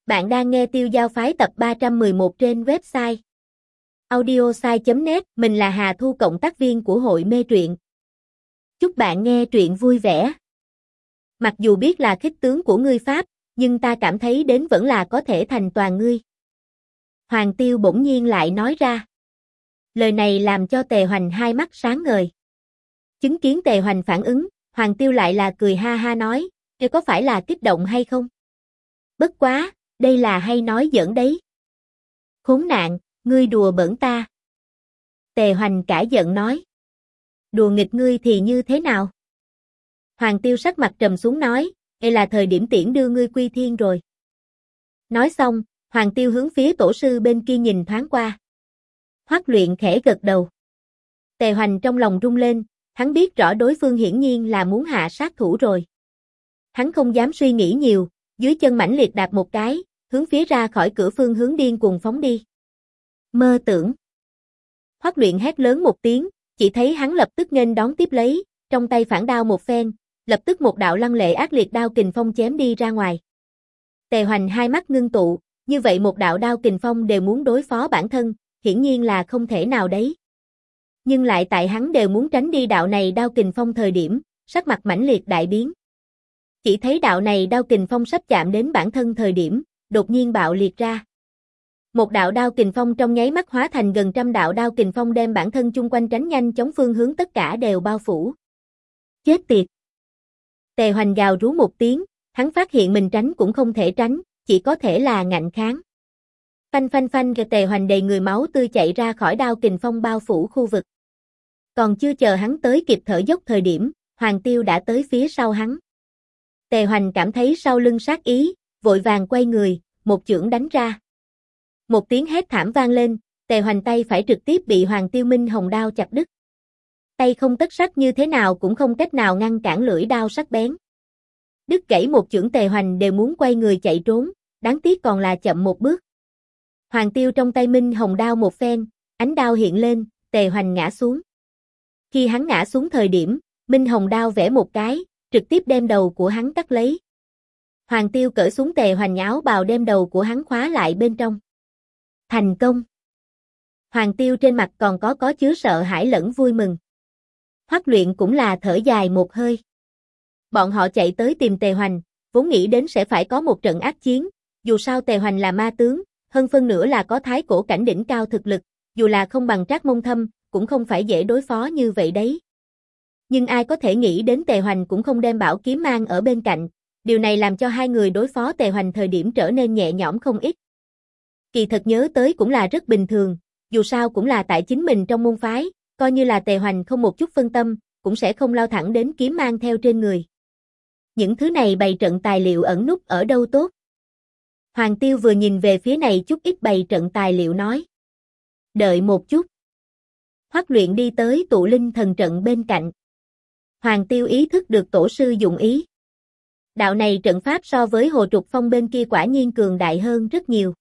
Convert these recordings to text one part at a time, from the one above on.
Bạn đang nghe Tiêu Giao Phái tập 311 trên website audiosai.net. Mình là Hà Thu, cộng tác viên của hội mê truyện. Chúc bạn nghe truyện vui vẻ. Mặc dù biết là khích tướng của ngươi Pháp, nhưng ta cảm thấy đến vẫn là có thể thành toàn ngươi. Hoàng Tiêu bỗng nhiên lại nói ra. Lời này làm cho Tề Hoành hai mắt sáng ngời. Chứng kiến Tề Hoành phản ứng, Hoàng Tiêu lại là cười ha ha nói, có phải là kích động hay không? Bất quá, đây là hay nói giỡn đấy. Khốn nạn, ngươi đùa bỡn ta. Tề Hoành cả giận nói. Đùa nghịch ngươi thì như thế nào? Hoàng Tiêu sắc mặt trầm xuống nói, đây là thời điểm tiễn đưa ngươi quy thiên rồi. Nói xong, Hoàng Tiêu hướng phía tổ sư bên kia nhìn thoáng qua. Hoắc Luyện khẽ gật đầu. Tề Hoành trong lòng rung lên, hắn biết rõ đối phương hiển nhiên là muốn hạ sát thủ rồi. Hắn không dám suy nghĩ nhiều, dưới chân mãnh liệt đạp một cái, hướng phía ra khỏi cửa phương hướng điên cuồng phóng đi. Mơ tưởng. Hoắc Luyện hét lớn một tiếng, chỉ thấy hắn lập tức nghênh đón tiếp lấy, trong tay phản đao một phen, lập tức một đạo lăng lệ ác liệt đao kình phong chém đi ra ngoài. Tề Hoành hai mắt ngưng tụ, như vậy một đạo đao kình phong đều muốn đối phó bản thân, hiển nhiên là không thể nào đấy. Nhưng lại tại hắn đều muốn tránh đi đạo này đao kình phong thời điểm, sắc mặt mãnh liệt đại biến. Chỉ thấy đạo này đao kình phong sắp chạm đến bản thân thời điểm, đột nhiên bạo liệt ra. Một đạo đao kình phong trong nháy mắt hóa thành gần trăm đạo đao kình phong đem bản thân chung quanh tránh nhanh chóng phương hướng tất cả đều bao phủ. Chết tiệt! Tề Hoành gào rú một tiếng, hắn phát hiện mình tránh cũng không thể tránh, chỉ có thể là ngạnh kháng. Phanh phanh phanh, Tề Hoành đầy người máu tươi chạy ra khỏi đao kình phong bao phủ khu vực. Còn chưa chờ hắn tới kịp thở dốc thời điểm, Hoàng Tiêu đã tới phía sau hắn. Tề Hoành cảm thấy sau lưng sát ý, vội vàng quay người, một chưởng đánh ra. Một tiếng hét thảm vang lên, Tề Hoành tay phải trực tiếp bị Hoàng Tiêu Minh hồng đao chặt đứt. Tay không tất sắt như thế nào cũng không cách nào ngăn cản lưỡi đao sắc bén. Đứt gãy một chưởng, Tề Hoành đều muốn quay người chạy trốn, đáng tiếc còn là chậm một bước. Hoàng Tiêu trong tay Minh hồng đao một phen, ánh đao hiện lên, Tề Hoành ngã xuống. Khi hắn ngã xuống thời điểm, Minh hồng đao vẽ một cái, trực tiếp đem đầu của hắn cắt lấy. Hoàng Tiêu cởi xuống Tề Hoành áo bào đem đầu của hắn khóa lại bên trong. Thành công! Hoàng Tiêu trên mặt còn có chứa sợ hãi lẫn vui mừng. Hoắc Luyện cũng là thở dài một hơi. Bọn họ chạy tới tìm Tề Hoành, vốn nghĩ đến sẽ phải có một trận ác chiến, dù sao Tề Hoành là ma tướng, hơn phân nữa là có thái cổ cảnh đỉnh cao thực lực, dù là không bằng Trác Mông Thâm, cũng không phải dễ đối phó như vậy đấy. Nhưng ai có thể nghĩ đến Tề Hoành cũng không đem bảo kiếm mang ở bên cạnh, điều này làm cho hai người đối phó Tề Hoành thời điểm trở nên nhẹ nhõm không ít. Kỳ thật nhớ tới cũng là rất bình thường, dù sao cũng là tại chính mình trong môn phái, coi như là Tề Hoành không một chút phân tâm, cũng sẽ không lao thẳng đến kiếm mang theo trên người. Những thứ này bày trận tài liệu ẩn núp ở đâu tốt? Hoàng Tiêu vừa nhìn về phía này chút ít bày trận tài liệu nói. Đợi một chút. Hoắc Luyện đi tới tụ linh thần trận bên cạnh. Hoàng Tiêu ý thức được tổ sư dụng ý. Đạo này trận pháp so với Hồ Trục Phong bên kia quả nhiên cường đại hơn rất nhiều.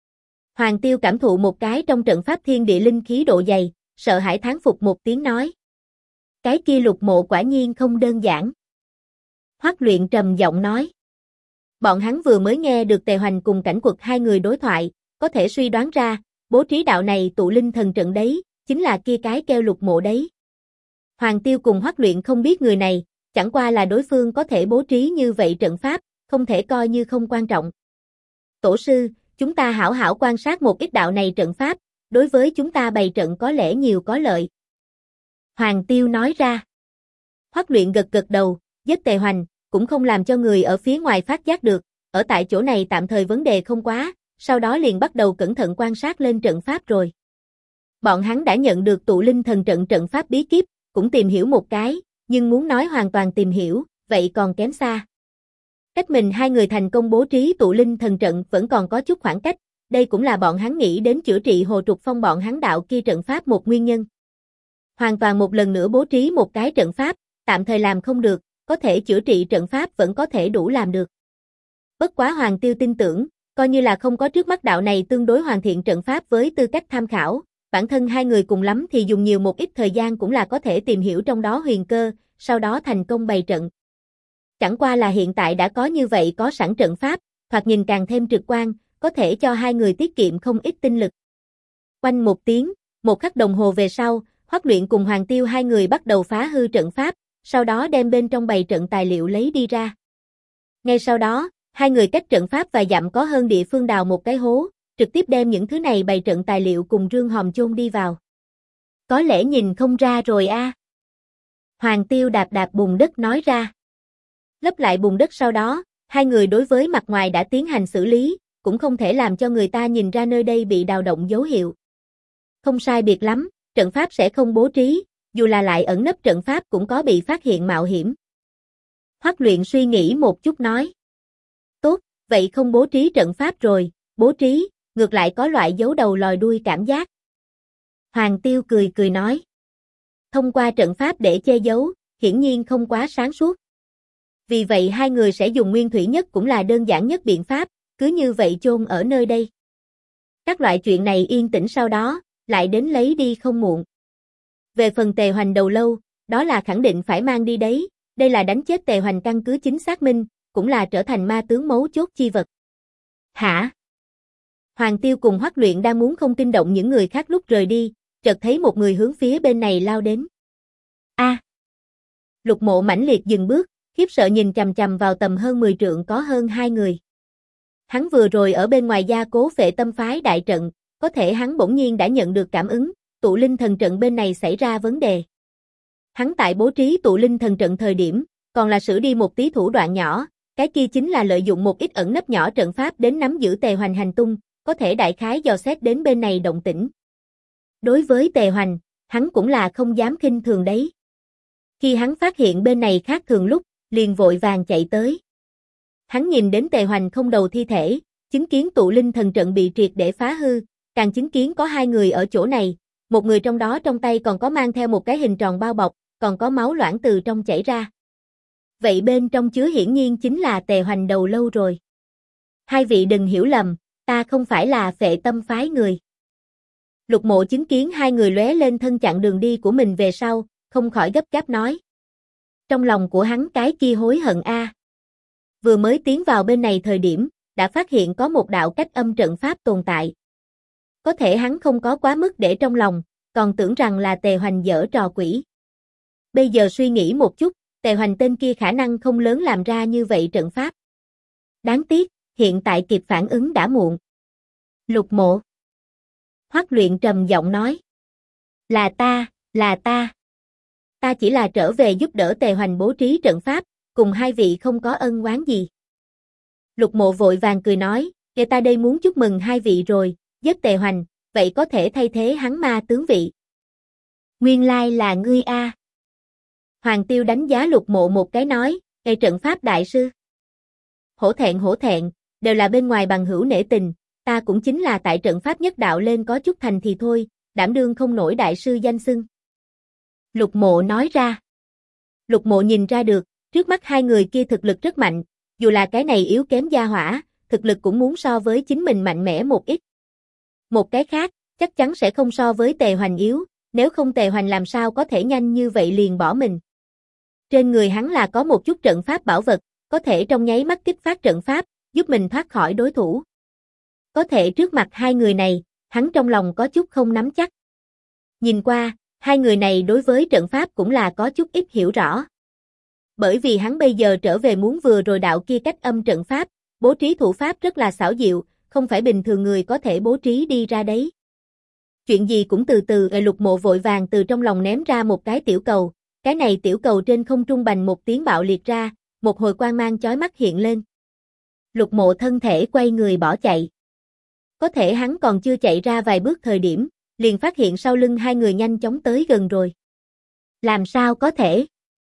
Hoàng Tiêu cảm thụ một cái trong trận pháp thiên địa linh khí độ dày, sợ hãi thán phục một tiếng nói. Cái kia Lục Mộ quả nhiên không đơn giản. Hoắc Luyện trầm giọng nói. Bọn hắn vừa mới nghe được Tề Hoành cùng Cảnh Quật hai người đối thoại, có thể suy đoán ra, bố trí đạo này tụ linh thần trận đấy, chính là kia cái kêu Lục Mộ đấy. Hoàng Tiêu cùng Hoắc Luyện không biết người này, chẳng qua là đối phương có thể bố trí như vậy trận pháp, không thể coi như không quan trọng. Tổ sư, chúng ta hảo hảo quan sát một ít đạo này trận pháp, đối với chúng ta bày trận có lẽ nhiều có lợi. Hoàng Tiêu nói ra. Hoắc Luyện gật gật đầu, giết Tề Hoành, cũng không làm cho người ở phía ngoài phát giác được, ở tại chỗ này tạm thời vấn đề không quá, sau đó liền bắt đầu cẩn thận quan sát lên trận pháp rồi. Bọn hắn đã nhận được tụ linh thần trận trận pháp bí kíp, cũng tìm hiểu một cái, nhưng muốn nói hoàn toàn tìm hiểu, vậy còn kém xa. Cách mình hai người thành công bố trí tụ linh thần trận vẫn còn có chút khoảng cách, đây cũng là bọn hắn nghĩ đến chữa trị Hồ Trục Phong bọn hắn đạo kia trận pháp một nguyên nhân. Hoàn toàn một lần nữa bố trí một cái trận pháp, tạm thời làm không được, có thể chữa trị trận pháp vẫn có thể đủ làm được. Bất quá Hoàng Tiêu tin tưởng, coi như là không có trước mắt đạo này tương đối hoàn thiện trận pháp với tư cách tham khảo, bản thân hai người cùng lắm thì dùng nhiều một ít thời gian cũng là có thể tìm hiểu trong đó huyền cơ, sau đó thành công bày trận. Chẳng qua là hiện tại đã có như vậy có sẵn trận pháp, thoạt nhìn càng thêm trực quan, có thể cho hai người tiết kiệm không ít tinh lực. Oanh một tiếng, một khắc đồng hồ về sau, Hoắc Luyện cùng Hoàng Tiêu hai người bắt đầu phá hư trận pháp, sau đó đem bên trong bày trận tài liệu lấy đi ra. Ngay sau đó, hai người cách trận pháp vài dặm có hơn địa phương đào một cái hố, trực tiếp đem những thứ này bày trận tài liệu cùng rương hòm chôn đi vào. Có lẽ nhìn không ra rồi a. Hoàng Tiêu đạp đạp bùn đất nói ra. Lấp lại bùn đất sau đó, hai người đối với mặt ngoài đã tiến hành xử lý, cũng không thể làm cho người ta nhìn ra nơi đây bị đào động dấu hiệu. Không sai biệt lắm, trận pháp sẽ không bố trí, dù là lại ẩn nấp trận pháp cũng có bị phát hiện mạo hiểm. Hoắc Luyện suy nghĩ một chút nói. Tốt, vậy không bố trí trận pháp rồi, bố trí, ngược lại có loại giấu đầu lòi đuôi cảm giác. Hoàng Tiêu cười cười nói. Thông qua trận pháp để che giấu, hiển nhiên không quá sáng suốt. Vì vậy hai người sẽ dùng nguyên thủy nhất cũng là đơn giản nhất biện pháp, cứ như vậy chôn ở nơi đây. Các loại chuyện này yên tĩnh sau đó, lại đến lấy đi không muộn. Về phần Tề Hoành đầu lâu, đó là khẳng định phải mang đi đấy, đây là đánh chết Tề Hoành căn cứ chính xác minh, cũng là trở thành ma tướng mấu chốt chi vật. Hả? Hoàng Tiêu cùng Hoắc Luyện đang muốn không kinh động những người khác lúc rời đi, chợt thấy một người hướng phía bên này lao đến. A! Lục Mộ mãnh liệt dừng bước, khiếp sợ nhìn chằm chằm vào tầm hơn 10 trượng có hơn hai người. Hắn vừa rồi ở bên ngoài gia cố Phệ Tâm phái đại trận, có thể hắn bỗng nhiên đã nhận được cảm ứng, tụ linh thần trận bên này xảy ra vấn đề. Hắn tại bố trí tụ linh thần trận thời điểm, còn là sử đi một tí thủ đoạn nhỏ, cái kia chính là lợi dụng một ít ẩn nấp nhỏ trận pháp đến nắm giữ Tề Hoành hành tung, có thể đại khái dò xét đến bên này động tĩnh. Đối với Tề Hoành, hắn cũng là không dám khinh thường đấy. Khi hắn phát hiện bên này khác thường lúc, liền vội vàng chạy tới. Hắn nhìn đến Tề Hoành không đầu thi thể, chứng kiến tụ linh thần trận bị triệt để phá hư, càng chứng kiến có hai người ở chỗ này, một người trong đó trong tay còn có mang theo một cái hình tròn bao bọc, còn có máu loãng từ trong chảy ra. Vậy bên trong chứa hiển nhiên chính là Tề Hoành đầu lâu rồi. Hai vị đừng hiểu lầm, ta không phải là Phệ Tâm phái người. Lục Mộ chứng kiến hai người lóe lên thân chặn đường đi của mình về sau, không khỏi gấp gáp nói. Trong lòng của hắn cái kia hối hận a. Vừa mới tiến vào bên này thời điểm, đã phát hiện có một đạo cách âm trận pháp tồn tại. Có thể hắn không có quá mức để trong lòng, còn tưởng rằng là Tề Hoành giở trò quỷ. Bây giờ suy nghĩ một chút, Tề Hoành tên kia khả năng không lớn làm ra như vậy trận pháp. Đáng tiếc, hiện tại kịp phản ứng đã muộn. Lục Mộ. Hoắc Luyện trầm giọng nói. Là ta. Ta chỉ là trở về giúp đỡ Tề Hoành bố trí trận pháp, cùng hai vị không có ân oán gì. Lục Mộ vội vàng cười nói, kể ta đây muốn chúc mừng hai vị rồi, giết Tề Hoành, vậy có thể thay thế hắn ma tướng vị. Nguyên lai là ngươi a. Hoàng Tiêu đánh giá Lục Mộ một cái nói, "Ê trận pháp đại sư." Hổ thẹn, đều là bên ngoài bằng hữu nể tình, ta cũng chính là tại trận pháp nhất đạo lên có chút thành thì thôi, đảm đương không nổi đại sư danh xưng. Lục Mộ nói ra. Lục Mộ nhìn ra được, trước mắt hai người kia thực lực rất mạnh, dù là cái này yếu kém gia hỏa, thực lực cũng muốn so với chính mình mạnh mẽ một ít. Một cái khác, chắc chắn sẽ không so với Tề Hoành yếu, nếu không Tề Hoành làm sao có thể nhanh như vậy liền bỏ mình. Trên người hắn là có một chút trận pháp bảo vật, có thể trong nháy mắt kích phát trận pháp, giúp mình thoát khỏi đối thủ. Có thể trước mặt hai người này, hắn trong lòng có chút không nắm chắc. Nhìn qua, hai người này đối với trận pháp cũng là có chút ít hiểu rõ. Bởi vì hắn bây giờ trở về muốn vừa rồi đạo kia cách âm trận pháp, bố trí thủ pháp rất là xảo diệu, không phải bình thường người có thể bố trí đi ra đấy. Chuyện gì cũng từ từ. Lục Mộ vội vàng từ trong lòng ném ra một cái tiểu cầu, cái này tiểu cầu trên không trung bành một tiếng bạo liệt ra, một hồi quang mang chói mắt hiện lên. Lục Mộ thân thể quay người bỏ chạy. Có thể hắn còn chưa chạy ra vài bước thời điểm, liền phát hiện sau lưng hai người nhanh chóng tới gần rồi. Làm sao có thể?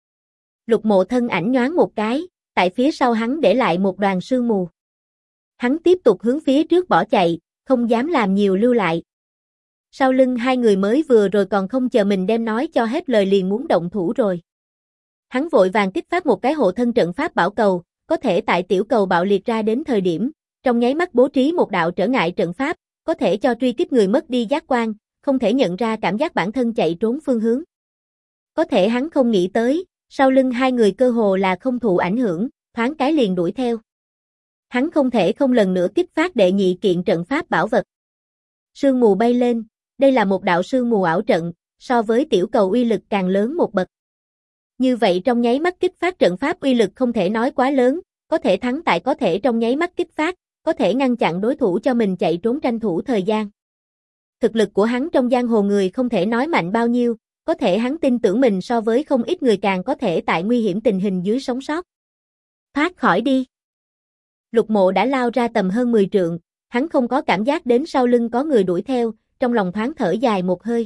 Lục Mộ thân ảnh nhoáng một cái, tại phía sau hắn để lại một đoàn sương mù. Hắn tiếp tục hướng phía trước bỏ chạy, không dám làm nhiều lưu lại. Sau lưng hai người mới vừa rồi còn không chờ mình đem nói cho hết lời liền muốn động thủ rồi. Hắn vội vàng kích phát một cái hộ thân trận pháp bảo cầu, có thể tại tiểu cầu bạo liệt ra đến thời điểm, trong nháy mắt bố trí một đạo trở ngại trận pháp, có thể cho truy kích người mất đi giác quan, không thể nhận ra cảm giác bản thân chạy trốn phương hướng. Có thể hắn không nghĩ tới, sau lưng hai người cơ hồ là không thụ ảnh hưởng, thoáng cái liền đuổi theo. Hắn không thể không lần nữa kích phát đệ nhị kiện trận pháp bảo vật. Sương mù bay lên, đây là một đạo sương mù ảo trận, so với tiểu cầu uy lực càng lớn một bậc. Như vậy trong nháy mắt kích phát trận pháp uy lực không thể nói quá lớn, có thể thắng tại có thể trong nháy mắt kích phát, có thể ngăn chặn đối thủ cho mình chạy trốn tranh thủ thời gian. Thực lực của hắn trong giang hồ người không thể nói mạnh bao nhiêu, có thể hắn tin tưởng mình so với không ít người càng có thể tại nguy hiểm tình hình dưới sống sót. Thoát khỏi đi. Lục Mộ đã lao ra tầm hơn 10 trượng, hắn không có cảm giác đến sau lưng có người đuổi theo, trong lòng thoáng thở dài một hơi.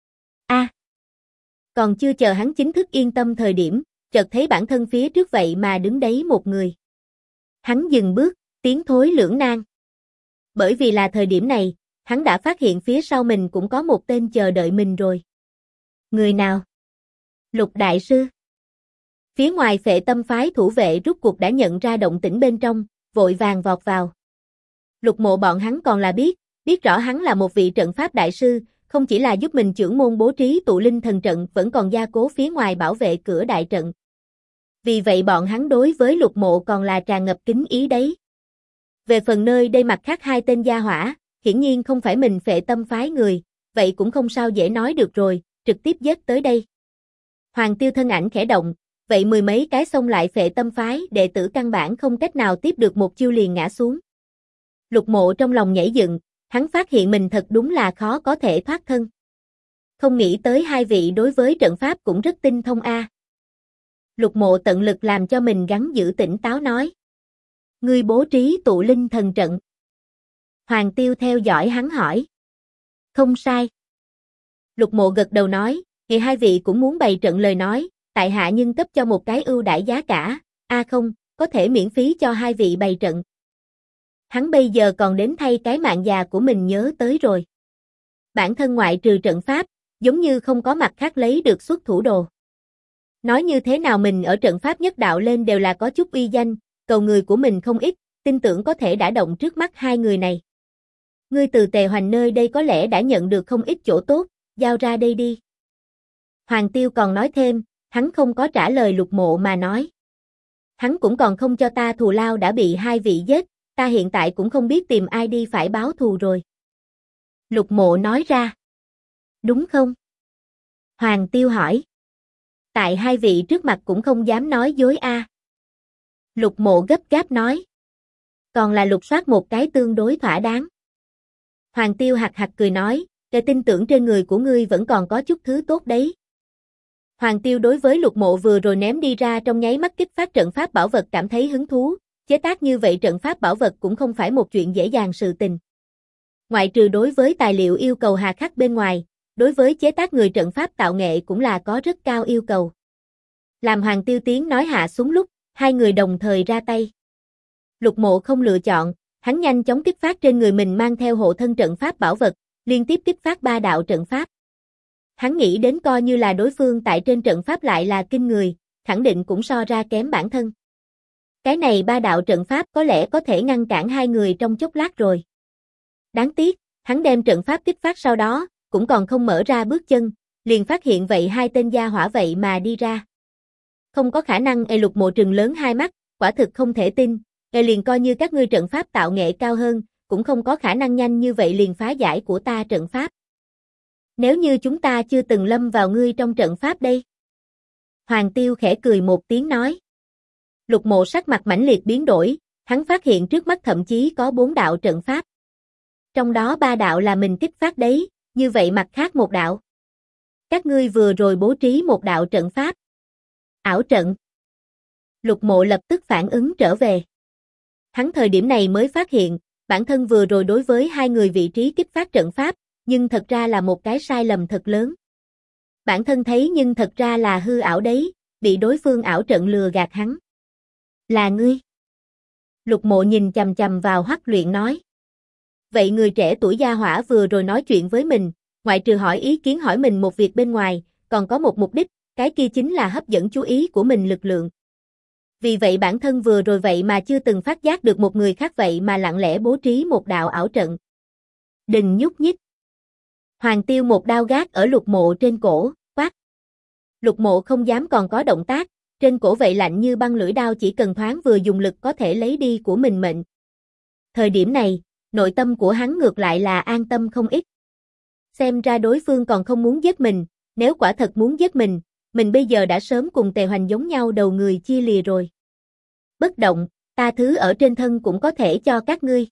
Còn chưa chờ hắn chính thức yên tâm thời điểm, chợt thấy bản thân phía trước vậy mà đứng đấy một người. Hắn dừng bước, tiến thối lưỡng nan. Bởi vì là thời điểm này, hắn đã phát hiện phía sau mình cũng có một tên chờ đợi mình rồi. Người nào? Lục đại sư. Phía ngoài Phệ Tâm phái thủ vệ rút cuộc đã nhận ra động tĩnh bên trong, vội vàng vọt vào. Lục Mộ bọn hắn còn là biết rõ hắn là một vị trận pháp đại sư, không chỉ là giúp mình chưởng môn bố trí tụ linh thần trận, vẫn còn gia cố phía ngoài bảo vệ cửa đại trận. Vì vậy bọn hắn đối với Lục Mộ còn là tràn ngập kính ý đấy. Về phần nơi đây mặt khác hai tên gia hỏa, hiển nhiên không phải mình Phệ Tâm phái người, vậy cũng không sao dễ nói được rồi, trực tiếp giết tới đây. Hoàng Tiêu thân ảnh khẽ động, vậy mười mấy cái xông lại Phệ Tâm phái đệ tử căn bản không cách nào tiếp được một chiêu liền ngã xuống. Lục Mộ trong lòng nhảy dựng, hắn phát hiện mình thật đúng là khó có thể thoát thân. Không nghĩ tới hai vị đối với trận pháp cũng rất tinh thông a. Lục Mộ tận lực làm cho mình gắng giữ tỉnh táo nói. Ngươi bố trí tụ linh thần trận. Hoàng Tiêu theo dõi hắn hỏi. Không sai. Lục Mộ gật đầu nói, thì hai vị cũng muốn bày trận lời nói, tại hạ nhưng cấp cho một cái ưu đãi giá cả, không, có thể miễn phí cho hai vị bày trận. Hắn bây giờ còn đến thay cái mạng già của mình nhớ tới rồi. Bản thân ngoại trừ trận pháp, giống như không có mặt khác lấy được xuất thủ đồ. Nói như thế nào mình ở trận pháp nhất đạo lên đều là có chút uy danh, cầu người của mình không ít, tin tưởng có thể đả động trước mắt hai người này. Ngươi từ Tề Hoành nơi đây có lẽ đã nhận được không ít chỗ tốt, giao ra đây đi. Hoàng Tiêu còn nói thêm, hắn không có trả lời Lục Mộ mà nói. Hắn cũng còn không cho ta thù lao đã bị hai vị giết, ta hiện tại cũng không biết tìm ai đi phải báo thù rồi. Lục Mộ nói ra. Đúng không? Hoàng Tiêu hỏi. Tại hai vị trước mặt cũng không dám nói dối a. Lục Mộ gấp gáp nói. Còn là lục soát một cái tương đối thỏa đáng. Hoàng Tiêu hạc hạc cười nói, cái tin tưởng trên người của ngươi vẫn còn có chút thứ tốt đấy. Hoàng Tiêu đối với Lục Mộ vừa rồi ném đi ra trong nháy mắt kích phát trận pháp bảo vật cảm thấy hứng thú, chế tác như vậy trận pháp bảo vật cũng không phải một chuyện dễ dàng sự tình. Ngoại trừ đối với tài liệu yêu cầu hà khắc bên ngoài, đối với chế tác người trận pháp tạo nghệ cũng là có rất cao yêu cầu. Làm Hoàng Tiêu tiếng nói hạ xuống lúc, hai người đồng thời ra tay. Lục Mộ không lựa chọn, hắn nhanh chóng kích phát trên người mình mang theo hộ thân trận pháp bảo vật, liên tiếp kích phát 3 đạo trận pháp. Hắn nghĩ đến coi như là đối phương tại trên trận pháp lại là kinh người, khẳng định cũng so ra kém bản thân. Cái này 3 đạo trận pháp có lẽ có thể ngăn cản hai người trong chốc lát rồi. Đáng tiếc, hắn đem trận pháp kích phát sau đó, cũng còn không mở ra bước chân, liền phát hiện vậy hai tên gia hỏa vậy mà đi ra. Không có khả năng. Lục Mộ trừng lớn hai mắt, quả thực không thể tin, liền coi như các ngươi trận pháp tạo nghệ cao hơn, cũng không có khả năng nhanh như vậy liền phá giải của ta trận pháp. Nếu như chúng ta chưa từng lâm vào ngươi trong trận pháp đây. Hoàng Tiêu khẽ cười một tiếng nói. Lục Mộ sắc mặt mãnh liệt biến đổi, hắn phát hiện trước mắt thậm chí có 4 đạo trận pháp. Trong đó 3 đạo là mình kích phát đấy, như vậy mặt khác một đạo. Các ngươi vừa rồi bố trí một đạo trận pháp. Ảo trận. Lục Mộ lập tức phản ứng trở về. Hắn thời điểm này mới phát hiện, bản thân vừa rồi đối với hai người vị trí kích phát trận pháp, nhưng thật ra là một cái sai lầm thật lớn. Bản thân thấy nhưng thật ra là hư ảo đấy, bị đối phương ảo trận lừa gạt hắn. Là ngươi. Lục Mộ nhìn chằm chằm vào Hoắc Luyện nói. Vậy người trẻ tuổi gia hỏa vừa rồi nói chuyện với mình, ngoại trừ hỏi ý kiến hỏi mình một việc bên ngoài, còn có một mục đích, cái kia chính là hấp dẫn chú ý của mình lực lượng. Vì vậy bản thân vừa rồi vậy mà chưa từng phát giác được một người khác vậy mà lặng lẽ bố trí một đạo ảo trận. Đừng nhúc nhích. Hoàng Tiêu một đao gác ở Lục Mộ trên cổ, quát. Lục Mộ không dám còn có động tác, trên cổ vậy lạnh như băng lưỡi đao chỉ cần thoáng vừa dùng lực có thể lấy đi của mình mệnh, Thời điểm này, nội tâm của hắn ngược lại là an tâm không ít. Xem ra đối phương còn không muốn giết mình, nếu quả thật muốn giết mình bây giờ đã sớm cùng Tề Hoành giống nhau đầu người chia lìa rồi. Bất động, ta thứ ở trên thân cũng có thể cho các ngươi.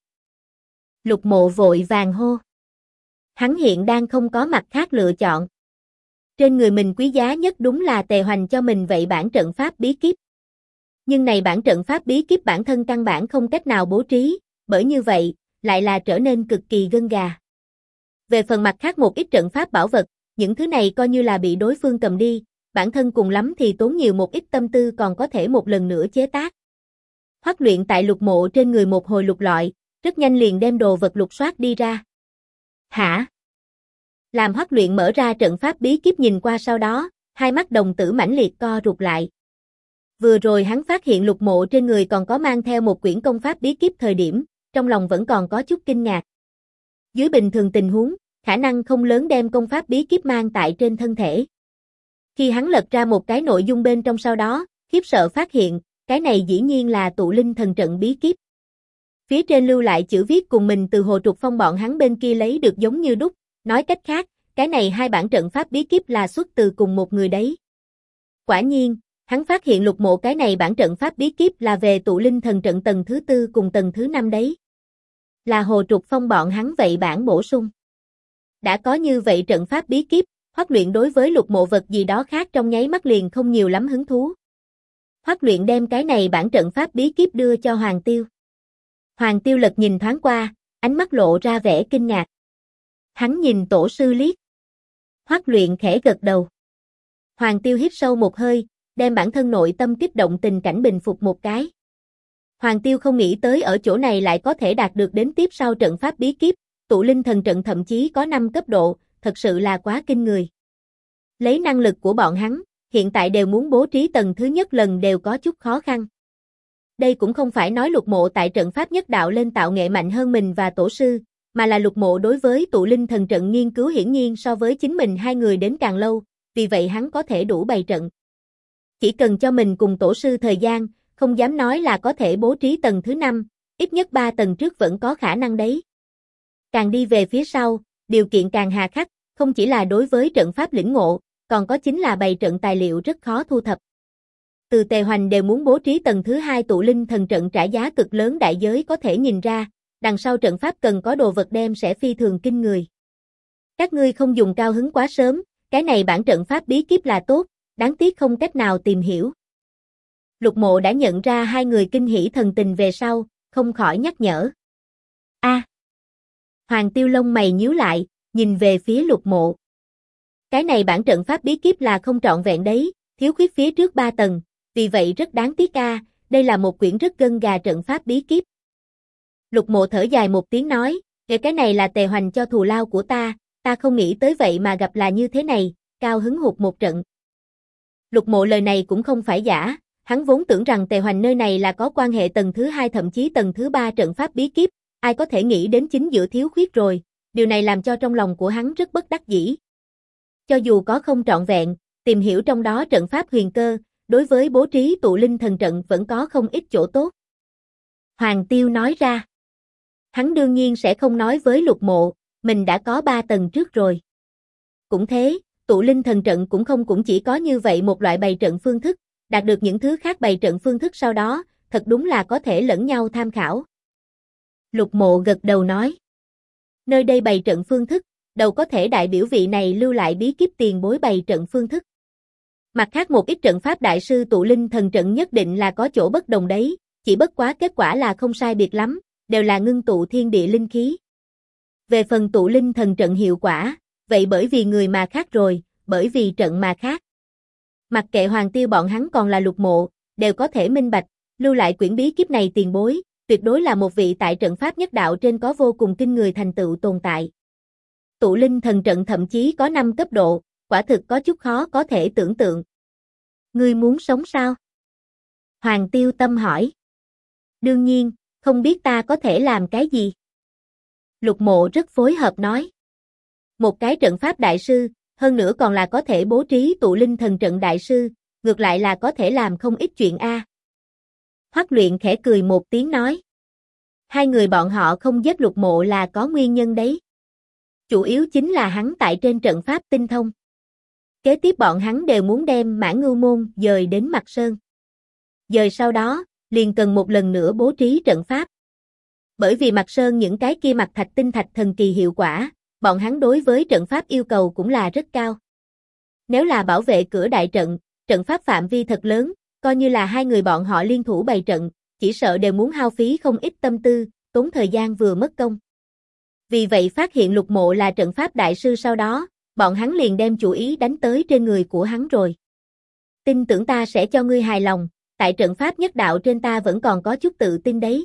Lục Mộ vội vàng hô. Hắn hiện đang không có mặt khác lựa chọn. Trên người mình quý giá nhất đúng là Tề Hoành cho mình vậy bản trận pháp bí kíp. Nhưng này bản trận pháp bí kíp bản thân căn bản không cách nào bố trí, bởi như vậy, lại là trở nên cực kỳ gân gà. Về phần mặt khác một ít trận pháp bảo vật, những thứ này coi như là bị đối phương cầm đi, bản thân cùng lắm thì tốn nhiều một ít tâm tư còn có thể một lần nữa chế tác. Hoắc Luyện tại Lục Mộ trên người một hồi lục lọi, rất nhanh liền đem đồ vật lục soát đi ra. Hả? Làm Hoắc Luyện mở ra trận pháp bí kíp nhìn qua sau đó, hai mắt đồng tử mãnh liệt co rụt lại. Vừa rồi hắn phát hiện Lục Mộ trên người còn có mang theo một quyển công pháp bí kíp thời điểm, trong lòng vẫn còn có chút kinh ngạc. Dưới bình thường tình huống, khả năng không lớn đem công pháp bí kíp mang tại trên thân thể. Khi hắn lật ra một cái nội dung bên trong sau đó, khiếp sợ phát hiện, cái này dĩ nhiên là tụ linh thần trận bí kíp. Phía trên lưu lại chữ viết cùng mình từ Hồ Trục Phong bọn hắn bên kia lấy được giống như đúc, nói cách khác, cái này hai bản trận pháp bí kíp là xuất từ cùng một người đấy. Quả nhiên, hắn phát hiện Lục Mộ cái này bản trận pháp bí kíp là về tụ linh thần trận tầng thứ 4 cùng tầng thứ 5 đấy. Là Hồ Trục Phong bọn hắn vậy bản bổ sung. Đã có như vậy trận pháp bí kíp, Hoắc Luyện đối với Lục Mộ vật gì đó khác trong nháy mắt liền không nhiều lắm hứng thú. Hoắc Luyện đem cái này bản trận pháp bí kíp đưa cho Hoàng Tiêu. Hoàng Tiêu lật nhìn thoáng qua, ánh mắt lộ ra vẻ kinh ngạc. Hắn nhìn tổ sư liếc. Hoắc Luyện khẽ gật đầu. Hoàng Tiêu hít sâu một hơi, đem bản thân nội tâm kích động tình cảnh bình phục một cái. Hoàng Tiêu không nghĩ tới ở chỗ này lại có thể đạt được đến tiếp sau trận pháp bí kíp, tụ linh thần trận thậm chí có 5 cấp độ, thật sự là quá kinh người. Lấy năng lực của bọn hắn, hiện tại đều muốn bố trí tầng thứ nhất lần đều có chút khó khăn. Đây cũng không phải nói Lục Mộ tại trận pháp nhất đạo lên tạo nghệ mạnh hơn mình và tổ sư, mà là Lục Mộ đối với tụ linh thần trận nghiên cứu hiển nhiên so với chính mình hai người đến càng lâu, vì vậy hắn có thể đủ bày trận. Chỉ cần cho mình cùng tổ sư thời gian, không dám nói là có thể bố trí tầng thứ 5, ít nhất 3 tầng trước vẫn có khả năng đấy. Càng đi về phía sau, điều kiện càng hà khắc, không chỉ là đối với trận pháp lĩnh ngộ, còn có chính là bày trận tài liệu rất khó thu thập. Từ Tề Hoành đều muốn bố trí tầng thứ 2 tụ linh thần trận trả giá cực lớn đại giới có thể nhìn ra, đằng sau trận pháp cần có đồ vật đem sẽ phi thường kinh người. Các ngươi không dùng cao hứng quá sớm, cái này bản trận pháp bí kíp là tốt, đáng tiếc không cách nào tìm hiểu. Lục Mộ đã nhận ra hai người kinh hỉ thần tình về sau, không khỏi nhắc nhở. Hoàng Tiêu lông mày nhíu lại, nhìn về phía Lục Mộ. Cái này bản trận pháp bí kíp là không trọn vẹn đấy, thiếu khuyết phía trước 3 tầng, vì vậy rất đáng tiếc a, đây là một quyển rất gân gà trận pháp bí kíp. Lục Mộ thở dài một tiếng nói, cái này là Tề Hoành cho thù lao của ta không nghĩ tới vậy mà gặp là như thế này, cao hứng hụt một trận. Lục Mộ lời này cũng không phải giả, hắn vốn tưởng rằng Tề Hoành nơi này là có quan hệ tầng thứ 2 thậm chí tầng thứ 3 trận pháp bí kíp, ai có thể nghĩ đến chính giữa thiếu khuyết rồi, điều này làm cho trong lòng của hắn rất bất đắc dĩ. Cho dù có không trọn vẹn, tìm hiểu trong đó trận pháp huyền cơ, đối với bố trí tụ linh thần trận vẫn có không ít chỗ tốt. Hoàng Tiêu nói ra. Hắn đương nhiên sẽ không nói với Lục Mộ, mình đã có 3 tầng trước rồi. Cũng thế, tụ linh thần trận cũng chỉ có như vậy một loại bày trận phương thức, đạt được những thứ khác bày trận phương thức sau đó, thật đúng là có thể lẫn nhau tham khảo. Lục Mộ gật đầu nói. Nơi đây bày trận phương thức, đâu có thể đại biểu vị này lưu lại bí kíp tiền bối bày trận phương thức. Mặt khác một ít trận pháp đại sư tụ linh thần trận nhất định là có chỗ bất đồng đấy, chỉ bất quá kết quả là không sai biệt lắm, đều là ngưng tụ thiên địa linh khí. Về phần tụ linh thần trận hiệu quả, vậy bởi vì người mà khác rồi, bởi vì trận mà khác. Mặc kệ Hoàng Tiêu bọn hắn còn là Lục Mộ, đều có thể minh bạch, lưu lại quyển bí kíp này tiền bối, tuyệt đối là một vị tại trận pháp nhất đạo trên có vô cùng kinh người thành tựu tồn tại. Tụ linh thần trận thậm chí có 5 cấp độ, quả thực có chút khó có thể tưởng tượng. Ngươi muốn sống sao? Hoàng Tiêu Tâm hỏi. Đương nhiên, không biết ta có thể làm cái gì? Lục Mộ rất phối hợp nói. Một cái trận pháp đại sư, hơn nữa còn là có thể bố trí tụ linh thần trận đại sư, ngược lại là có thể làm không ít chuyện a. Hoắc Luyện khẽ cười một tiếng nói. Hai người bọn họ không giết Lục Mộ là có nguyên nhân đấy. Chủ yếu chính là hắn tại trên trận pháp tinh thông. Kế tiếp bọn hắn đều muốn đem Mãn Ngưu Môn dời đến Mặt Sơn. Dời sau đó, liền cần một lần nữa bố trí trận pháp. Bởi vì Mặt Sơn những cái kia mặt thạch tinh thạch thần kỳ hiệu quả, bọn hắn đối với trận pháp yêu cầu cũng là rất cao. Nếu là bảo vệ cửa đại trận, trận pháp phạm vi thật lớn, coi như là hai người bọn họ liên thủ bày trận, chỉ sợ đều muốn hao phí không ít tâm tư, tốn thời gian vừa mất công. Vì vậy phát hiện Lục Mộ là trận pháp đại sư sau đó, bọn hắn liền đem chủ ý đánh tới trên người của hắn rồi. Tin tưởng ta sẽ cho ngươi hài lòng, tại trận pháp nhất đạo trên ta vẫn còn có chút tự tin đấy.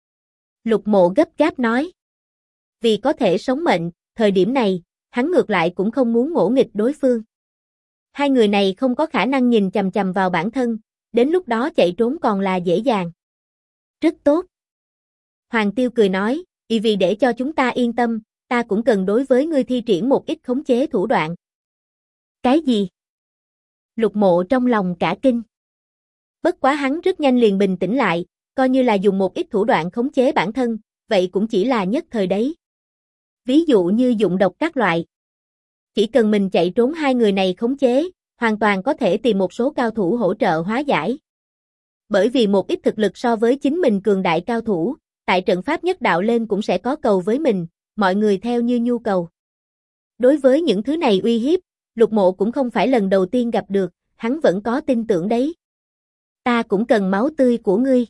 Lục Mộ gấp gáp nói. Vì có thể sống mệnh, thời điểm này, hắn ngược lại cũng không muốn ngỗ nghịch đối phương. Hai người này không có khả năng nhìn chằm chằm vào bản thân, đến lúc đó chạy trốn còn là dễ dàng. Rất tốt. Hoàng Tiêu cười nói, vì để cho chúng ta yên tâm, ta cũng cần đối với ngươi thi triển một ít khống chế thủ đoạn. Cái gì? Lục Mộ trong lòng cả kinh. Bất quá hắn rất nhanh liền bình tĩnh lại, coi như là dùng một ít thủ đoạn khống chế bản thân, vậy cũng chỉ là nhất thời đấy. Ví dụ như dụng độc các loại. Chỉ cần mình chạy trốn hai người này khống chế, hoàn toàn có thể tìm một số cao thủ hỗ trợ hóa giải. Bởi vì một ít thực lực so với chính mình cường đại cao thủ, tại trận pháp nhất đạo lên cũng sẽ có cầu với mình, mọi người theo như nhu cầu. Đối với những thứ này uy hiếp, Lục Mộ cũng không phải lần đầu tiên gặp được, hắn vẫn có tin tưởng đấy. Ta cũng cần máu tươi của ngươi.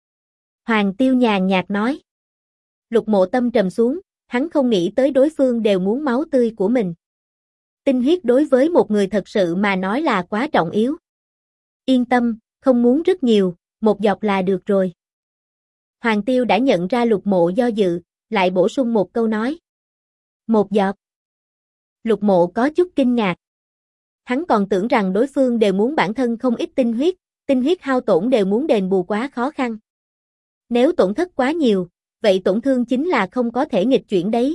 Hoàng Tiêu nhàn nhạt nói. Lục Mộ tâm trầm xuống, hắn không nghĩ tới đối phương đều muốn máu tươi của mình. Tinh huyết đối với một người thật sự mà nói là quá trọng yếu. Yên tâm, không muốn rất nhiều, một giọt là được rồi. Hoàng Tiêu đã nhận ra Lục Mộ do dự, lại bổ sung một câu nói. Một giọt. Lục Mộ có chút kinh ngạc. Hắn còn tưởng rằng đối phương đều muốn bản thân không ít tinh huyết hao tổn đều muốn đền bù quá khó khăn. Nếu tổn thất quá nhiều, vậy tổn thương chính là không có thể nghịch chuyển đấy.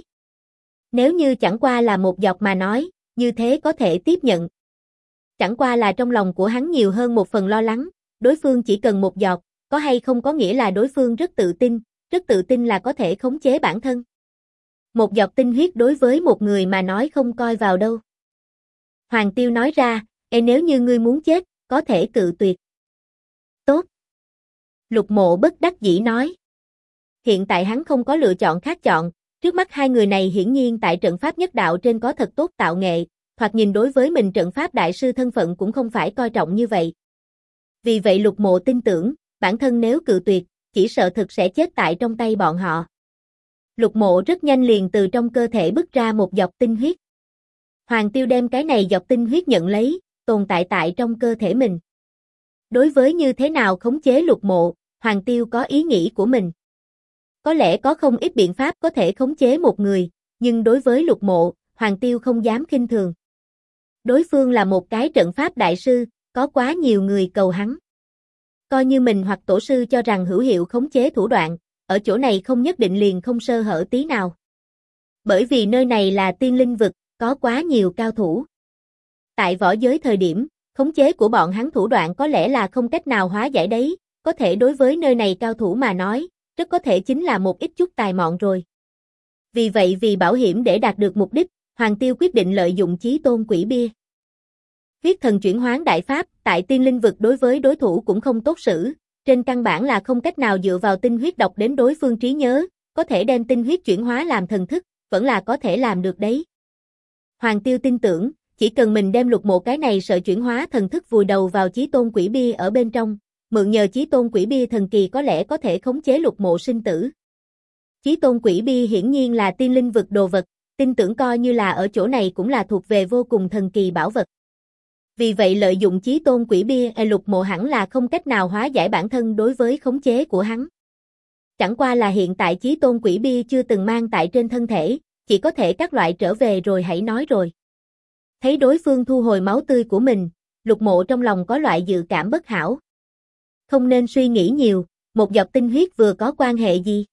Nếu như chẳng qua là một giọt mà nói, như thế có thể tiếp nhận. Chẳng qua là trong lòng của hắn nhiều hơn một phần lo lắng, đối phương chỉ cần một giọt, có hay không có nghĩa là đối phương rất tự tin là có thể khống chế bản thân. Một giọt tinh huyết đối với một người mà nói không coi vào đâu. Hoàng Tiêu nói ra, nếu như ngươi muốn chết, có thể cự tuyệt. Tốt. Lục Mộ bất đắc dĩ nói. Hiện tại hắn không có lựa chọn khác chọn, trước mắt hai người này hiển nhiên tại trận pháp nhất đạo trên có thật tốt tạo nghệ, thoạt nhìn đối với mình trận pháp đại sư thân phận cũng không phải coi trọng như vậy. Vì vậy Lục Mộ tin tưởng, bản thân nếu cự tuyệt, chỉ sợ thực sẽ chết tại trong tay bọn họ. Lục Mộ rất nhanh liền từ trong cơ thể bứt ra một giọt tinh huyết. Hoàng Tiêu đem cái này giọt tinh huyết nhận lấy, tồn tại trong cơ thể mình. Đối với như thế nào khống chế Lục Mộ, Hoàng Tiêu có ý nghĩ của mình. Có lẽ có không ít biện pháp có thể khống chế một người, nhưng đối với Lục Mộ, Hoàng Tiêu không dám khinh thường. Đối phương là một cái trận pháp đại sư, có quá nhiều người cầu hắn. Coi như mình hoặc tổ sư cho rằng hữu hiệu khống chế thủ đoạn, ở chỗ này không nhất định liền không sơ hở tí nào. Bởi vì nơi này là tiên linh vực, có quá nhiều cao thủ. Tại võ giới thời điểm, khống chế của bọn hắn thủ đoạn có lẽ là không cách nào hóa giải đấy, có thể đối với nơi này cao thủ mà nói, rất có thể chính là một ít chút tài mọn rồi. Vì vậy vì bảo hiểm để đạt được mục đích, Hoàng Tiêu quyết định lợi dụng chí tôn quỷ bia. Huyết thần chuyển hoán đại pháp, tại tiên linh vực đối với đối thủ cũng không tốt xử, trên căn bản là không cách nào dựa vào tinh huyết đọc đến đối phương trí nhớ, có thể đem tinh huyết chuyển hóa làm thần thức, vẫn là có thể làm được đấy. Hoàng Tiêu tin tưởng, chỉ cần mình đem Lục Mộ cái này sợ chuyển hóa thần thức vùi đầu vào chí tôn quỷ bia ở bên trong, mượn nhờ chí tôn quỷ bia thần kỳ có lẽ có thể khống chế Lục Mộ sinh tử. Chí tôn quỷ bia hiển nhiên là tiên linh vực đồ vật, tin tưởng coi như là ở chỗ này cũng là thuộc về vô cùng thần kỳ bảo vật. Vì vậy lợi dụng chí tôn quỷ bia Lục Mộ hẳn là không cách nào hóa giải bản thân đối với khống chế của hắn. Chẳng qua là hiện tại chí tôn quỷ bia chưa từng mang tại trên thân thể, chỉ có thể các loại trở về rồi hãy nói rồi. Thấy đối phương thu hồi máu tươi của mình, Lục Mộ trong lòng có loại dự cảm bất hảo. Không nên suy nghĩ nhiều, một giọt tinh huyết vừa có quan hệ gì?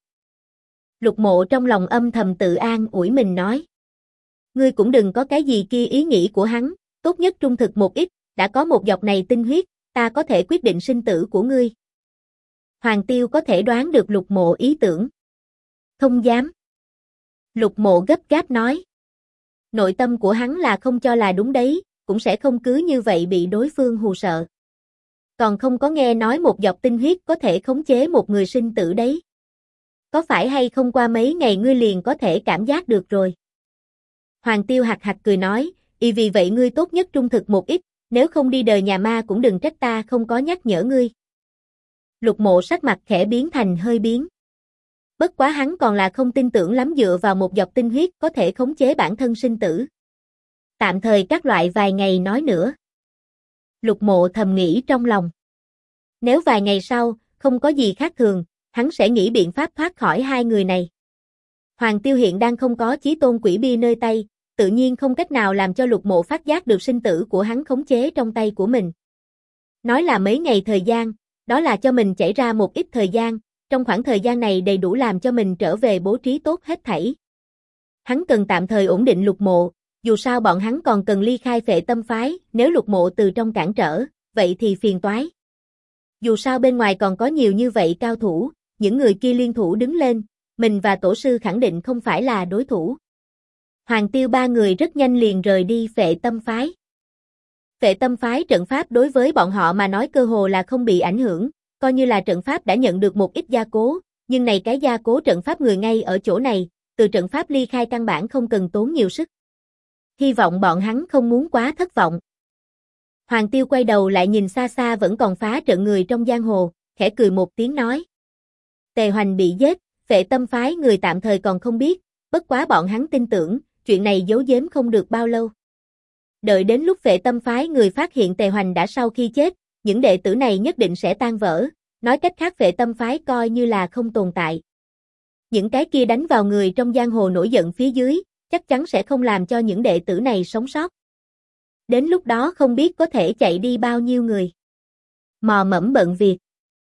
Lục Mộ trong lòng âm thầm tự an ủi mình nói. Ngươi cũng đừng có cái gì kia ý nghĩ của hắn, tốt nhất trung thực một ít, đã có một giọt này tinh huyết, ta có thể quyết định sinh tử của ngươi. Hoàng Tiêu có thể đoán được Lục Mộ ý tưởng. Không dám. Lục Mộ gấp gáp nói. Nội tâm của hắn là không cho là đúng đấy, cũng sẽ không cứ như vậy bị đối phương hù sợ. Còn không có nghe nói một giọt tinh huyết có thể khống chế một người sinh tử đấy. Có phải hay không qua mấy ngày ngươi liền có thể cảm giác được rồi. Hoàng Tiêu hạc hạc cười nói, vì vậy ngươi tốt nhất trung thực một ít, nếu không đi đời nhà ma cũng đừng trách ta không có nhắc nhở ngươi. Lục Mộ sắc mặt khẽ biến thành hơi biến. Bất quá hắn còn là không tin tưởng lắm dựa vào một giọt tinh huyết có thể khống chế bản thân sinh tử. Tạm thời các loại vài ngày nói nữa. Lục Mộ thầm nghĩ trong lòng. Nếu vài ngày sau, không có gì khác thường, hắn sẽ nghĩ biện pháp thoát khỏi hai người này. Hoàng Tiêu hiện đang không có chí tôn quỷ bia nơi tay, tự nhiên không cách nào làm cho Lục Mộ phát giác được sinh tử của hắn khống chế trong tay của mình. Nói là mấy ngày thời gian, đó là cho mình chảy ra một ít thời gian, trong khoảng thời gian này đầy đủ làm cho mình trở về bố trí tốt hết thảy. Hắn cần tạm thời ổn định Lục Mộ, dù sao bọn hắn còn cần ly khai Phệ Tâm phái, nếu Lục Mộ từ trong cản trở, vậy thì phiền toái. Dù sao bên ngoài còn có nhiều như vậy cao thủ, những người kia liên thủ đứng lên, mình và tổ sư khẳng định không phải là đối thủ. Hoàng Tiêu ba người rất nhanh liền rời đi Phệ Tâm phái. Phệ Tâm phái trận pháp đối với bọn họ mà nói cơ hồ là không bị ảnh hưởng, coi như là trận pháp đã nhận được một ít gia cố, nhưng này cái gia cố trận pháp người ngay ở chỗ này, từ trận pháp ly khai căn bản không cần tốn nhiều sức. Hy vọng bọn hắn không muốn quá thất vọng. Hoàng Tiêu quay đầu lại nhìn xa xa vẫn còn phá trận người trong giang hồ, khẽ cười một tiếng nói. Tề Hoành bị giết, Phệ Tâm phái người tạm thời còn không biết, bất quá bọn hắn tin tưởng, chuyện này giấu giếm không được bao lâu. Đợi đến lúc Phệ Tâm phái người phát hiện Tề Hoành đã sau khi chết, những đệ tử này nhất định sẽ tan vỡ, nói cách khác Phệ Tâm phái coi như là không tồn tại. Những cái kia đánh vào người trong giang hồ nổi giận phía dưới, chắc chắn sẽ không làm cho những đệ tử này sống sót. Đến lúc đó không biết có thể chạy đi bao nhiêu người. Mò mẫm bận việc.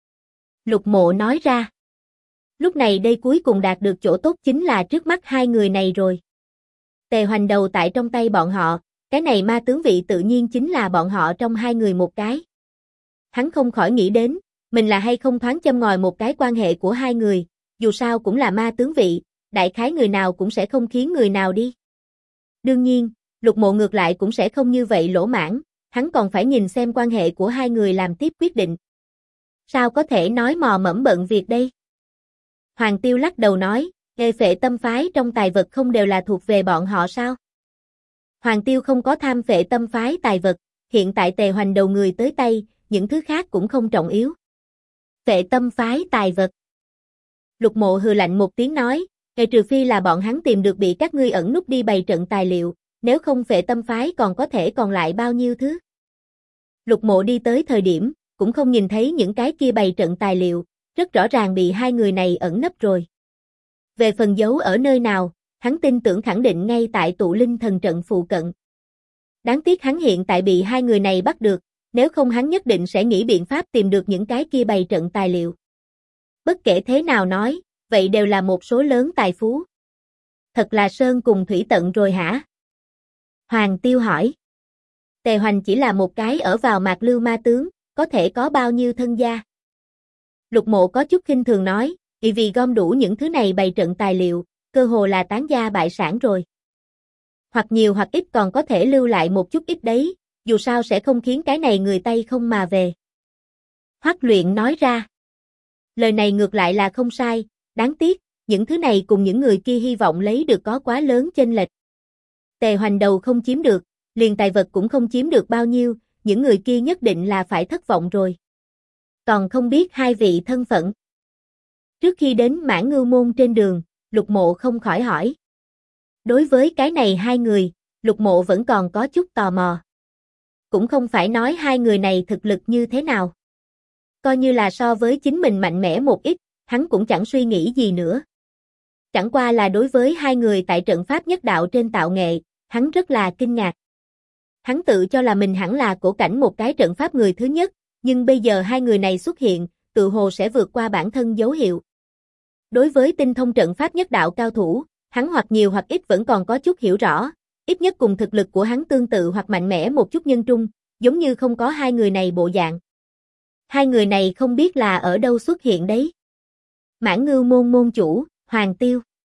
Lục Mộ nói ra. Lúc này đây cuối cùng đạt được chỗ tốt chính là trước mắt hai người này rồi. Tề Hoành đầu tại trong tay bọn họ, cái này ma tướng vị tự nhiên chính là bọn họ trong hai người một cái. Hắn không khỏi nghĩ đến, mình là hay không thoáng châm ngòi một cái quan hệ của hai người, dù sao cũng là ma tướng vị, đại khái người nào cũng sẽ không khiến người nào đi. Đương nhiên, Lục Mộ ngược lại cũng sẽ không như vậy lỗ mãn, hắn còn phải nhìn xem quan hệ của hai người làm tiếp quyết định. Sao có thể nói mò mẫm bận việc đây? Hoàng Tiêu lắc đầu nói, nghe Phệ Tâm phái trong tài vật không đều là thuộc về bọn họ sao? Hoàng Tiêu không có tham Phệ Tâm phái tài vật, hiện tại Tề Hoành đầu người tới tay, những thứ khác cũng không trọng yếu. Phệ Tâm phái tài vật. Lục Mộ hừ lạnh một tiếng nói, trừ phi là bọn hắn tìm được bị các ngươi ẩn núp đi bày trận tài liệu, nếu không Phệ Tâm phái còn có thể còn lại bao nhiêu thứ. Lục Mộ đi tới thời điểm, cũng không nhìn thấy những cái kia bày trận tài liệu, rất rõ ràng bị hai người này ẩn nấp rồi. Về phần giấu ở nơi nào, hắn tin tưởng khẳng định ngay tại tụ linh thần trận phụ cận. Đáng tiếc hắn hiện tại bị hai người này bắt được, nếu không hắn nhất định sẽ nghĩ biện pháp tìm được những cái kia bày trận tài liệu. Bất kể thế nào nói, vậy đều là một số lớn tài phú. Thật là sơn cùng thủy tận rồi hả? Hoàng Tiêu hỏi. Tề Hoành chỉ là một cái ở vào mạc lưu ma tướng, có thể có bao nhiêu thân gia? Lục Mộ có chút khinh thường nói, vì gom đủ những thứ này bày trận tài liệu, cơ hồ là tán gia bại sản rồi. Hoặc nhiều hoặc ít còn có thể lưu lại một chút ít đấy, dù sao sẽ không khiến cái này người Tây không mà về. Hoắc Luyện nói ra. Lời này ngược lại là không sai, đáng tiếc, những thứ này cùng những người kia hy vọng lấy được có quá lớn chênh lệch. Tề Hoành đầu không chiếm được, liền tài vật cũng không chiếm được bao nhiêu, những người kia nhất định là phải thất vọng rồi. Còn không biết hai vị thân phận. Trước khi đến Mãn Ngưu Môn trên đường, Lục Mộ không khỏi hỏi. Đối với cái này hai người, Lục Mộ vẫn còn có chút tò mò. Cũng không phải nói hai người này thực lực như thế nào. Coi như là so với chính mình mạnh mẽ một ít, hắn cũng chẳng suy nghĩ gì nữa. Chẳng qua là đối với hai người tại trận pháp nhất đạo trên tạo nghệ, hắn rất là kinh ngạc. Hắn tự cho là mình hẳn là cổ cảnh một cái trận pháp người thứ nhất, nhưng bây giờ hai người này xuất hiện, tự hồ sẽ vượt qua bản thân dấu hiệu. Đối với tinh thông trận pháp nhất đạo cao thủ, hắn hoặc nhiều hoặc ít vẫn còn có chút hiểu rõ, ít nhất cùng thực lực của hắn tương tự hoặc mạnh mẽ một chút nhân trung, giống như không có hai người này bộ dạng. Hai người này không biết là ở đâu xuất hiện đấy. Mãn Ngưu Môn môn chủ, Hoàng Tiêu.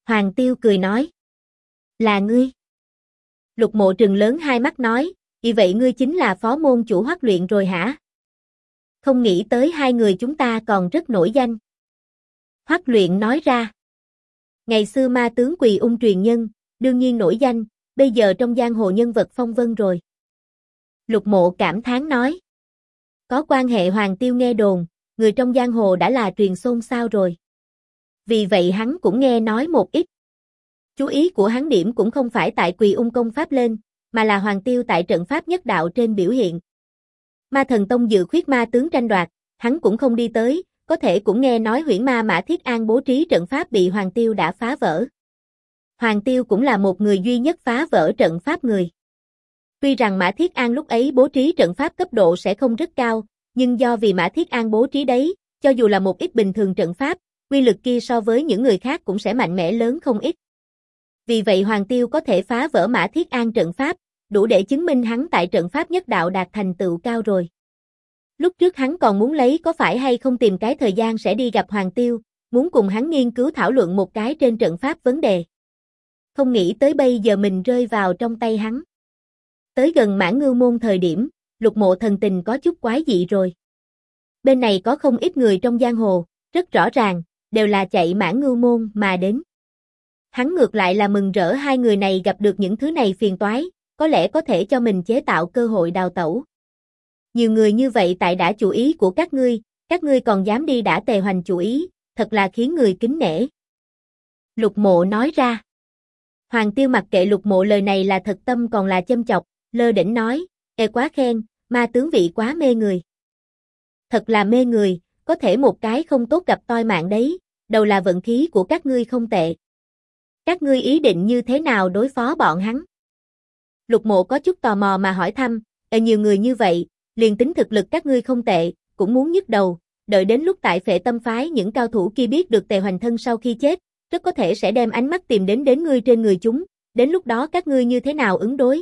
Hoàng Tiêu cười nói. Là ngươi. Lục Mộ trừng lớn hai mắt nói, vì vậy ngươi chính là phó môn chủ Hoắc Luyện rồi hả? Không nghĩ tới hai người chúng ta còn rất nổi danh. Hoắc Luyện nói ra. Ngày xưa ma tướng Quỳ Ung truyền nhân, đương nhiên nổi danh, bây giờ trong giang hồ nhân vật phong vân rồi. Lục Mộ cảm thán nói. Có quan hệ Hoàng Tiêu nghe đồn, người trong giang hồ đã là truyền xôn xao rồi. Vì vậy hắn cũng nghe nói một ít. Chú ý của hắn điểm cũng không phải tại Quỳ Ung công pháp lên, mà là Hoàng Tiêu tại trận pháp nhất đạo trên biểu hiện. Ma Thần Tông dự khuyết ma tướng tranh đoạt, hắn cũng không đi tới, có thể cũng nghe nói Huyễn Ma Mã Thiết An bố trí trận pháp bị Hoàng Tiêu đã phá vỡ. Hoàng Tiêu cũng là một người duy nhất phá vỡ trận pháp người. Tuy rằng Mã Thiết An lúc ấy bố trí trận pháp cấp độ sẽ không rất cao, nhưng do vì Mã Thiết An bố trí đấy, cho dù là một ít bình thường trận pháp, quy lực kia so với những người khác cũng sẽ mạnh mẽ lớn không ít. Vì vậy Hoàng Tiêu có thể phá vỡ Mã Thiết An trận pháp, đủ để chứng minh hắn tại trận pháp nhất đạo đạt thành tựu cao rồi. Lúc trước hắn còn muốn lấy có phải hay không tìm cái thời gian sẽ đi gặp Hoàng Tiêu, muốn cùng hắn nghiên cứu thảo luận một cái trên trận pháp vấn đề. Không nghĩ tới bây giờ mình rơi vào trong tay hắn. Tới gần Mãn Ngưu Môn thời điểm, Lục Mộ thần tình có chút quái dị rồi. Bên này có không ít người trong giang hồ, rất rõ ràng, đều là chạy Mãn Ngưu Môn mà đến. Hắn ngược lại là mừng rỡ hai người này gặp được những thứ này phiền toái, có lẽ có thể cho mình chế tạo cơ hội đào tẩu. Nhiều người như vậy tại đã chủ ý của các ngươi còn dám đi đả Tề Hoành chủ ý, thật là khiến người kính nể. Lục Mộ nói ra. Hoàng Tiêu mặc kệ Lục Mộ lời này là thật tâm còn là châm chọc, lơ đễnh nói, quá khen, ma tướng vị quá mê người. Thật là mê người, có thể một cái không tốt gặp toi mạng đấy, đầu là vận khí của các ngươi không tệ. Các ngươi ý định như thế nào đối phó bọn hắn? Lục Mộ có chút tò mò mà hỏi thăm, nhiều người như vậy, liền tính thực lực các ngươi không tệ, cũng muốn nhức đầu, đợi đến lúc tại Phệ Tâm phái những cao thủ kia biết được Tề Hoành thân sau khi chết, rất có thể sẽ đem ánh mắt tìm đến ngươi trên người chúng, đến lúc đó các ngươi như thế nào ứng đối?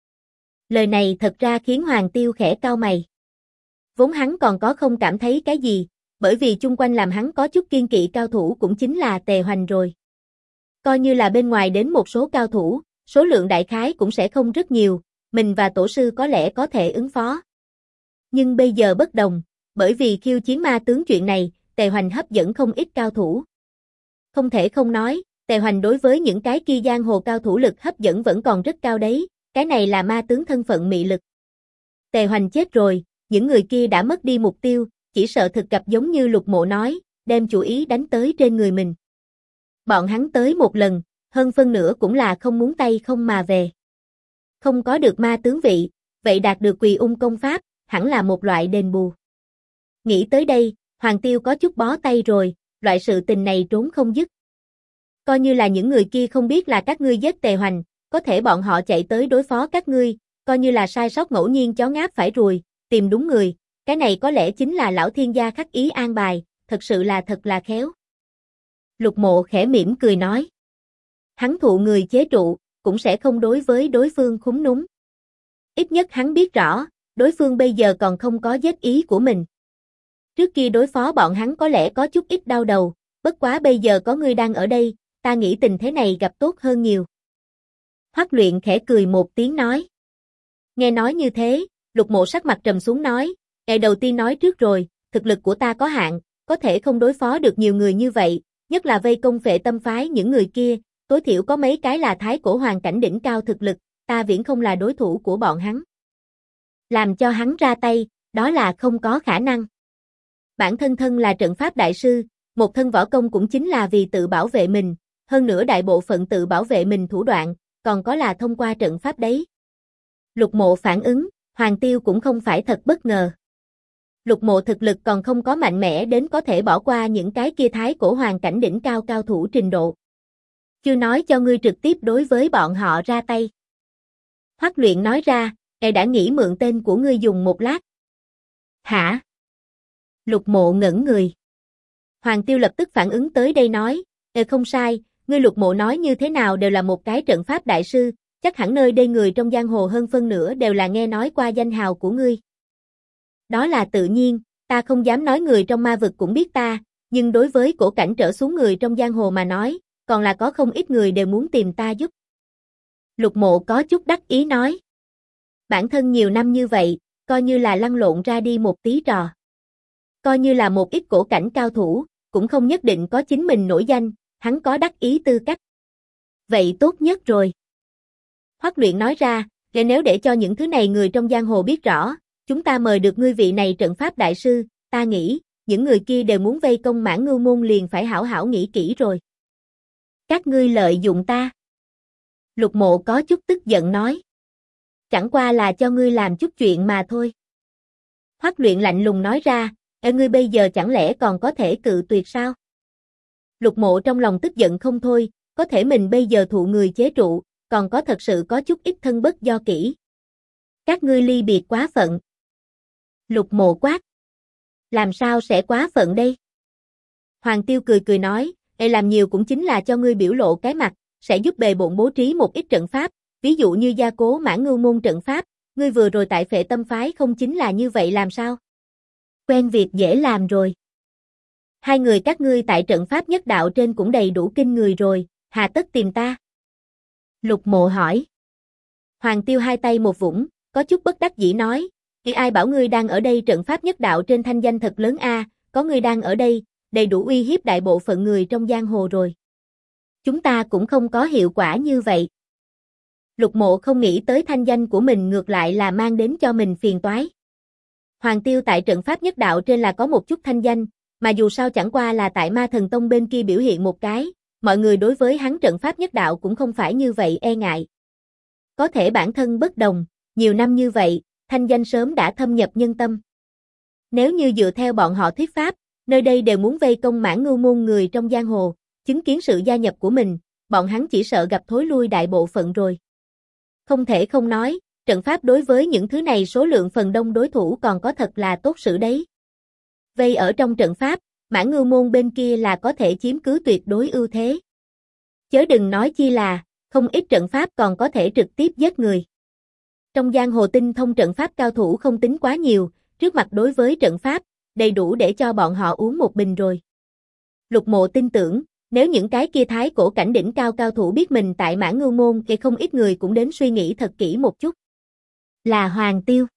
Lời này thật ra khiến Hoàng Tiêu khẽ cau mày. Vốn hắn còn có không cảm thấy cái gì, bởi vì chung quanh làm hắn có chút kiên kỵ cao thủ cũng chính là Tề Hoành rồi. Coi như là bên ngoài đến một số cao thủ, số lượng đại khái cũng sẽ không rất nhiều, mình và tổ sư có lẽ có thể ứng phó. Nhưng bây giờ bất đồng, bởi vì khiêu chiến ma tướng chuyện này, Tề Hoành hấp dẫn không ít cao thủ. Không thể không nói, Tề Hoành đối với những cái kia giang hồ cao thủ lực hấp dẫn vẫn còn rất cao đấy, cái này là ma tướng thân phận mị lực. Tề Hoành chết rồi, những người kia đã mất đi mục tiêu, chỉ sợ thực gặp giống như Lục Mộ nói, đem chủ ý đánh tới trên người mình. Bọn hắn tới một lần, hơn phân nửa cũng là không muốn tay không mà về. Không có được ma tướng vị, vậy đạt được Quỳ Ung công pháp, hẳn là một loại đền bù. Nghĩ tới đây, Hoàng Tiêu có chút bó tay rồi, loại sự tình này trốn không dứt. Coi như là những người kia không biết là các ngươi giết Tề Hoành, có thể bọn họ chạy tới đối phó các ngươi, coi như là sai sót ngẫu nhiên chó ngáp phải ruồi, tìm đúng người, cái này có lẽ chính là lão thiên gia khắc ý an bài, thật sự là thật là khéo. Lục Mộ khẽ mỉm cười nói. Hắn thụ người chế trụ, cũng sẽ không đối với đối phương khúm núm. Ít nhất hắn biết rõ, đối phương bây giờ còn không có giết ý của mình. Trước kia đối phó bọn hắn có lẽ có chút ít đau đầu, bất quá bây giờ có ngươi đang ở đây, ta nghĩ tình thế này gặp tốt hơn nhiều. Hoắc Luyện khẽ cười một tiếng nói. Nghe nói như thế, Lục Mộ sắc mặt trầm xuống nói, ngày đầu tiên nói trước rồi, thực lực của ta có hạn, có thể không đối phó được nhiều người như vậy, nhất là vây công Phệ Tâm phái những người kia, tối thiểu có mấy cái là thái cổ hoàng cảnh đỉnh cao thực lực, ta viễn không là đối thủ của bọn hắn. Làm cho hắn ra tay, đó là không có khả năng. Bản thân thân là trận pháp đại sư, một thân võ công cũng chính là vì tự bảo vệ mình, hơn nữa đại bộ phận tự bảo vệ mình thủ đoạn, còn có là thông qua trận pháp đấy. Lục Mộ phản ứng, Hoàng Tiêu cũng không phải thật bất ngờ. Lục Mộ thực lực còn không có mạnh mẽ đến có thể bỏ qua những cái kia thái cổ hoàng cảnh đỉnh cao cao thủ trình độ. Chưa nói cho ngươi trực tiếp đối với bọn họ ra tay. Hoắc Luyện nói ra, ngài đã nghĩ mượn tên của ngươi dùng một lát. Hả? Lục Mộ ngẩn người. Hoàng Tiêu lập tức phản ứng tới đây nói, không sai, ngươi Lục Mộ nói như thế nào đều là một cái trận pháp đại sư, chắc hẳn nơi đây người trong giang hồ hơn phân nửa đều là nghe nói qua danh hào của ngươi. Đó là tự nhiên, ta không dám nói người trong ma vực cũng biết ta, nhưng đối với cổ cảnh trở xuống người trong giang hồ mà nói, còn là có không ít người đều muốn tìm ta giúp. Lục Mộ có chút đắc ý nói. Bản thân nhiều năm như vậy, coi như là lăn lộn ra đi một tí trò. Coi như là một ít cổ cảnh cao thủ, cũng không nhất định có chính mình nổi danh, hắn có đắc ý tư cách. Vậy tốt nhất rồi. Hoắc Luyện nói ra, nếu để cho những thứ này người trong giang hồ biết rõ, chúng ta mời được ngươi vị này trận pháp đại sư, ta nghĩ, những người kia đều muốn vây công Mãn Ngưu môn liền phải hảo hảo nghĩ kỹ rồi. Các ngươi lợi dụng ta. Lục Mộ có chút tức giận nói. Chẳng qua là cho ngươi làm chút chuyện mà thôi. Hoắc Luyện lạnh lùng nói ra, ngươi bây giờ chẳng lẽ còn có thể cự tuyệt sao? Lục Mộ trong lòng tức giận không thôi, có thể mình bây giờ thụ người chế trụ, còn có thật sự có chút ít thân bất do kỹ. Các ngươi ly biệt quá phận. Lục Mộ quát. Làm sao sẽ quá phận đây? Hoàng Tiêu cười cười nói, làm nhiều cũng chính là cho ngươi biểu lộ cái mặt, sẽ giúp bề bộn bố trí một ít trận pháp, ví dụ như gia cố Mãn Ngưu môn trận pháp, ngươi vừa rồi tại Phệ Tâm phái không chính là như vậy làm sao? Quen việc dễ làm rồi. Hai người các ngươi tại trận pháp nhất đạo trên cũng đầy đủ kinh người rồi, hà tất tìm ta? Lục Mộ hỏi. Hoàng Tiêu hai tay một vũng, có chút bất đắc dĩ nói, ai bảo ngươi đang ở đây trận pháp nhất đạo trên thanh danh thật lớn a, có ngươi đang ở đây, đầy đủ uy hiếp đại bộ phận người trong giang hồ rồi. Chúng ta cũng không có hiệu quả như vậy. Lục Mộ không nghĩ tới thanh danh của mình ngược lại là mang đến cho mình phiền toái. Hoàng Tiêu tại trận pháp nhất đạo trên là có một chút thanh danh, mà dù sao chẳng qua là tại Ma Thần Tông bên kia biểu hiện một cái, mọi người đối với hắn trận pháp nhất đạo cũng không phải như vậy e ngại. Có thể bản thân bất đồng, nhiều năm như vậy, thanh danh sớm đã thâm nhập nhân tâm. Nếu như dựa theo bọn họ thuyết pháp, nơi đây đều muốn vây công Mãn Ngưu môn người trong giang hồ, chứng kiến sự gia nhập của mình, bọn hắn chỉ sợ gặp thối lui đại bộ phận rồi. Không thể không nói, trận pháp đối với những thứ này số lượng phần đông đối thủ còn có thật là tốt xử đấy. Vây ở trong trận pháp, Mãn Ngưu môn bên kia là có thể chiếm cứ tuyệt đối ưu thế. Chớ đừng nói chi là, không ít trận pháp còn có thể trực tiếp giết người. Trong giang hồ tinh thông trận pháp cao thủ không tính quá nhiều, trước mặt đối với trận pháp, đầy đủ để cho bọn họ uống một bình rồi. Lục Mộ tin tưởng, nếu những cái kia thái cổ cảnh đỉnh cao cao thủ biết mình tại Mãn Ngưu môn thì không ít người cũng đến suy nghĩ thật kỹ một chút. Là Hoàng Tiêu.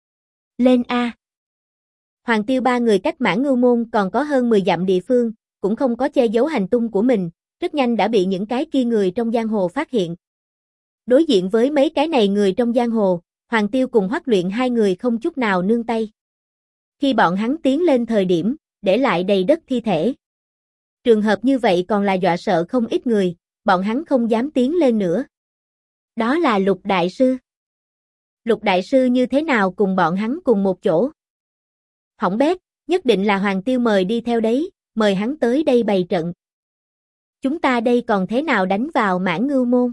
Lên A. Hoàng Tiêu ba người cách Mãn Ngưu môn còn có hơn 10 dặm địa phương, cũng không có che giấu hành tung của mình, rất nhanh đã bị những cái kia người trong giang hồ phát hiện. Đối diện với mấy cái này người trong giang hồ, Hoàng Tiêu cùng Hoắc Luyện hai người không chút nào nương tay. Khi bọn hắn tiến lên thời điểm, để lại đầy đất thi thể. Trường hợp như vậy còn là dọa sợ không ít người, bọn hắn không dám tiến lên nữa. Đó là Lục Đại Sư. Lục Đại Sư như thế nào cùng bọn hắn cùng một chỗ? Hỏng bét, nhất định là Hoàng Tiêu mời đi theo đấy, mời hắn tới đây bày trận. Chúng ta đây còn thế nào đánh vào Mãn Ngưu môn?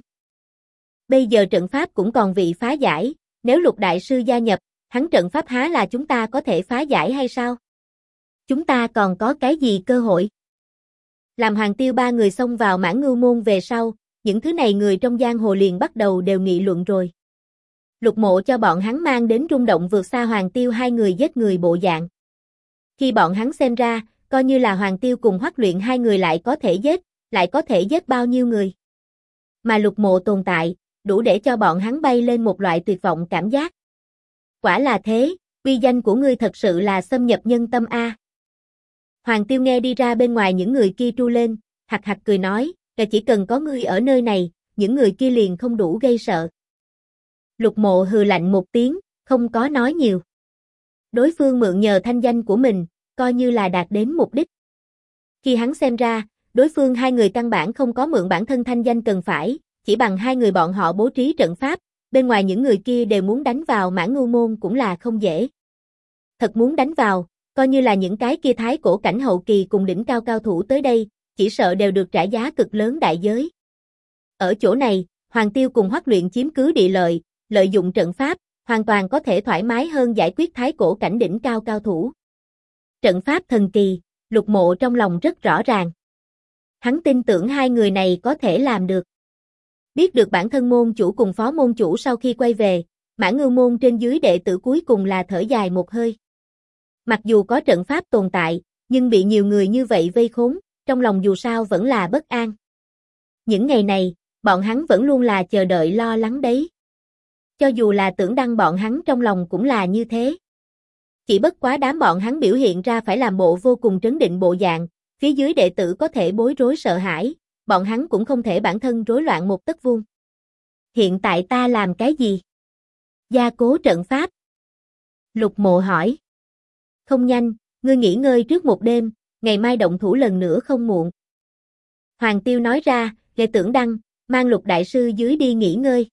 Bây giờ trận pháp cũng còn vị phá giải, nếu Lục Đại Sư gia nhập, hắn trận pháp há là chúng ta có thể phá giải hay sao? Chúng ta còn có cái gì cơ hội? Làm Hoàng Tiêu ba người xông vào Mãn Ngưu môn về sau, những thứ này người trong giang hồ liền bắt đầu đều nghị luận rồi. Lục Mộ cho bọn hắn mang đến rung động vượt xa Hoàng Tiêu hai người giết người bộ dạng. Khi bọn hắn xem ra, coi như là Hoàng Tiêu cùng Hoắc Luyện hai người lại có thể giết bao nhiêu người. Mà Lục Mộ tồn tại, đủ để cho bọn hắn bay lên một loại tuyệt vọng cảm giác. Quả là thế, uy danh của ngươi thật sự là xâm nhập nhân tâm a. Hoàng Tiêu nghe đi ra bên ngoài những người kia tru lên, hạc hạc cười nói, chỉ cần có ngươi ở nơi này, những người kia liền không đủ gây sợ. Lục Mộ hừ lạnh một tiếng, không có nói nhiều. Đối phương mượn nhờ thanh danh của mình, coi như là đạt đến mục đích. Khi hắn xem ra, đối phương hai người căn bản không có mượn bản thân thanh danh cần phải, chỉ bằng hai người bọn họ bố trí trận pháp, bên ngoài những người kia đều muốn đánh vào Mãn Ngưu môn cũng là không dễ. Thật muốn đánh vào, coi như là những cái kia thái cổ cảnh hậu kỳ cùng đỉnh cao cao thủ tới đây, chỉ sợ đều được trả giá cực lớn đại giới. Ở chỗ này, Hoàng Tiêu cùng Hoắc Luyện chiếm cứ địa lợi, lợi dụng trận pháp, hoàn toàn có thể thoải mái hơn giải quyết thái cổ cảnh đỉnh cao cao thủ. Trận pháp thần kỳ, Lục Mộ trong lòng rất rõ ràng. Hắn tin tưởng hai người này có thể làm được. Biết được bản thân môn chủ cùng phó môn chủ sau khi quay về, Mãn Ngưu môn trên dưới đệ tử cuối cùng là thở dài một hơi. Mặc dù có trận pháp tồn tại, nhưng bị nhiều người như vậy vây khốn, trong lòng dù sao vẫn là bất an. Những ngày này, bọn hắn vẫn luôn là chờ đợi lo lắng đấy. Cho dù là Tưởng Đăng bọn hắn trong lòng cũng là như thế. Chỉ bất quá đám bọn hắn biểu hiện ra phải làm bộ vô cùng trấn định bộ dạng, phía dưới đệ tử có thể bối rối sợ hãi, bọn hắn cũng không thể bản thân rối loạn một tấc vuông. Hiện tại ta làm cái gì? Gia cố trận pháp. Lục Mộ hỏi. Không nhanh, ngươi nghỉ ngơi trước một đêm, ngày mai động thủ lần nữa không muộn. Hoàng Tiêu nói ra, để Tưởng Đăng, mang Lục Đại Sư dưới đi nghỉ ngơi.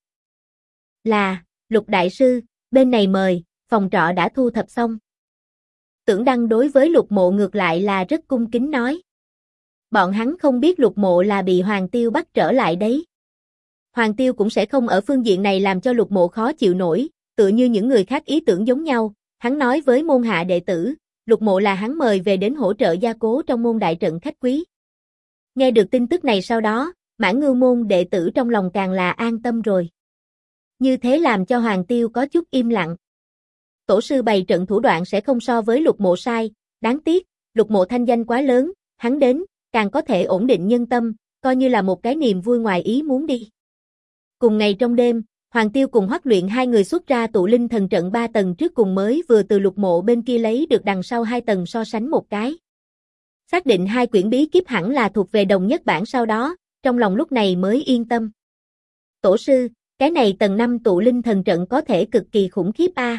Là, Lục Đại Sư, bên này mời, phòng trọ đã thu thập xong. Tưởng Đăng đối với Lục Mộ ngược lại là rất cung kính nói. Bọn hắn không biết Lục Mộ là bị Hoàng Tiêu bắt trở lại đấy. Hoàng Tiêu cũng sẽ không ở phương diện này làm cho Lục Mộ khó chịu nổi, tựa như những người khác ý tưởng giống nhau, hắn nói với môn hạ đệ tử, Lục Mộ là hắn mời về đến hỗ trợ gia cố trong môn đại trận khách quý. Nghe được tin tức này sau đó, Mãn Ngưu môn đệ tử trong lòng càng là an tâm rồi. Như thế làm cho Hoàng Tiêu có chút im lặng. Tổ sư bày trận thủ đoạn sẽ không so với Lục Mộ sai, đáng tiếc, Lục Mộ thanh danh quá lớn, hắn đến, càng có thể ổn định nhân tâm, coi như là một cái niềm vui ngoài ý muốn đi. Cùng ngày trong đêm, Hoàng Tiêu cùng Hoắc Luyện hai người xuất ra tụ linh thần trận 3 tầng trước cùng mới vừa từ Lục Mộ bên kia lấy được đằng sau 2 tầng so sánh một cái. Xác định hai quyển bí kíp hẳn là thuộc về đồng nhất bản sau đó, trong lòng lúc này mới yên tâm. Tổ sư, cái này tầng 5 tụ linh thần trận có thể cực kỳ khủng khiếp a.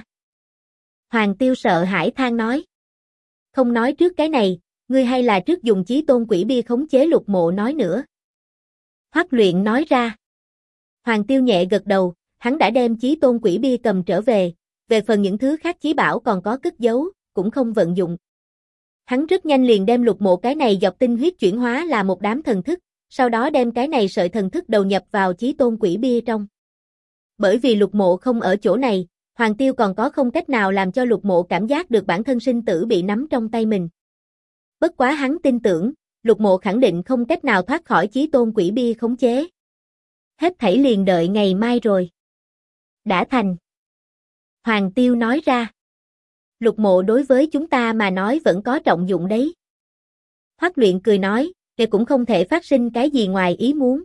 Hoàng Tiêu sợ hãi than nói. Không nói trước cái này, ngươi hay là trước dùng chí tôn quỷ bia khống chế Lục Mộ nói nữa. Hoắc Luyện nói ra. Hoàng Tiêu nhẹ gật đầu, hắn đã đem chí tôn quỷ bia cầm trở về phần những thứ khác chí bảo còn có cất giấu, cũng không vận dụng. Hắn rất nhanh liền đem Lục Mộ cái này dọc tinh huyết chuyển hóa là một đám thần thức, sau đó đem cái này sợi thần thức đầu nhập vào chí tôn quỷ bia trong. Bởi vì Lục Mộ không ở chỗ này, Hoàng Tiêu còn có không cách nào làm cho Lục Mộ cảm giác được bản thân sinh tử bị nắm trong tay mình. Bất quá hắn tin tưởng, Lục Mộ khẳng định không cách nào thoát khỏi chí tôn quỷ bia khống chế. Hết thảy liền đợi ngày mai rồi. Đã thành. Hoàng Tiêu nói ra. Lục Mộ đối với chúng ta mà nói vẫn có trọng dụng đấy. Hoắc Luyện cười nói, để cũng không thể phát sinh cái gì ngoài ý muốn.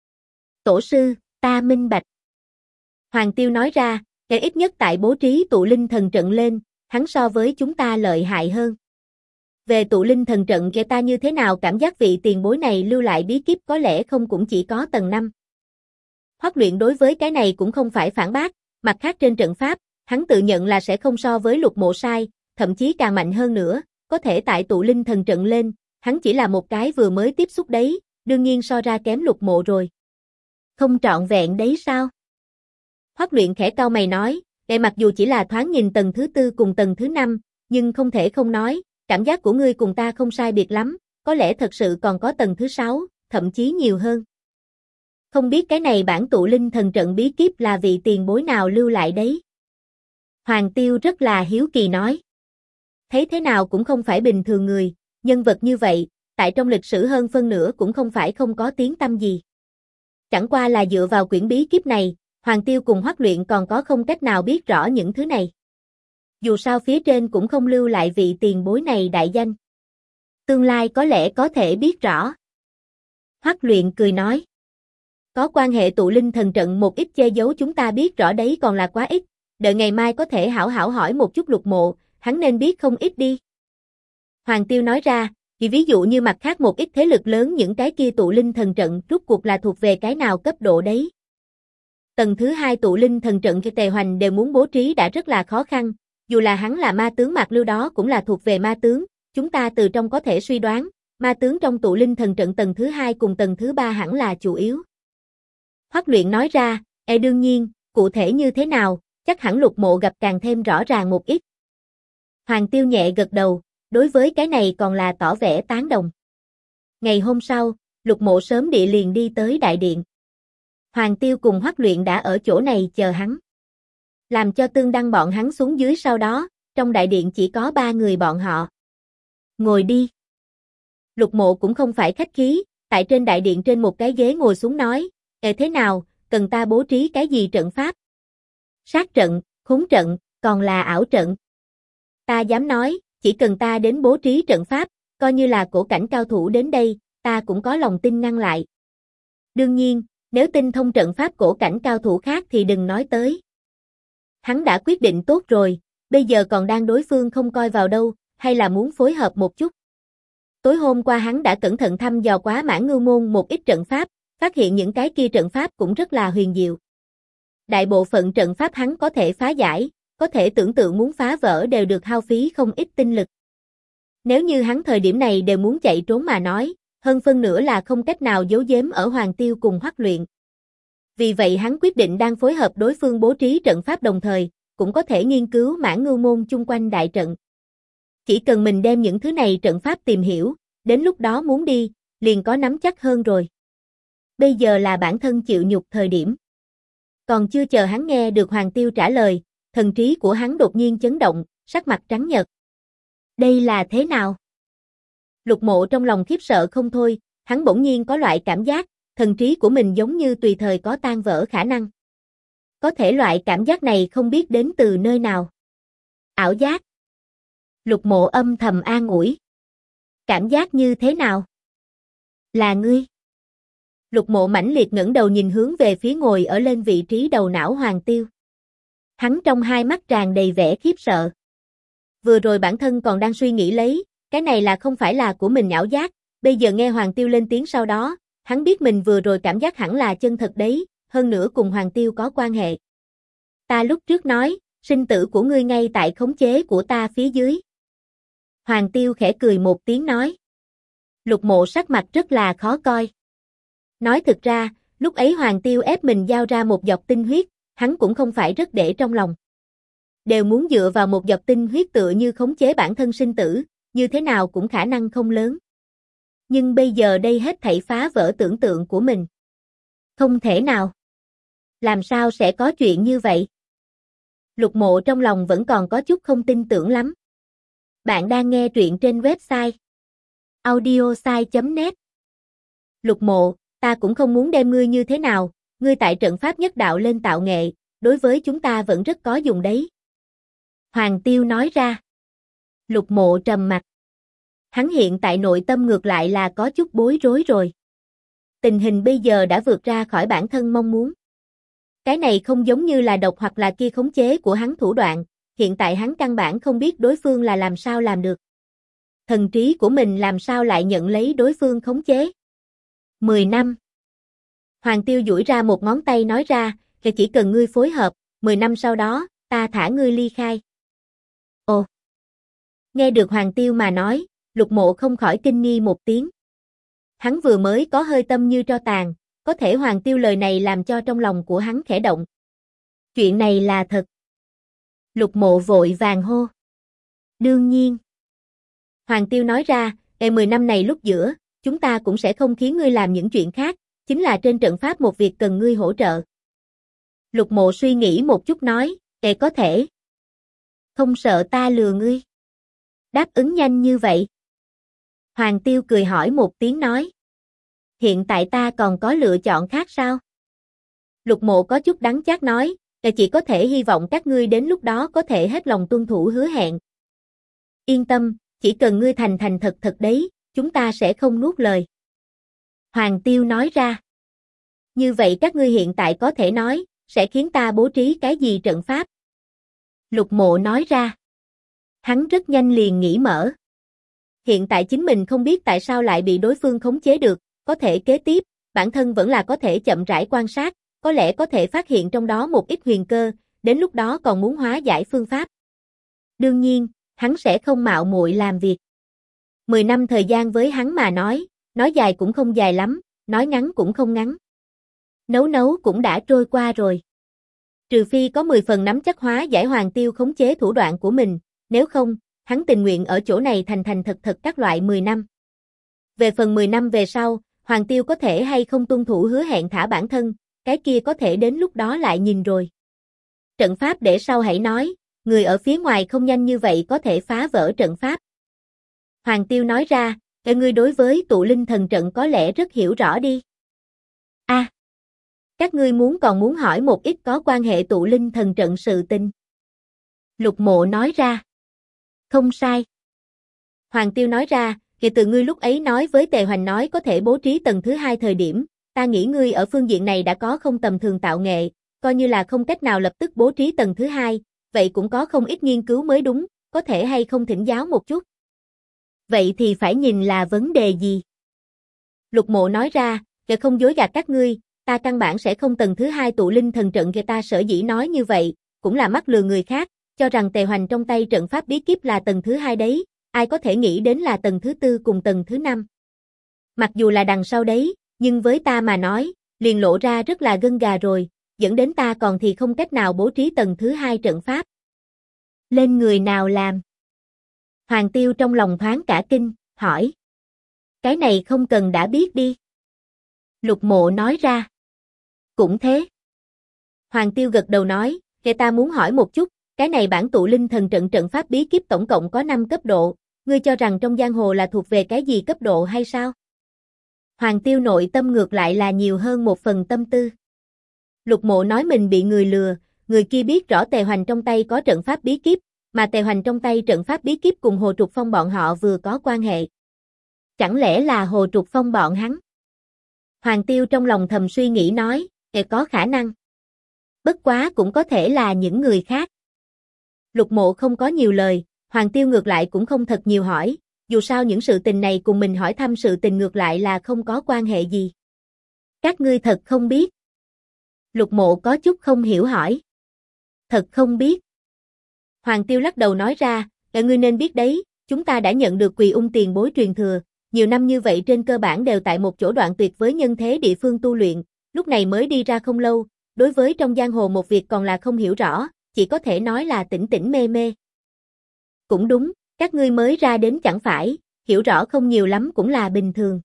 Tổ sư, ta minh bạch. Hoàng Tiêu nói ra, để ít nhất tại bố trí tụ linh thần trận lên, hắn so với chúng ta lợi hại hơn. Về tụ linh thần trận kia ta như thế nào cảm giác vị tiền bối này lưu lại bí kíp có lẽ không cũng chỉ có tầng 5. Hoắc Luyện đối với cái này cũng không phải phản bác, mặt khác trên trận pháp, hắn tự nhận là sẽ không so với Lục Mộ sai, thậm chí càng mạnh hơn nữa, có thể tại tụ linh thần trận lên, hắn chỉ là một cái vừa mới tiếp xúc đấy, đương nhiên so ra kém Lục Mộ rồi. Không trọn vẹn đấy sao? Hoắc Luyện khẽ cau mày nói, để mặc dù chỉ là thoáng nhìn tầng thứ 4 cùng tầng thứ 5, nhưng không thể không nói, cảm giác của ngươi cùng ta không sai biệt lắm, có lẽ thật sự còn có tầng thứ 6, thậm chí nhiều hơn. Không biết cái này bản tụ linh thần trận bí kíp là vị tiền bối nào lưu lại đấy? Hoàng Tiêu rất là hiếu kỳ nói. Thấy thế nào cũng không phải bình thường người, nhân vật như vậy, tại trong lịch sử hơn phân nửa cũng không phải không có tiếng tăm gì. Chẳng qua là dựa vào quyển bí kíp này, Hoàng Tiêu cùng Hoắc Luyện còn có không cách nào biết rõ những thứ này. Dù sao phía trên cũng không lưu lại vị tiền bối này đại danh. Tương lai có lẽ có thể biết rõ. Hoắc Luyện cười nói. Có quan hệ tụ linh thần trận một ít che giấu chúng ta biết rõ đấy còn là quá ít, đợi ngày mai có thể hảo hảo hỏi một chút Lục Mộ, hắn nên biết không ít đi. Hoàng Tiêu nói ra, chỉ ví dụ như mặt khác một ít thế lực lớn những cái kia tụ linh thần trận rốt cuộc là thuộc về cái nào cấp độ đấy. Tầng thứ 2 tụ linh thần trận cho Tề Hoành đều muốn bố trí đã rất là khó khăn, dù là hắn là ma tướng Mạc Lưu đó cũng là thuộc về ma tướng, chúng ta từ trong có thể suy đoán, ma tướng trong tụ linh thần trận tầng thứ 2 cùng tầng thứ 3 hẳn là chủ yếu. Hoắc Luyện nói ra, đương nhiên, cụ thể như thế nào, chắc hẳn Lục Mộ gặp càng thêm rõ ràng một ít. Hoàng Tiêu nhẹ gật đầu, đối với cái này còn là tỏ vẻ tán đồng. Ngày hôm sau, Lục Mộ sớm địa liền đi tới đại điện. Hoàng Tiêu cùng Hoắc Luyện đã ở chỗ này chờ hắn. Làm cho Tương Đăng bọn hắn xuống dưới sau đó, trong đại điện chỉ có 3 người bọn họ. Ngồi đi. Lục Mộ cũng không phải khách khí, tại trên đại điện trên một cái ghế ngồi xuống nói, thế nào, cần ta bố trí cái gì trận pháp? Sát trận, khốn trận, còn là ảo trận. Ta dám nói, chỉ cần ta đến bố trí trận pháp, coi như là cổ cảnh cao thủ đến đây, ta cũng có lòng tin ngăn lại. Đương nhiên, nếu tinh thông trận pháp cổ cảnh cao thủ khác thì đừng nói tới. Hắn đã quyết định tốt rồi, bây giờ còn đang đối phương không coi vào đâu, hay là muốn phối hợp một chút. Tối hôm qua hắn đã cẩn thận thăm dò quá Mãn Ngưu Môn một ít trận pháp, phát hiện những cái kia trận pháp cũng rất là huyền diệu. Đại bộ phận trận pháp hắn có thể phá giải, có thể tưởng tượng muốn phá vỡ đều được hao phí không ít tinh lực. Nếu như hắn thời điểm này đều muốn chạy trốn mà nói, hơn phân nửa là không cách nào giấu giếm ở Hoàng Tiêu cùng Hoắc Luyện. Vì vậy hắn quyết định đang phối hợp đối phương bố trí trận pháp đồng thời, cũng có thể nghiên cứu Mãn Ngưu Môn chung quanh đại trận. Chỉ cần mình đem những thứ này trận pháp tìm hiểu, đến lúc đó muốn đi, liền có nắm chắc hơn rồi. Bây giờ là bản thân chịu nhục thời điểm. Còn chưa chờ hắn nghe được Hoàng Tiêu trả lời, thần trí của hắn đột nhiên chấn động, sắc mặt trắng nhợt. Đây là thế nào? Lục Mộ trong lòng khiếp sợ không thôi, hắn bỗng nhiên có loại cảm giác, thần trí của mình giống như tùy thời có tan vỡ khả năng. Có thể loại cảm giác này không biết đến từ nơi nào. Ảo giác. Lục Mộ âm thầm an ủi. Cảm giác như thế nào? Là ngươi. Lục Mộ mãnh liệt ngẩng đầu nhìn hướng về phía ngồi ở lên vị trí đầu não Hoàng Tiêu. Hắn trong hai mắt tràn đầy vẻ khiếp sợ. Vừa rồi bản thân còn đang suy nghĩ lấy, cái này là không phải là của mình ảo giác, bây giờ nghe Hoàng Tiêu lên tiếng sau đó, hắn biết mình vừa rồi cảm giác hẳn là chân thật đấy, hơn nữa cùng Hoàng Tiêu có quan hệ. Ta lúc trước nói, sinh tử của ngươi ngay tại khống chế của ta phía dưới. Hoàng Tiêu khẽ cười một tiếng nói. Lục Mộ sắc mặt rất là khó coi. Nói thực ra, lúc ấy Hoàng Tiêu ép mình giao ra một giọt tinh huyết, hắn cũng không phải rất để trong lòng. Đều muốn dựa vào một giọt tinh huyết tựa như khống chế bản thân sinh tử, như thế nào cũng khả năng không lớn. Nhưng bây giờ đây hết thảy phá vỡ tưởng tượng của mình. Không thể nào. Làm sao sẽ có chuyện như vậy? Lục Mộ trong lòng vẫn còn có chút không tin tưởng lắm. Bạn đang nghe truyện trên website audiosai.net. Lục Mộ, ta cũng không muốn đem ngươi như thế nào, ngươi tại trận pháp nhất đạo lên tạo nghệ, đối với chúng ta vẫn rất có dùng đấy. Hoàng Tiêu nói ra. Lục Mộ trầm mặt. Hắn hiện tại nội tâm ngược lại là có chút bối rối rồi. Tình hình bây giờ đã vượt ra khỏi bản thân mong muốn. Cái này không giống như là độc hoặc là kia khống chế của hắn thủ đoạn, hiện tại hắn căn bản không biết đối phương là làm sao làm được. Thần trí của mình làm sao lại nhận lấy đối phương khống chế. 10 năm. Hoàng Tiêu duỗi ra một ngón tay nói ra, chỉ cần ngươi phối hợp, 10 năm sau đó, ta thả ngươi ly khai. Ồ! Nghe được Hoàng Tiêu mà nói, Lục Mộ không khỏi kinh nghi một tiếng. Hắn vừa mới có hơi tâm như tro tàn, có thể Hoàng Tiêu lời này làm cho trong lòng của hắn khẽ động. Chuyện này là thật. Lục Mộ vội vàng hô. Đương nhiên. Hoàng Tiêu nói ra, 10 năm này lúc giữa, chúng ta cũng sẽ không khiến ngươi làm những chuyện khác, chính là trên trận pháp một việc cần ngươi hỗ trợ. Lục Mộ suy nghĩ một chút nói, có thể. Không sợ ta lừa ngươi. Đáp ứng nhanh như vậy. Hoàng Tiêu cười hỏi một tiếng nói. Hiện tại ta còn có lựa chọn khác sao? Lục Mộ có chút đắng chát nói, chỉ có thể hy vọng các ngươi đến lúc đó có thể hết lòng tuân thủ hứa hẹn. Yên tâm, chỉ cần ngươi thành thành thật thật đấy, chúng ta sẽ không nuốt lời. Hoàng Tiêu nói ra. Như vậy các ngươi hiện tại có thể nói, sẽ khiến ta bố trí cái gì trận pháp? Lục Mộ nói ra. Hắn rất nhanh liền nghĩ mở. Hiện tại chính mình không biết tại sao lại bị đối phương khống chế được, có thể kế tiếp, bản thân vẫn là có thể chậm rãi quan sát, có lẽ có thể phát hiện trong đó một ít huyền cơ, đến lúc đó còn muốn hóa giải phương pháp. Đương nhiên, hắn sẽ không mạo muội làm việc. 10 năm thời gian với hắn mà nói dài cũng không dài lắm, nói ngắn cũng không ngắn. Nấu cũng đã trôi qua rồi. Trừ phi có 10 phần nắm chắc hóa giải Hoàng Tiêu khống chế thủ đoạn của mình, nếu không, hắn tình nguyện ở chỗ này thành thành thật thật các loại 10 năm. Về phần 10 năm về sau, Hoàng Tiêu có thể hay không tuân thủ hứa hẹn thả bản thân, cái kia có thể đến lúc đó lại nhìn rồi. Trận pháp để sau hãy nói, người ở phía ngoài không nhanh như vậy có thể phá vỡ trận pháp. Hoàng Tiêu nói ra, ngươi đối với tụ linh thần trận có lẽ rất hiểu rõ đi. Các ngươi còn muốn hỏi một ít có quan hệ tụ linh thần trận sự tình. Lục Mộ nói ra. Không sai. Hoàng Tiêu nói ra, từ ngươi lúc ấy nói với Tề Hoành nói có thể bố trí tầng thứ 2 thời điểm, ta nghĩ ngươi ở phương diện này đã có không tầm thường tạo nghệ, coi như là không cách nào lập tức bố trí tầng thứ hai, vậy cũng có không ít nghiên cứu mới đúng, có thể hay không thỉnh giáo một chút. Vậy thì phải nhìn là vấn đề gì? Lục Mộ nói ra, để không dối gạt các ngươi, ta căn bản sẽ không tầng thứ hai tụ linh thần trận, người ta sở dĩ nói như vậy, cũng là mắc lừa người khác, cho rằng Tề Hoành trong tay trận pháp bí kíp là tầng thứ hai đấy, ai có thể nghĩ đến là tầng thứ tư cùng tầng thứ năm. Mặc dù là đằng sau đấy, nhưng với ta mà nói, liền lộ ra rất là gân gà rồi, dẫn đến ta còn thì không cách nào bố trí tầng thứ hai trận pháp. Lên người nào làm? Hoàng Tiêu trong lòng thoáng cả kinh, hỏi. Cái này không cần đã biết đi. Lục Mộ nói ra. Cũng thế. Hoàng Tiêu gật đầu nói, kể ta muốn hỏi một chút, cái này bản tụ linh thần trận trận pháp bí kíp tổng cộng có 5 cấp độ, ngươi cho rằng trong giang hồ là thuộc về cái gì cấp độ hay sao? Hoàng Tiêu nội tâm ngược lại là nhiều hơn một phần tâm tư. Lục Mộ nói mình bị người lừa, người kia biết rõ Tề Hoành trong tay có trận pháp bí kíp, mà Tề Hoành trong tay trận pháp bí kíp cùng Hồ Trục Phong bọn họ vừa có quan hệ. Chẳng lẽ là Hồ Trục Phong bọn hắn? Hoàng Tiêu trong lòng thầm suy nghĩ nói, có khả năng. Bất quá cũng có thể là những người khác. Lục Mộ không có nhiều lời, Hoàng Tiêu ngược lại cũng không thật nhiều hỏi, dù sao những sự tình này cùng mình hỏi thăm sự tình ngược lại là không có quan hệ gì. Các ngươi thật không biết. Lục Mộ có chút không hiểu hỏi. Thật không biết. Hoàng Tiêu lắc đầu nói ra, ngươi nên biết đấy, chúng ta đã nhận được Quỳ Ung tiền bối truyền thừa, nhiều năm như vậy trên cơ bản đều tại một chỗ đoạn tuyệt với nhân thế địa phương tu luyện, lúc này mới đi ra không lâu, đối với trong giang hồ một việc còn là không hiểu rõ, chỉ có thể nói là tỉnh tỉnh mê mê. Cũng đúng, các ngươi mới ra đến chẳng phải, hiểu rõ không nhiều lắm cũng là bình thường.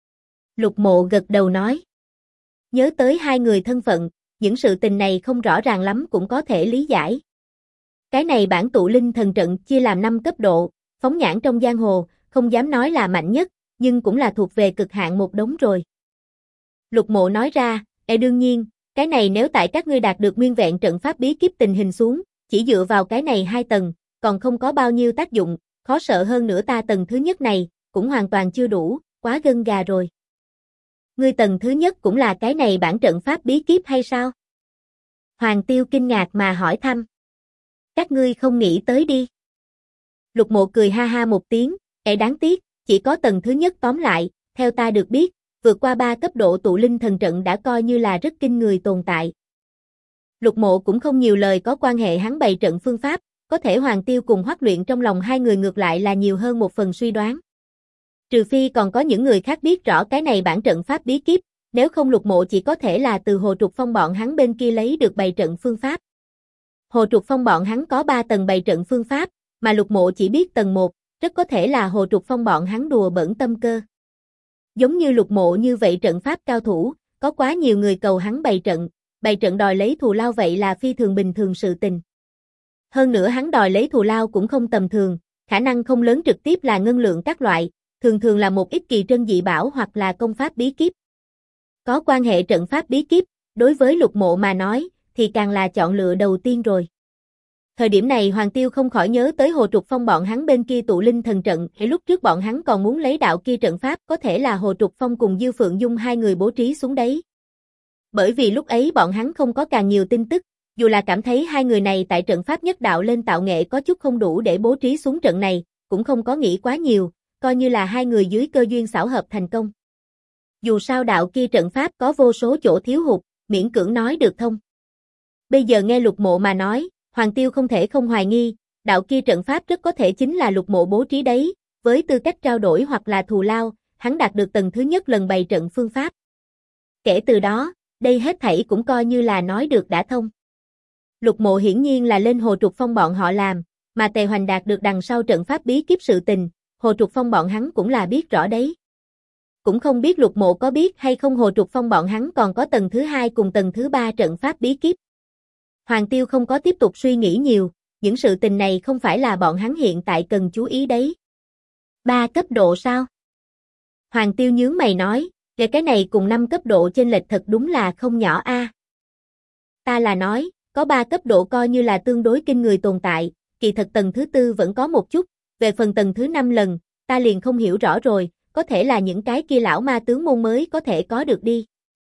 Lục Mộ gật đầu nói. Nhớ tới hai người thân phận, những sự tình này không rõ ràng lắm cũng có thể lý giải. Cái này bản tụ linh thần trận chia làm 5 cấp độ, phóng nhãn trong giang hồ, không dám nói là mạnh nhất, nhưng cũng là thuộc về cực hạn một đống rồi. Lục Mộ nói ra, đương nhiên, cái này nếu tại các ngươi đạt được nguyên vẹn trận pháp bí kíp tình hình xuống, chỉ dựa vào cái này 2 tầng, còn không có bao nhiêu tác dụng, khó sợ hơn nữa ta tầng thứ nhất này, cũng hoàn toàn chưa đủ, quá gân gà rồi. Ngươi tầng thứ nhất cũng là cái này bản trận pháp bí kíp hay sao? Hoàng Tiêu kinh ngạc mà hỏi thăm. Các ngươi không nghĩ tới đi. Lục Mộ cười ha ha một tiếng, đáng tiếc, chỉ có tầng thứ nhất tóm lại, theo ta được biết, vượt qua 3 cấp độ tụ linh thần trận đã coi như là rất kinh người tồn tại. Lục Mộ cũng không nhiều lời có quan hệ hắn bày trận phương pháp, có thể Hoàng Tiêu cùng Hoắc Luyện trong lòng hai người ngược lại là nhiều hơn một phần suy đoán. Trừ phi còn có những người khác biết rõ cái này bản trận pháp bí kíp, nếu không Lục Mộ chỉ có thể là từ Hồ Trục Phong bọn hắn bên kia lấy được bày trận phương pháp. Hồ Trục Phong bọn hắn có 3 tầng bày trận phương pháp, mà Lục Mộ chỉ biết tầng 1, rất có thể là Hồ Trục Phong bọn hắn đùa bỡn tâm cơ. Giống như Lục Mộ như vậy trận pháp cao thủ, có quá nhiều người cầu hắn bày trận đòi lấy thù lao vậy là phi thường bình thường sự tình. Hơn nữa hắn đòi lấy thù lao cũng không tầm thường, khả năng không lớn trực tiếp là ngân lượng các loại, thường thường là một ít kỳ trân dị bảo hoặc là công pháp bí kíp. Có quan hệ trận pháp bí kíp, đối với Lục Mộ mà nói, thì càng là chọn lựa đầu tiên rồi. Thời điểm này Hoàng Tiêu không khỏi nhớ tới Hồ Trục Phong bọn hắn bên kia tụ linh thần trận, lúc trước bọn hắn còn muốn lấy đạo kia trận pháp có thể là Hồ Trục Phong cùng Dư Phượng Dung hai người bố trí xuống đấy. Bởi vì lúc ấy bọn hắn không có càng nhiều tin tức, dù là cảm thấy hai người này tại trận pháp nhất đạo lên tạo nghệ có chút không đủ để bố trí xuống trận này, cũng không có nghĩ quá nhiều, coi như là hai người dưới cơ duyên xảo hợp thành công. Dù sao đạo kia trận pháp có vô số chỗ thiếu hụt, miễn cưỡng nói được thông. Bây giờ nghe Lục Mộ mà nói, Hoàng Tiêu không thể không hoài nghi, đạo kia trận pháp rất có thể chính là Lục Mộ bố trí đấy, với tư cách trao đổi hoặc là thù lao, hắn đạt được tầng thứ nhất lần bày trận phương pháp. Kể từ đó, đây hết thảy cũng coi như là nói được đã thông. Lục Mộ hiển nhiên là lên Hồ Trục Phong bọn họ làm, mà Tề Hoành đạt được đằng sau trận pháp bí kíp sự tình, Hồ Trục Phong bọn hắn cũng là biết rõ đấy. Cũng không biết Lục Mộ có biết hay không Hồ Trục Phong bọn hắn còn có tầng thứ 2 cùng tầng thứ 3 trận pháp bí kíp. Hoàng Tiêu không có tiếp tục suy nghĩ nhiều, những sự tình này không phải là bọn hắn hiện tại cần chú ý đấy. 3 cấp độ sao? Hoàng Tiêu nhướng mày nói, về cái này cùng 5 cấp độ chênh lệch thật đúng là không nhỏ a. Ta là nói, có 3 cấp độ coi như là tương đối kinh người tồn tại, kỳ thật tầng thứ 4 vẫn có một chút, về phần tầng thứ 5 lần, ta liền không hiểu rõ rồi, có thể là những cái kia lão ma tướng môn mới có thể có được đi.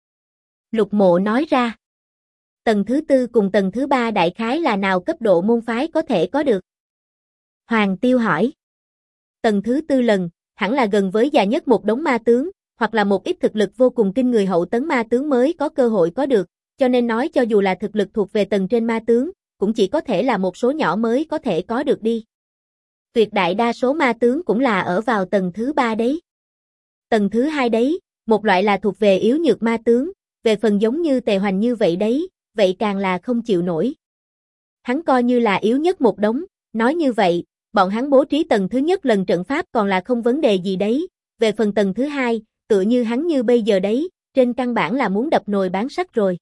Lục Mộ nói ra. Tầng thứ tư cùng tầng thứ ba đại khái là nào cấp độ môn phái có thể có được? Hoàng Tiêu hỏi. Tầng thứ tư lần, hẳn là gần với già nhất một đống ma tướng, hoặc là một ít thực lực vô cùng kinh người hậu tấn ma tướng mới có cơ hội có được, cho nên nói cho dù là thực lực thuộc về tầng trên ma tướng, cũng chỉ có thể là một số nhỏ mới có thể có được đi. Tuyệt đại đa số ma tướng cũng là ở vào tầng thứ ba đấy. Tầng thứ hai đấy, một loại là thuộc về yếu nhược ma tướng, về phần giống như Tề Hoành như vậy đấy, vậy càng là không chịu nổi. Hắn coi như là yếu nhất một đống, nói như vậy, bọn hắn bố trí tầng thứ nhất lần trận pháp còn là không vấn đề gì đấy, về phần tầng thứ hai, tựa như hắn như bây giờ đấy, trên căn bản là muốn đập nồi bán sắt rồi.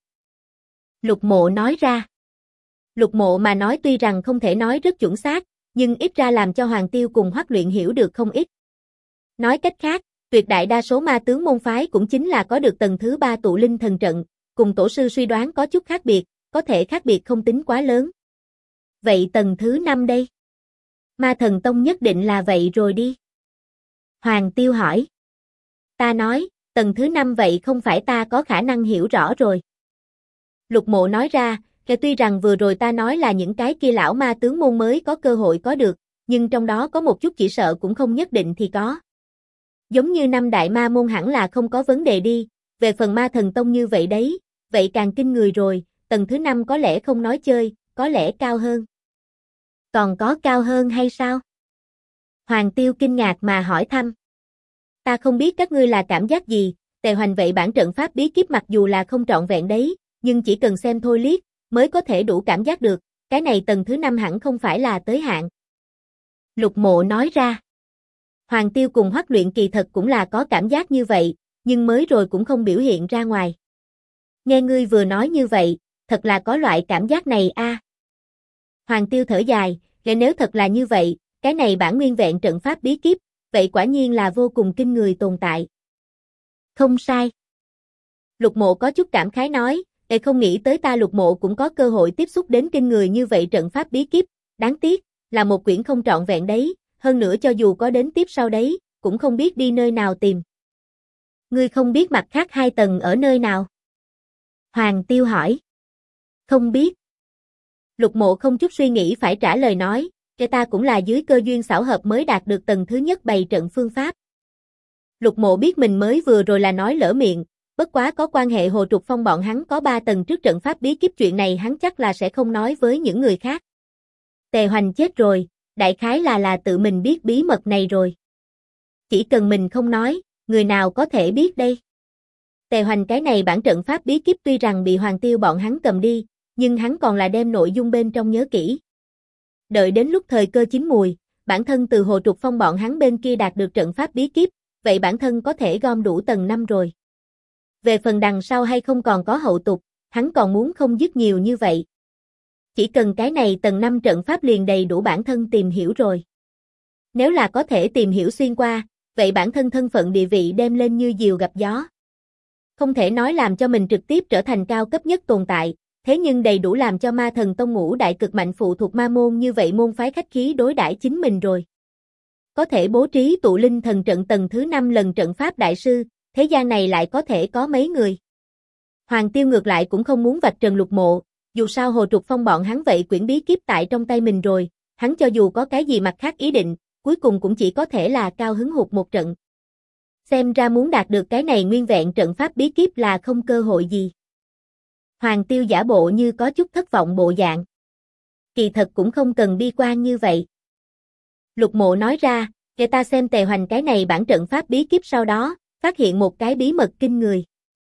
Lục Mộ nói ra. Lục Mộ mà nói tuy rằng không thể nói rất chuẩn xác, nhưng ít ra làm cho Hoàng Tiêu cùng Hoắc Luyện hiểu được không ít. Nói cách khác, tuyệt đại đa số ma tướng môn phái cũng chính là có được tầng thứ ba tụ linh thần trận, cùng tổ sư suy đoán có chút khác biệt, có thể khác biệt không tính quá lớn. Vậy tầng thứ năm đây? Ma Thần Tông nhất định là vậy rồi đi. Hoàng Tiêu hỏi. Ta nói, tầng thứ năm vậy không phải ta có khả năng hiểu rõ rồi. Lục Mộ nói ra, tuy rằng vừa rồi ta nói là những cái kia lão ma tướng môn mới có cơ hội có được, nhưng trong đó có một chút chỉ sợ cũng không nhất định thì có. Giống như năm đại ma môn hẳn là không có vấn đề đi, về phần Ma Thần Tông như vậy đấy, vậy càng kinh người rồi, tầng thứ năm có lẽ không nói chơi, có lẽ cao hơn. Còn có cao hơn hay sao? Hoàng Tiêu kinh ngạc mà hỏi thăm. Ta không biết các ngươi là cảm giác gì, Tề Hoành vậy bản trận pháp bí kíp mặc dù là không trọn vẹn đấy, nhưng chỉ cần xem thôi liếc, mới có thể đủ cảm giác được, cái này tầng thứ năm hẳn không phải là tới hạn. Lục Mộ nói ra. Hoàng Tiêu cùng Hoắc Luyện kỳ thật cũng là có cảm giác như vậy, nhưng mới rồi cũng không biểu hiện ra ngoài. Nghe ngươi vừa nói như vậy, thật là có loại cảm giác này a. Hoàng Tiêu thở dài, nếu thật là như vậy, cái này bản nguyên vẹn trận pháp bí kíp, vậy quả nhiên là vô cùng kinh người tồn tại. Không sai. Lục Mộ có chút cảm khái nói, không nghĩ tới ta Lục Mộ cũng có cơ hội tiếp xúc đến kinh người như vậy trận pháp bí kíp, đáng tiếc, là một quyển không trọn vẹn đấy, hơn nữa cho dù có đến tiếp sau đấy, cũng không biết đi nơi nào tìm. Ngươi không biết mặt khác hai tầng ở nơi nào? Hoàng Tiêu hỏi. Không biết. Lục Mộ không chút suy nghĩ phải trả lời nói, ta cũng là dưới cơ duyên xảo hợp mới đạt được tầng thứ nhất bày trận phương pháp. Lục Mộ biết mình mới vừa rồi là nói lỡ miệng, bất quá có quan hệ Hồ Trục Phong bọn hắn có 3 tầng trước trận pháp bí kíp chuyện này hắn chắc là sẽ không nói với những người khác. Tề Hoành chết rồi, đại khái là tự mình biết bí mật này rồi. Chỉ cần mình không nói, người nào có thể biết đây? Tề Hoành cái này bản trận pháp bí kíp tuy rằng bị Hoàng Tiêu bọn hắn cầm đi, nhưng hắn còn là đem nội dung bên trong nhớ kỹ. Đợi đến lúc thời cơ chín mùi, bản thân từ Hồ Trục Phong bọn hắn bên kia đạt được trận pháp bí kíp, vậy bản thân có thể gom đủ tầng 5 rồi. Về phần đằng sau hay không còn có hậu tục, hắn còn muốn không dứt nhiều như vậy. Chỉ cần cái này tầng 5 trận pháp liền đầy đủ bản thân tìm hiểu rồi. Nếu là có thể tìm hiểu xuyên qua, vậy bản thân thân phận địa vị đem lên như diều gặp gió. Không thể nói làm cho mình trực tiếp trở thành cao cấp nhất tồn tại, thế nhưng đầy đủ làm cho Ma Thần Tông ngũ đại cực mạnh phụ thuộc ma môn như vậy môn phái khách khí đối đãi chính mình rồi. Có thể bố trí tụ linh thần trận tầng thứ 5 lần trận pháp đại sư, thế gian này lại có thể có mấy người. Hoàng Tiêu ngược lại cũng không muốn vạch trần Lục Mộ, dù sao Hồ Trục Phong bọn hắn vậy quyển bí kíp tại trong tay mình rồi, hắn cho dù có cái gì mặt khác ý định, cuối cùng cũng chỉ có thể là cao hứng hụt một trận. Xem ra muốn đạt được cái này nguyên vẹn trận pháp bí kíp là không cơ hội gì. Hoàng Tiêu giả bộ như có chút thất vọng bộ dạng. Kỳ thật cũng không cần bi quan như vậy. Lục Mộ nói ra, để ta xem Tề Hoành cái này bản trận pháp bí kíp sau đó, phát hiện một cái bí mật kinh người.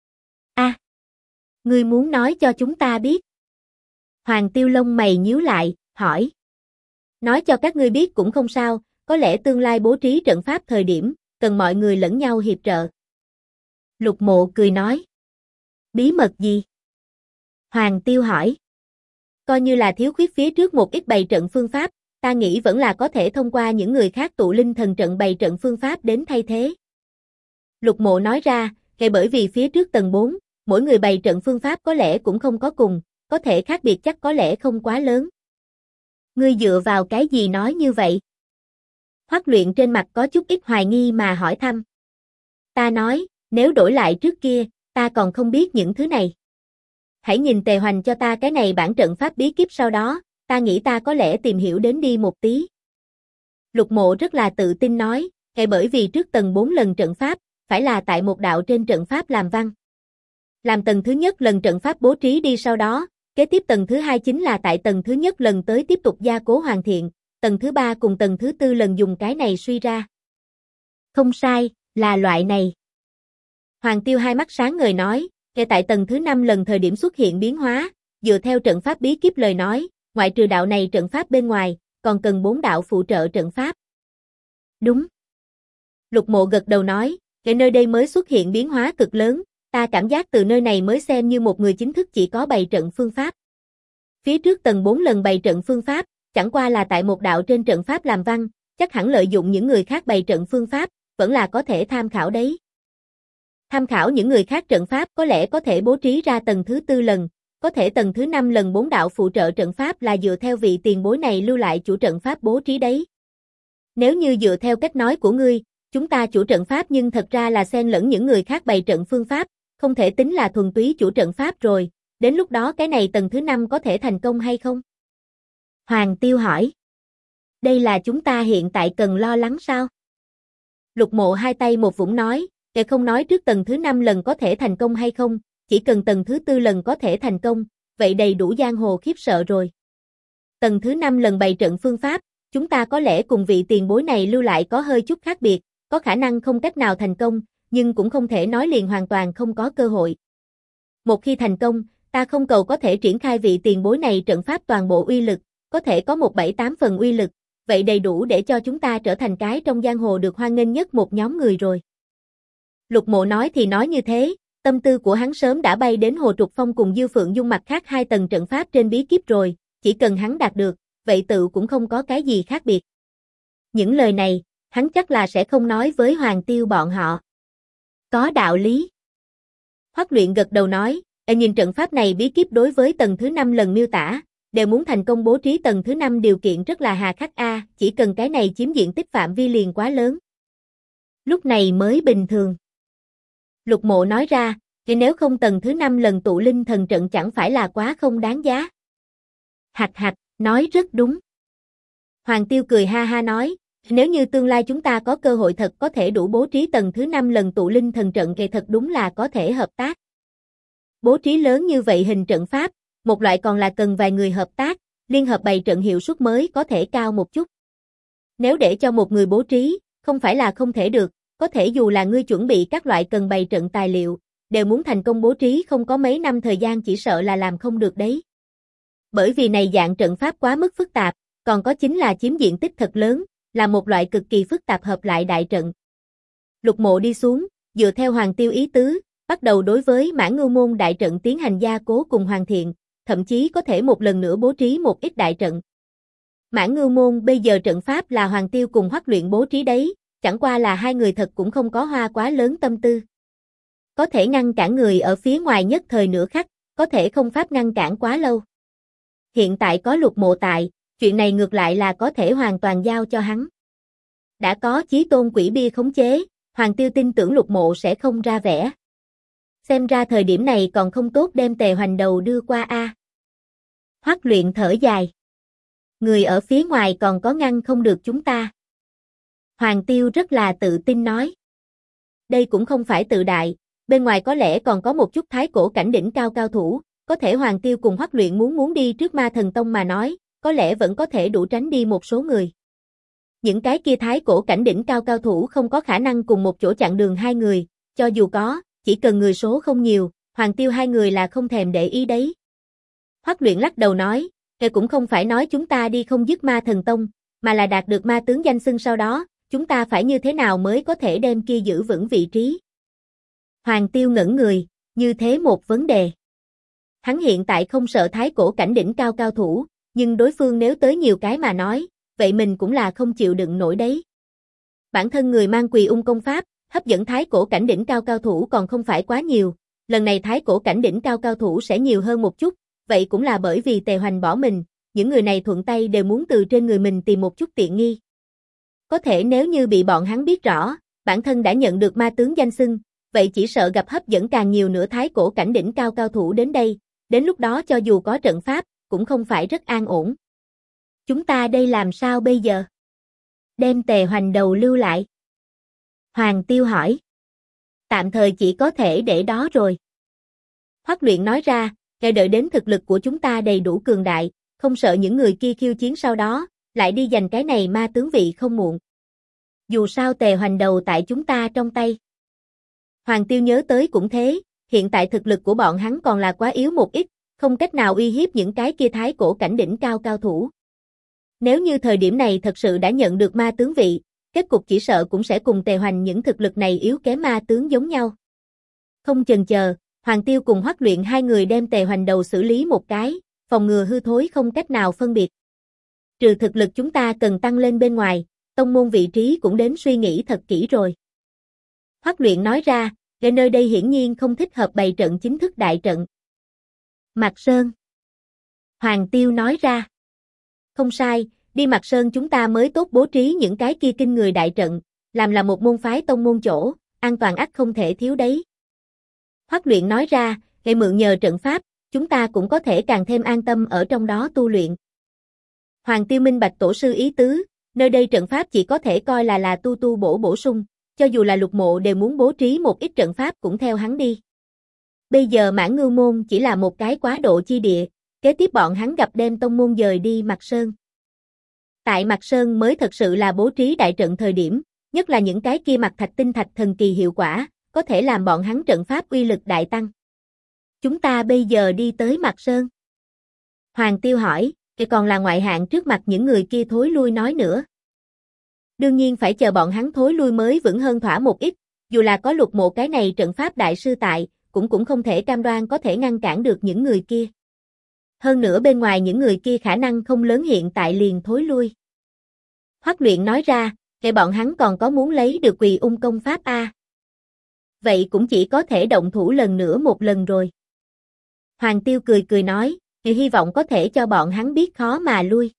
Ngươi muốn nói cho chúng ta biết. Hoàng Tiêu lông mày nhíu lại, hỏi. Nói cho các ngươi biết cũng không sao, có lẽ tương lai bố trí trận pháp thời điểm, cần mọi người lẫn nhau hiệp trợ. Lục Mộ cười nói. Bí mật gì? Hoàng Tiêu hỏi. Coi như là thiếu khuyết phía trước một ít bày trận phương pháp, ta nghĩ vẫn là có thể thông qua những người khác tụ linh thần trận bày trận phương pháp đến thay thế. Lục Mộ nói ra, bởi vì phía trước tầng 4, mỗi người bày trận phương pháp có lẽ cũng không có cùng, có thể khác biệt chắc có lẽ không quá lớn. Ngươi dựa vào cái gì nói như vậy? Hoắc Luyện trên mặt có chút ít hoài nghi mà hỏi thăm. Ta nói, nếu đổi lại trước kia, ta còn không biết những thứ này. Hãy nhìn Tề Hoành cho ta cái này bản trận pháp bí kíp sau đó, ta nghĩ ta có lẽ tìm hiểu đến đi một tí. Lục Mộ rất là tự tin nói, bởi vì trước tầng 4 lần trận pháp, phải là tại một đạo trên trận pháp làm văn. Làm tầng thứ nhất lần trận pháp bố trí đi sau đó, kế tiếp tầng thứ 2 chính là tại tầng thứ nhất lần tới tiếp tục gia cố hoàn thiện, tầng thứ 3 cùng tầng thứ 4 lần dùng cái này suy ra. Không sai, là loại này. Hoàng Tiêu hai mắt sáng ngời nói, tại tầng thứ 5 lần thời điểm xuất hiện biến hóa, dựa theo trận pháp bí kíp lời nói, ngoại trừ đạo này trận pháp bên ngoài, còn cần 4 đạo phụ trợ trận pháp. Đúng. Lục Mộ gật đầu nói, nơi đây mới xuất hiện biến hóa cực lớn, ta cảm giác từ nơi này mới xem như một người chính thức chỉ có bày trận phương pháp. Phía trước tầng 4 lần bày trận phương pháp, chẳng qua là tại một đạo trên trận pháp làm văn, chắc hẳn lợi dụng những người khác bày trận phương pháp, vẫn là có thể tham khảo đấy. Tham khảo những người khác trận pháp có lẽ có thể bố trí ra tầng thứ 4 lần, có thể tầng thứ 5 lần 4 đạo phụ trợ trận pháp là dựa theo vị tiền bối này lưu lại chủ trận pháp bố trí đấy. Nếu như dựa theo cách nói của ngươi, chúng ta chủ trận pháp nhưng thật ra là xen lẫn những người khác bày trận phương pháp, không thể tính là thuần túy chủ trận pháp rồi, đến lúc đó cái này tầng thứ 5 có thể thành công hay không? Hoàng Tiêu hỏi. Đây là chúng ta hiện tại cần lo lắng sao? Lục Mộ hai tay một vũng nói, không nói trước tầng thứ 5 lần có thể thành công hay không, chỉ cần tầng thứ 4 lần có thể thành công, vậy đầy đủ giang hồ khiếp sợ rồi. Tầng thứ 5 lần bày trận phương pháp, chúng ta có lẽ cùng vị tiền bối này lưu lại có hơi chút khác biệt, có khả năng không cách nào thành công, nhưng cũng không thể nói liền hoàn toàn không có cơ hội. Một khi thành công, ta không cầu có thể triển khai vị tiền bối này trận pháp toàn bộ uy lực, có thể có một 7-8 phần uy lực, vậy đầy đủ để cho chúng ta trở thành cái trong giang hồ được hoan nghênh nhất một nhóm người rồi. Lục Mộ nói thì nói như thế, tâm tư của hắn sớm đã bay đến Hồ Trục Phong cùng Dư Phượng Dung mặt khác 2 tầng trận pháp trên bí kíp rồi, chỉ cần hắn đạt được, vậy tự cũng không có cái gì khác biệt. Những lời này, hắn chắc là sẽ không nói với Hoàng Tiêu bọn họ. Có đạo lý. Hoắc Luyện gật đầu nói, nhìn trận pháp này bí kíp đối với tầng thứ 5 lần miêu tả, đều muốn thành công bố trí tầng thứ 5 điều kiện rất là hà khắc a, chỉ cần cái này chiếm diện tích phạm vi liền quá lớn. Lúc này mới bình thường. Lục Mộ nói ra, nếu không tầng thứ 5 lần tụ linh thần trận chẳng phải là quá không đáng giá. Hạch hạch, nói rất đúng. Hoàng Tiêu cười ha ha nói, nếu như tương lai chúng ta có cơ hội thật có thể đủ bố trí tầng thứ 5 lần tụ linh thần trận thì thật đúng là có thể hợp tác. Bố trí lớn như vậy hình trận pháp, một loại còn là cần vài người hợp tác, liên hợp bày trận hiệu suất mới có thể cao một chút. Nếu để cho một người bố trí, không phải là không thể được, có thể dù là ngươi chuẩn bị các loại cần bày trận tài liệu, đều muốn thành công bố trí không có mấy năm thời gian chỉ sợ là làm không được đấy. Bởi vì này dạng trận pháp quá mức phức tạp, còn có chính là chiếm diện tích thật lớn, là một loại cực kỳ phức tạp hợp lại đại trận. Lục Mộ đi xuống, dựa theo Hoàng Tiêu ý tứ, bắt đầu đối với Mã Ngưu Môn đại trận tiến hành gia cố cùng hoàn thiện, thậm chí có thể một lần nữa bố trí một ít đại trận. Mã Ngưu Môn bây giờ trận pháp là Hoàng Tiêu cùng Hoắc Luyện bố trí đấy, chẳng qua là hai người thật cũng không có hoa quá lớn tâm tư. Có thể ngăn cản người ở phía ngoài nhất thời nửa khắc, có thể không pháp ngăn cản quá lâu. Hiện tại có Lục Mộ tại, chuyện này ngược lại là có thể hoàn toàn giao cho hắn. Đã có Chí Tôn quỷ bia khống chế, Hoàng Tiêu tin tưởng Lục Mộ sẽ không ra vẻ. Xem ra thời điểm này còn không tốt đem Tề Hoành đầu đưa qua a. Hoắc Luyện thở dài. Người ở phía ngoài còn có ngăn không được chúng ta. Hoàng Tiêu rất là tự tin nói. Đây cũng không phải tự đại, bên ngoài có lẽ còn có một chút thái cổ cảnh đỉnh cao cao thủ, có thể Hoàng Tiêu cùng Hoắc Luyện muốn đi trước Ma Thần Tông mà nói, có lẽ vẫn có thể đủ tránh đi một số người. Những cái kia thái cổ cảnh đỉnh cao cao thủ không có khả năng cùng một chỗ chặn đường hai người, cho dù có, chỉ cần người số không nhiều, Hoàng Tiêu hai người là không thèm để ý đấy. Hoắc Luyện lắc đầu nói, cũng không phải nói chúng ta đi không dứt Ma Thần Tông, mà là đạt được ma tướng danh xưng sau đó, chúng ta phải như thế nào mới có thể đem kia giữ vững vị trí. Hoàng Tiêu ngẩn người, như thế một vấn đề. Hắn hiện tại không sợ thái cổ cảnh đỉnh cao cao thủ, nhưng đối phương nếu tới nhiều cái mà nói, vậy mình cũng là không chịu đựng nổi đấy. Bản thân người mang Quỳ Ung công pháp, hấp dẫn thái cổ cảnh đỉnh cao cao thủ còn không phải quá nhiều, lần này thái cổ cảnh đỉnh cao cao thủ sẽ nhiều hơn một chút, vậy cũng là bởi vì Tề Hoành bỏ mình, những người này thuận tay đều muốn từ trên người mình tìm một chút tiện nghi. Có thể nếu như bị bọn hắn biết rõ, bản thân đã nhận được ma tướng danh xưng, vậy chỉ sợ gặp hấp dẫn càng nhiều nữa thái cổ cảnh đỉnh cao cao thủ đến đây, đến lúc đó cho dù có trận pháp, cũng không phải rất an ổn. Chúng ta đây làm sao bây giờ? Đem Tề Hoành đầu lưu lại. Hoàng Tiêu hỏi. Tạm thời chỉ có thể để đó rồi. Hoắc Luyện nói ra, để đợi đến thực lực của chúng ta đầy đủ cường đại, không sợ những người kia khiêu chiến sau đó, lại đi giành cái này ma tướng vị không muộn. Dù sao Tề Hoành đầu tại chúng ta trong tay. Hoàng Tiêu nhớ tới cũng thế, hiện tại thực lực của bọn hắn còn là quá yếu một ít, không cách nào uy hiếp những cái kia thái cổ cảnh đỉnh cao cao thủ. Nếu như thời điểm này thật sự đã nhận được ma tướng vị, kết cục chỉ sợ cũng sẽ cùng Tề Hoành những thực lực này yếu kém ma tướng giống nhau. Không chần chờ, Hoàng Tiêu cùng Hoắc Luyện hai người đem Tề Hoành đầu xử lý một cái, phòng ngừa hư thối không cách nào phân biệt. Trừ thực lực chúng ta cần tăng lên bên ngoài, tông môn vị trí cũng đến suy nghĩ thật kỹ rồi. Hoắc Luyện nói ra, ở nơi đây hiển nhiên không thích hợp bày trận chính thức đại trận. Mạc Sơn. Hoàng Tiêu nói ra. Không sai, đi Mạc Sơn chúng ta mới tốt bố trí những cái kia kinh người đại trận, làm là một môn phái tông môn chỗ, an toàn ắt không thể thiếu đấy. Hoắc Luyện nói ra, để mượn nhờ trận pháp, chúng ta cũng có thể càng thêm an tâm ở trong đó tu luyện. Hoàng Tiêu minh bạch tổ sư ý tứ, nơi đây trận pháp chỉ có thể coi là tu bổ sung, cho dù là Lục Mộ đều muốn bố trí một ít trận pháp cũng theo hắn đi. Bây giờ Mãn Ngưu Môn chỉ là một cái quá độ chi địa, kế tiếp bọn hắn gặp đem tông môn dời đi Mạc Sơn. Tại Mạc Sơn mới thật sự là bố trí đại trận thời điểm, nhất là những cái kia Mạc Thạch tinh thạch thần kỳ hiệu quả, có thể làm bọn hắn trận pháp uy lực đại tăng. Chúng ta bây giờ đi tới Mạc Sơn. Hoàng Tiêu hỏi, còn là ngoại hạng trước mặt những người kia thối lui nói nữa. Đương nhiên phải chờ bọn hắn thối lui mới vững hơn thỏa một ít, dù là có Lục Mộ cái này trận pháp đại sư tại, cũng không thể cam đoan có thể ngăn cản được những người kia. Hơn nữa bên ngoài những người kia khả năng không lớn hiện tại liền thối lui. Hoắc Luyện nói ra, để bọn hắn còn có muốn lấy được Quỳ Ung công pháp a. Vậy cũng chỉ có thể động thủ lần nữa một lần rồi. Hoàng Tiêu cười nói, hy vọng có thể cho bọn hắn biết khó mà lui.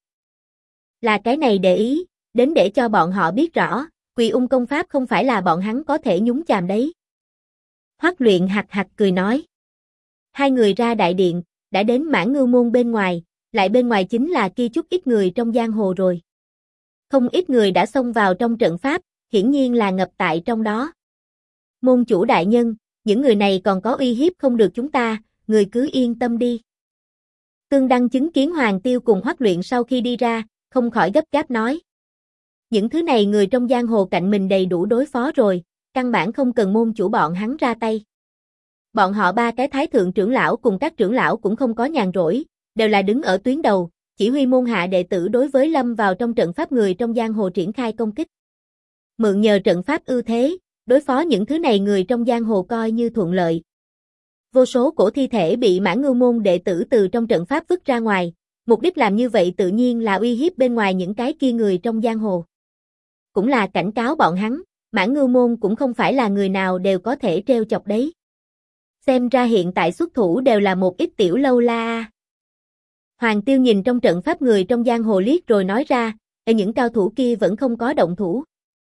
Là cái này để ý, đến để cho bọn họ biết rõ, Quỳ Ung công pháp không phải là bọn hắn có thể nhúng chàm đấy. Hoắc Luyện hạc cười nói. Hai người ra đại điện, đã đến Mãn Ngưu Môn bên ngoài, lại bên ngoài chính là kia chút ít người trong giang hồ rồi. Không ít người đã xông vào trong trận pháp, hiển nhiên là ngập tại trong đó. Môn chủ đại nhân, những người này còn có uy hiếp không được chúng ta, người cứ yên tâm đi. Tương Đăng chứng kiến Hoàng Tiêu cùng Hoắc Luyện sau khi đi ra, không khỏi gấp gáp nói. Những thứ này người trong giang hồ cạnh mình đầy đủ đối phó rồi, căn bản không cần môn chủ bọn hắn ra tay. Bọn họ ba cái thái thượng trưởng lão cùng các trưởng lão cũng không có nhàn rỗi, đều là đứng ở tuyến đầu, chỉ huy môn hạ đệ tử đối với lâm vào trong trận pháp người trong giang hồ triển khai công kích. Mượn nhờ trận pháp ưu thế, đối phó những thứ này người trong giang hồ coi như thuận lợi. Vô số cổ thi thể bị Mãn Ngưu Môn đệ tử từ trong trận pháp vứt ra ngoài, mục đích làm như vậy tự nhiên là uy hiếp bên ngoài những cái kia người trong giang hồ. Cũng là cảnh cáo bọn hắn, Mãn Ngưu Môn cũng không phải là người nào đều có thể trêu chọc đấy. Xem ra hiện tại xuất thủ đều là một ít tiểu lâu la. Hoàng Tiêu nhìn trong trận pháp người trong giang hồ liếc rồi nói ra, những cao thủ kia vẫn không có động thủ.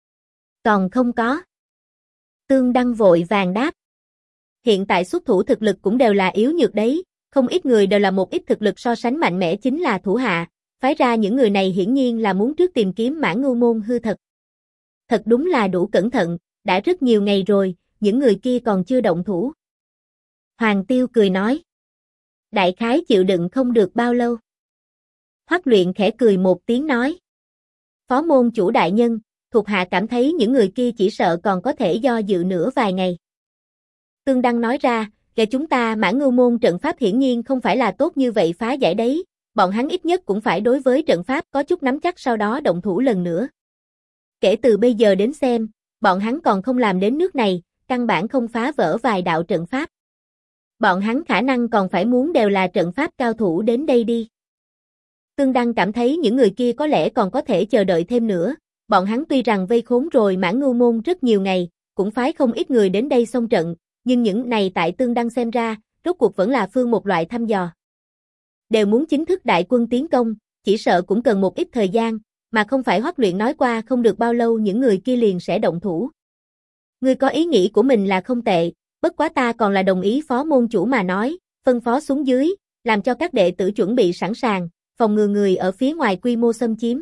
Còn không có. Tương Đăng vội vàng đáp. Hiện tại xuất thủ thực lực cũng đều là yếu nhược đấy, không ít người đều là một ít thực lực so sánh mạnh mẽ chính là thủ hạ, phái ra những người này hiển nhiên là muốn trước tìm kiếm Mãn Ngưu Môn hư thật. Thật đúng là đủ cẩn thận, đã rất nhiều ngày rồi, những người kia còn chưa động thủ. Hoàng Tiêu cười nói. Đại khái chịu đựng không được bao lâu. Hoắc Luyện khẽ cười một tiếng nói. Phó môn chủ đại nhân, thuộc hạ cảm thấy những người kia chỉ sợ còn có thể do dự nữa vài ngày. Tương Đăng nói ra, kể chúng ta Mãn Ngưu Môn trận pháp hiển nhiên không phải là tốt như vậy phá giải đấy, bọn hắn ít nhất cũng phải đối với trận pháp có chút nắm chắc sau đó động thủ lần nữa. Kể từ bây giờ đến xem, bọn hắn còn không làm đến nước này, căn bản không phá vỡ vài đạo trận pháp. Bọn hắn khả năng còn phải muốn đều là trận pháp cao thủ đến đây đi. Tương Đăng cảm thấy những người kia có lẽ còn có thể chờ đợi thêm nữa, bọn hắn tuy rằng vây khốn rồi Mãn Ngưu Môn rất nhiều ngày, cũng phái không ít người đến đây xông trận, nhưng những này tại Tương Đăng xem ra, rốt cuộc vẫn là phương một loại thăm dò. Đều muốn chính thức đại quân tiến công, chỉ sợ cũng cần một ít thời gian, mà không phải Hoắc Luyện nói qua không được bao lâu những người kia liền sẽ động thủ. Ngươi có ý nghĩ của mình là không tệ, bất quá ta còn là đồng ý phó môn chủ mà nói, phân phó xuống dưới, làm cho các đệ tử chuẩn bị sẵn sàng, phòng ngừa người ở phía ngoài quy mô xâm chiếm.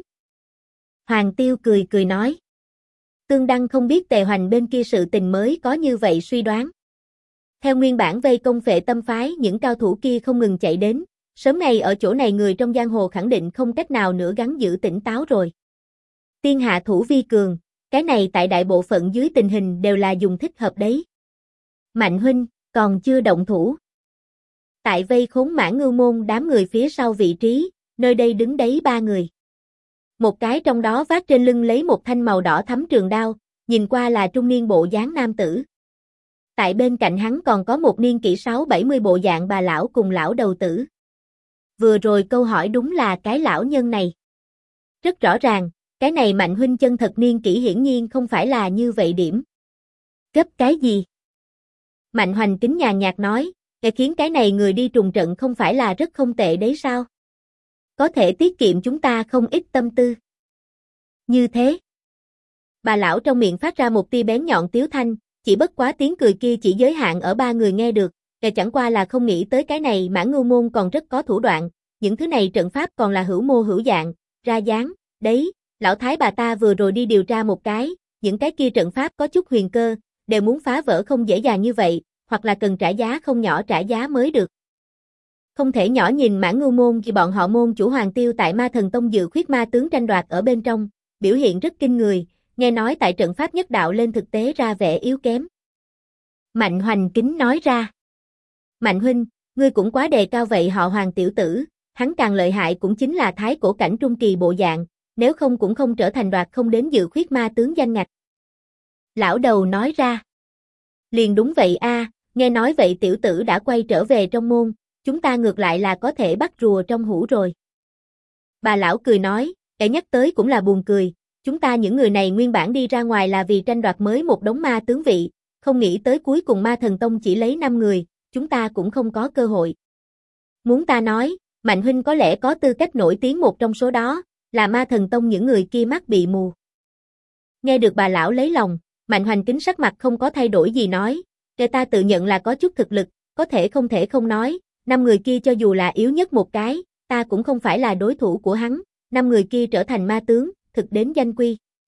Hoàng Tiêu cười cười nói. Tương Đăng không biết Tề Hoành bên kia sự tình mới có như vậy suy đoán. Theo nguyên bản vây công Phệ Tâm phái, những cao thủ kia không ngừng chạy đến, sớm ngày ở chỗ này người trong giang hồ khẳng định không cách nào nữa gắng giữ tỉnh táo rồi. Tiên hạ thủ vi cường, cái này tại đại bộ phận dưới tình hình đều là dùng thích hợp đấy. Mạnh huynh, còn chưa động thủ. Tại vây khốn Mã Ngưu môn đám người phía sau vị trí, nơi đây đứng đấy ba người. Một cái trong đó vác trên lưng lấy một thanh màu đỏ thắm trường đao, nhìn qua là trung niên bộ dáng nam tử. Tại bên cạnh hắn còn có một niên kỷ 6-70 bộ dạng bà lão cùng lão đầu tử. Vừa rồi câu hỏi đúng là cái lão nhân này. Rất rõ ràng, cái này Mạnh huynh chân thật niên kỷ hiển nhiên không phải là như vậy điểm. Gấp cái gì? Mạnh Hoành kính nhàn nhạt nói, để khiến cái này người đi trùng trận không phải là rất không tệ đấy sao? Có thể tiết kiệm chúng ta không ít tâm tư. Như thế. Bà lão trong miệng phát ra một tia bén nhọn tiếu thanh, chỉ bất quá tiếng cười kia chỉ giới hạn ở ba người nghe được, kẻ chẳng qua là không nghĩ tới cái này Mã Ngưu môn còn rất có thủ đoạn, những thứ này trận pháp còn là hữu mô hữu dạng, ra dáng, đấy, lão thái bà ta vừa rồi đi điều tra một cái, những cái kia trận pháp có chút huyền cơ, đều muốn phá vỡ không dễ dàng như vậy, hoặc là cần trả giá không nhỏ trả giá mới được. Không thể nhỏ nhìn Mã Ngưu môn vì bọn họ môn chủ Hoàng Tiêu tại Ma Thần Tông dự khuyết ma tướng tranh đoạt ở bên trong, biểu hiện rất kinh người, nghe nói tại trận pháp nhất đạo lên thực tế ra vẻ yếu kém. Mạnh Hoành kính nói ra. Mạnh huynh, ngươi cũng quá đề cao vậy họ Hoàng tiểu tử, hắn càng lợi hại cũng chính là thái cổ cảnh trung kỳ bộ dạng, nếu không cũng không trở thành đoạt không đến dự khuyết ma tướng danh ngạch. Lão đầu nói ra. Liền đúng vậy a, nghe nói vậy tiểu tử đã quay trở về trong môn, chúng ta ngược lại là có thể bắt rùa trong hũ rồi. Bà lão cười nói, kẻ nhắc tới cũng là buồn cười, chúng ta những người này nguyên bản đi ra ngoài là vì tranh đoạt mới một đống ma tướng vị, không nghĩ tới cuối cùng Ma Thần Tông chỉ lấy 5 người, chúng ta cũng không có cơ hội. Muốn ta nói, Mạnh huynh có lẽ có tư cách nổi tiếng một trong số đó, là Ma Thần Tông những người kia mắt bị mù. Nghe được bà lão lấy lòng, Mạnh Hoành kính sắc mặt không có thay đổi gì nói, kẻ ta tự nhận là có chút thực lực, có thể không nói, 5 người kia cho dù là yếu nhất một cái, ta cũng không phải là đối thủ của hắn, 5 người kia trở thành ma tướng, thực đến danh quy.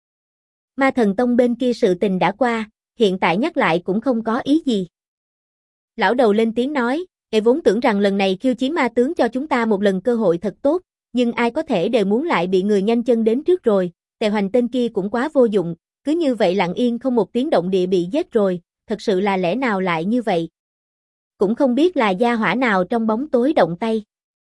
Ma Thần Tông bên kia sự tình đã qua, hiện tại nhắc lại cũng không có ý gì. Lão đầu lên tiếng nói, kẻ vốn tưởng rằng lần này khiêu chiến ma tướng cho chúng ta một lần cơ hội thật tốt, nhưng ai có thể đều muốn lại bị người nhanh chân đến trước rồi, Tề Hoành tên kia cũng quá vô dụng, cứ như vậy lặng yên không một tiếng động địa bị giết rồi, thật sự là lẽ nào lại như vậy? Cũng không biết là gia hỏa nào trong bóng tối động tay.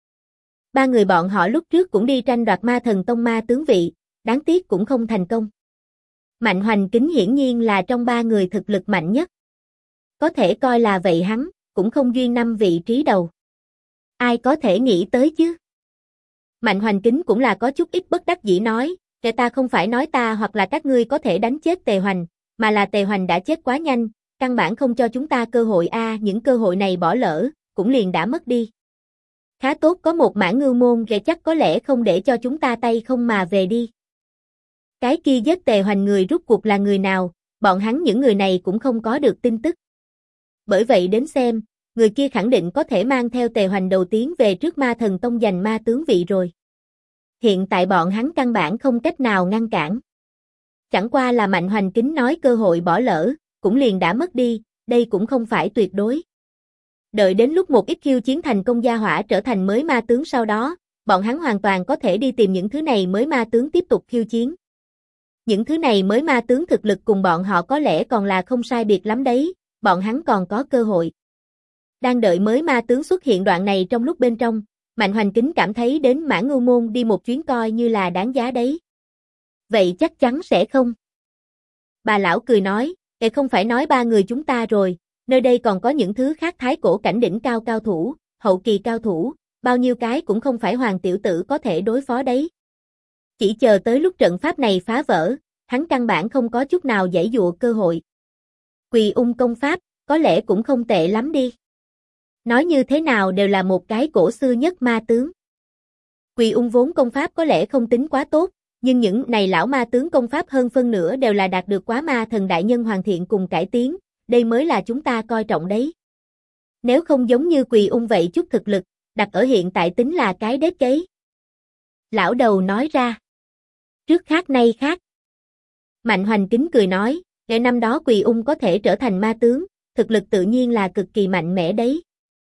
Ba người bọn họ lúc trước cũng đi tranh đoạt Ma Thần Tông ma tướng vị, đáng tiếc cũng không thành công. Mạnh Hoành kính hiển nhiên là trong ba người thực lực mạnh nhất. Có thể coi là vậy hắn, cũng không duyên 5 vị trí đầu. Ai có thể nghĩ tới chứ? Mạnh Hoành kính cũng là có chút ít bất đắc dĩ nói, kẻ ta không phải nói ta hoặc là các ngươi có thể đánh chết Tề Hoành, mà là Tề Hoành đã chết quá nhanh, căn bản không cho chúng ta cơ hội những cơ hội này bỏ lỡ, cũng liền đã mất đi. Khá tốt có một Mã Ngưu môn kẻ chắc có lẽ không để cho chúng ta tay không mà về đi. Cái kia giết Tề Hoành người rút cuộc là người nào, bọn hắn những người này cũng không có được tin tức. Bởi vậy đến xem, người kia khẳng định có thể mang theo Tề Hoành đầu tiến về trước Ma Thần Tông giành ma tướng vị rồi. Hiện tại bọn hắn căn bản không cách nào ngăn cản. Chẳng qua là Mạnh Hoành kính nói cơ hội bỏ lỡ, cũng liền đã mất đi, đây cũng không phải tuyệt đối. Đợi đến lúc một ít khiêu chiến thành công gia hỏa trở thành mới ma tướng sau đó, bọn hắn hoàn toàn có thể đi tìm những thứ này mới ma tướng tiếp tục khiêu chiến. Những thứ này mới ma tướng thực lực cùng bọn họ có lẽ còn là không sai biệt lắm đấy, bọn hắn còn có cơ hội. Đang đợi mới ma tướng xuất hiện đoạn này trong lúc bên trong, Mạnh Hoành kính cảm thấy đến Mã Ngưu môn đi một chuyến coi như là đáng giá đấy. Vậy chắc chắn sẽ không. Bà lão cười nói, không phải nói ba người chúng ta rồi, nơi đây còn có những thứ khác thái cổ cảnh đỉnh cao cao thủ, hậu kỳ cao thủ, bao nhiêu cái cũng không phải Hoàng tiểu tử có thể đối phó đấy. Chỉ chờ tới lúc trận pháp này phá vỡ, hắn căn bản không có chút nào giãy dụa cơ hội. Quỳ ung công pháp, có lẽ cũng không tệ lắm đi. Nói như thế nào đều là một cái cổ xưa nhất ma tướng. Quỳ ung vốn công pháp có lẽ không tính quá tốt, Nhưng những này lão ma tướng công pháp hơn phân nửa đều là đạt được quá ma thần đại nhân hoàn thiện cùng cải tiến, đây mới là chúng ta coi trọng đấy. Nếu không giống như Quỳ Ung vậy chút thực lực, đặt ở hiện tại tính là cái đết cấy. Lão đầu nói ra. Trước khác nay khác. Mạnh Hoành Kính cười nói, ngày năm đó Quỳ Ung có thể trở thành ma tướng, thực lực tự nhiên là cực kỳ mạnh mẽ đấy.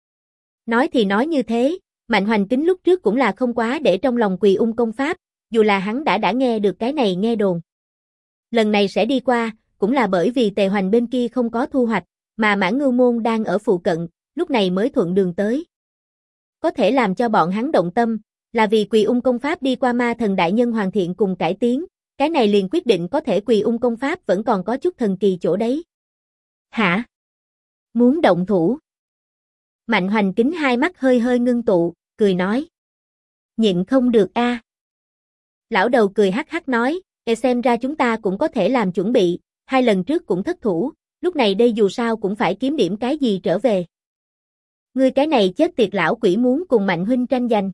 Nói thì nói như thế, Mạnh Hoành Kính lúc trước cũng là không quá để trong lòng Quỳ Ung công pháp, dù là hắn đã nghe được cái này nghe đồn. Lần này sẽ đi qua, cũng là bởi vì Tề Hoành bên kia không có thu hoạch, mà Mãn Ngưu Môn đang ở phụ cận, lúc này mới thuận đường tới. Có thể làm cho bọn hắn động tâm, là vì Quỳ Ung công pháp đi qua ma thần đại nhân hoàn thiện cùng cải tiến, cái này liền quyết định có thể Quỳ Ung công pháp vẫn còn có chút thần kỳ chỗ đấy. Hả? Muốn động thủ? Mạnh Hoành Kính hai mắt hơi hơi ngưng tụ, cười nói. Nhịn không được a. Lão đầu cười hắc hắc nói, xem ra chúng ta cũng có thể làm chuẩn bị, 2 lần trước cũng thất thủ, lúc này đây dù sao cũng phải kiếm điểm cái gì trở về. Ngươi cái này chết tiệt lão quỷ muốn cùng Mạnh huynh tranh giành.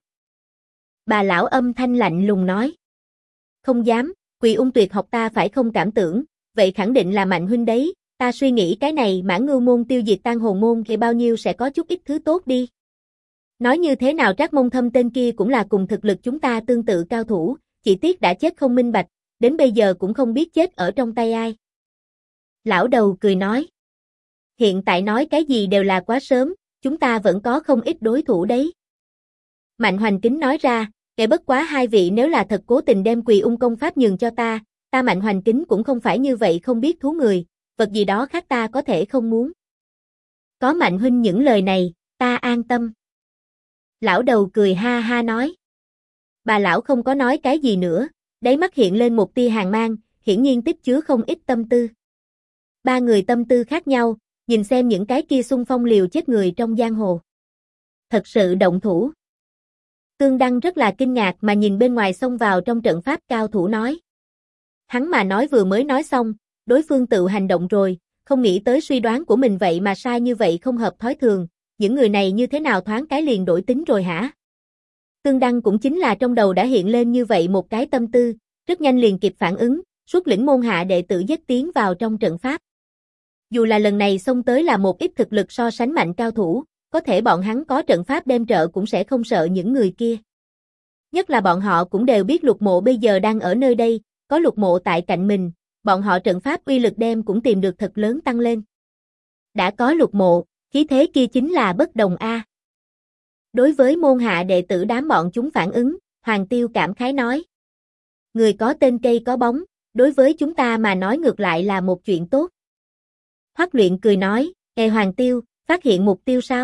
Bà lão âm thanh lạnh lùng nói. Không dám, Quỳ Ung tuyệt học ta phải không cảm tưởng, vậy khẳng định là Mạnh huynh đấy, ta suy nghĩ cái này Mãn Ngưu Môn tiêu diệt Tang Hồn Môn thì bao nhiêu sẽ có chút ít thứ tốt đi. Nói như thế nào Trác Mông Thâm tên kia cũng là cùng thực lực chúng ta tương tự cao thủ, chỉ tiếc đã chết không minh bạch, đến bây giờ cũng không biết chết ở trong tay ai. Lão đầu cười nói. Hiện tại nói cái gì đều là quá sớm, chúng ta vẫn có không ít đối thủ đấy. Mạnh Hoành Kính nói ra, kể bất quá 2 vị nếu là thật cố tình đem Quỳ Ung công pháp nhường cho ta Mạnh Hoành Kính cũng không phải như vậy không biết thú người, vật gì đó khác ta có thể không muốn. Có Mạnh huynh những lời này, ta an tâm. Lão đầu cười ha ha nói. Bà lão không có nói cái gì nữa, đáy mắt hiện lên một tia hàn mang, hiển nhiên tích chứa không ít tâm tư. 3 người tâm tư khác nhau, nhìn xem những cái kia xung phong liều chết người trong giang hồ. Thật sự động thủ. Tương Đăng rất là kinh ngạc mà nhìn bên ngoài xông vào trong trận pháp cao thủ nói. Hắn mà nói vừa mới nói xong, đối phương tự hành động rồi, không nghĩ tới suy đoán của mình vậy mà sai như vậy không hợp thói thường, những người này như thế nào thoáng cái liền đổi tính rồi hả? Tương Đăng cũng chính là trong đầu đã hiện lên như vậy một cái tâm tư, rất nhanh liền kịp phản ứng, xuất lĩnh môn hạ đệ tử dắt tiến vào trong trận pháp. Dù là lần này xông tới là một ít thực lực so sánh mạnh cao thủ, có thể bọn hắn có trận pháp đem trợ cũng sẽ không sợ những người kia. Nhất là bọn họ cũng đều biết Lục Mộ bây giờ đang ở nơi đây, có Lục Mộ tại cạnh mình, bọn họ trận pháp uy lực đem cũng tìm được thật lớn tăng lên. Đã có Lục Mộ, khí thế kia chính là bất đồng a. Đối với môn hạ đệ tử đám bọn chúng phản ứng, Hoàng Tiêu cảm khái nói. Người có tên cây có bóng, đối với chúng ta mà nói ngược lại là một chuyện tốt. Hoắc Luyện cười nói, Hoàng Tiêu, phát hiện mục tiêu sao?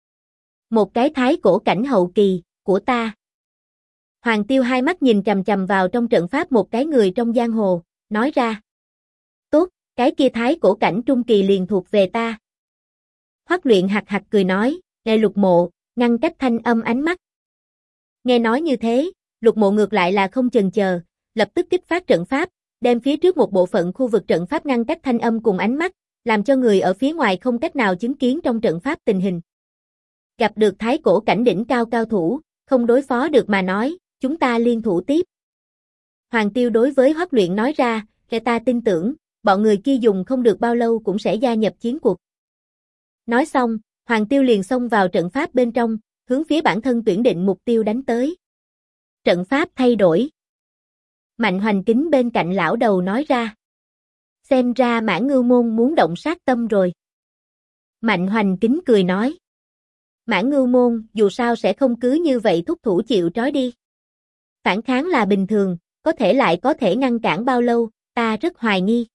Một cái thái cổ cảnh hậu kỳ, của ta. Hoàng Tiêu hai mắt nhìn chằm chằm vào trong trận pháp một cái người trong giang hồ, nói ra. Tốt, cái kia thái cổ cảnh trung kỳ liền thuộc về ta. Hoắc Luyện hạc hạc cười nói, Lục Mộ, ngăn cách thanh âm ánh mắt. Nghe nói như thế, Lục Mộ ngược lại là không chần chờ, lập tức kích phát trận pháp, đem phía trước một bộ phận khu vực trận pháp ngăn cách thanh âm cùng ánh mắt, làm cho người ở phía ngoài không cách nào chứng kiến trong trận pháp tình hình. Gặp được thái cổ cảnh đỉnh cao cao thủ, không đối phó được mà nói, chúng ta liên thủ tiếp. Hoàng Tiêu đối với Hoắc Luyện nói ra, ta tin tưởng, bọn người kia dùng không được bao lâu cũng sẽ gia nhập chiến cuộc. Nói xong, Hoàng Tiêu liền xông vào trận pháp bên trong, hướng phía bản thân tuyển định mục tiêu đánh tới. Trận pháp thay đổi. Mạnh Hoành Kính bên cạnh lão đầu nói ra. Xem ra Mãn Ngưu Môn muốn động sát tâm rồi. Mạnh Hoành Kính cười nói. Mãn Ngưu Môn dù sao sẽ không cứ như vậy thúc thủ chịu trói đi. Phản kháng là bình thường, có thể lại có thể ngăn cản bao lâu, ta rất hoài nghi.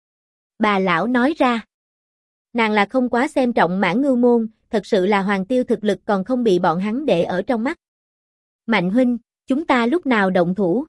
Bà lão nói ra. Nàng là không quá xem trọng Mãn Ngưu Môn, thật sự là Hoàng Tiêu thực lực còn không bị bọn hắn để ở trong mắt. Mạnh huynh, chúng ta lúc nào động thủ?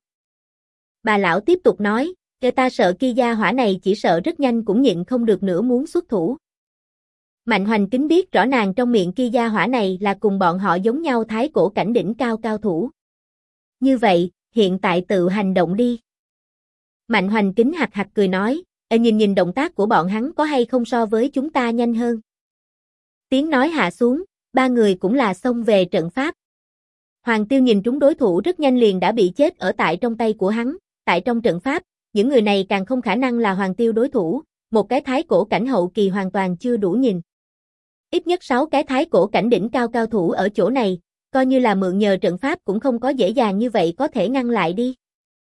Bà lão tiếp tục nói, ta sợ kia gia hỏa này chỉ sợ rất nhanh cũng nhịn không được nữa muốn xuất thủ. Mạnh Hoành Kính biết rõ nàng trong miệng kia gia hỏa này là cùng bọn họ giống nhau thái cổ cảnh đỉnh cao cao thủ. Như vậy, hiện tại tự hành động đi. Mạnh Hoành Kính hạc hạc cười nói, nhìn động tác của bọn hắn có hay không so với chúng ta nhanh hơn. Tiếng nói hạ xuống, 3 người cũng là xông về trận pháp. Hoàng Tiêu nhìn trúng đối thủ rất nhanh liền đã bị chết ở tại trong tay của hắn, tại trong trận pháp, những người này càng không khả năng là Hoàng Tiêu đối thủ, một cái thái cổ cảnh hậu kỳ hoàn toàn chưa đủ nhìn. Ít nhất 6 cái thái cổ cảnh đỉnh cao cao thủ ở chỗ này, coi như là mượn nhờ trận pháp cũng không có dễ dàng như vậy có thể ngăn lại đi.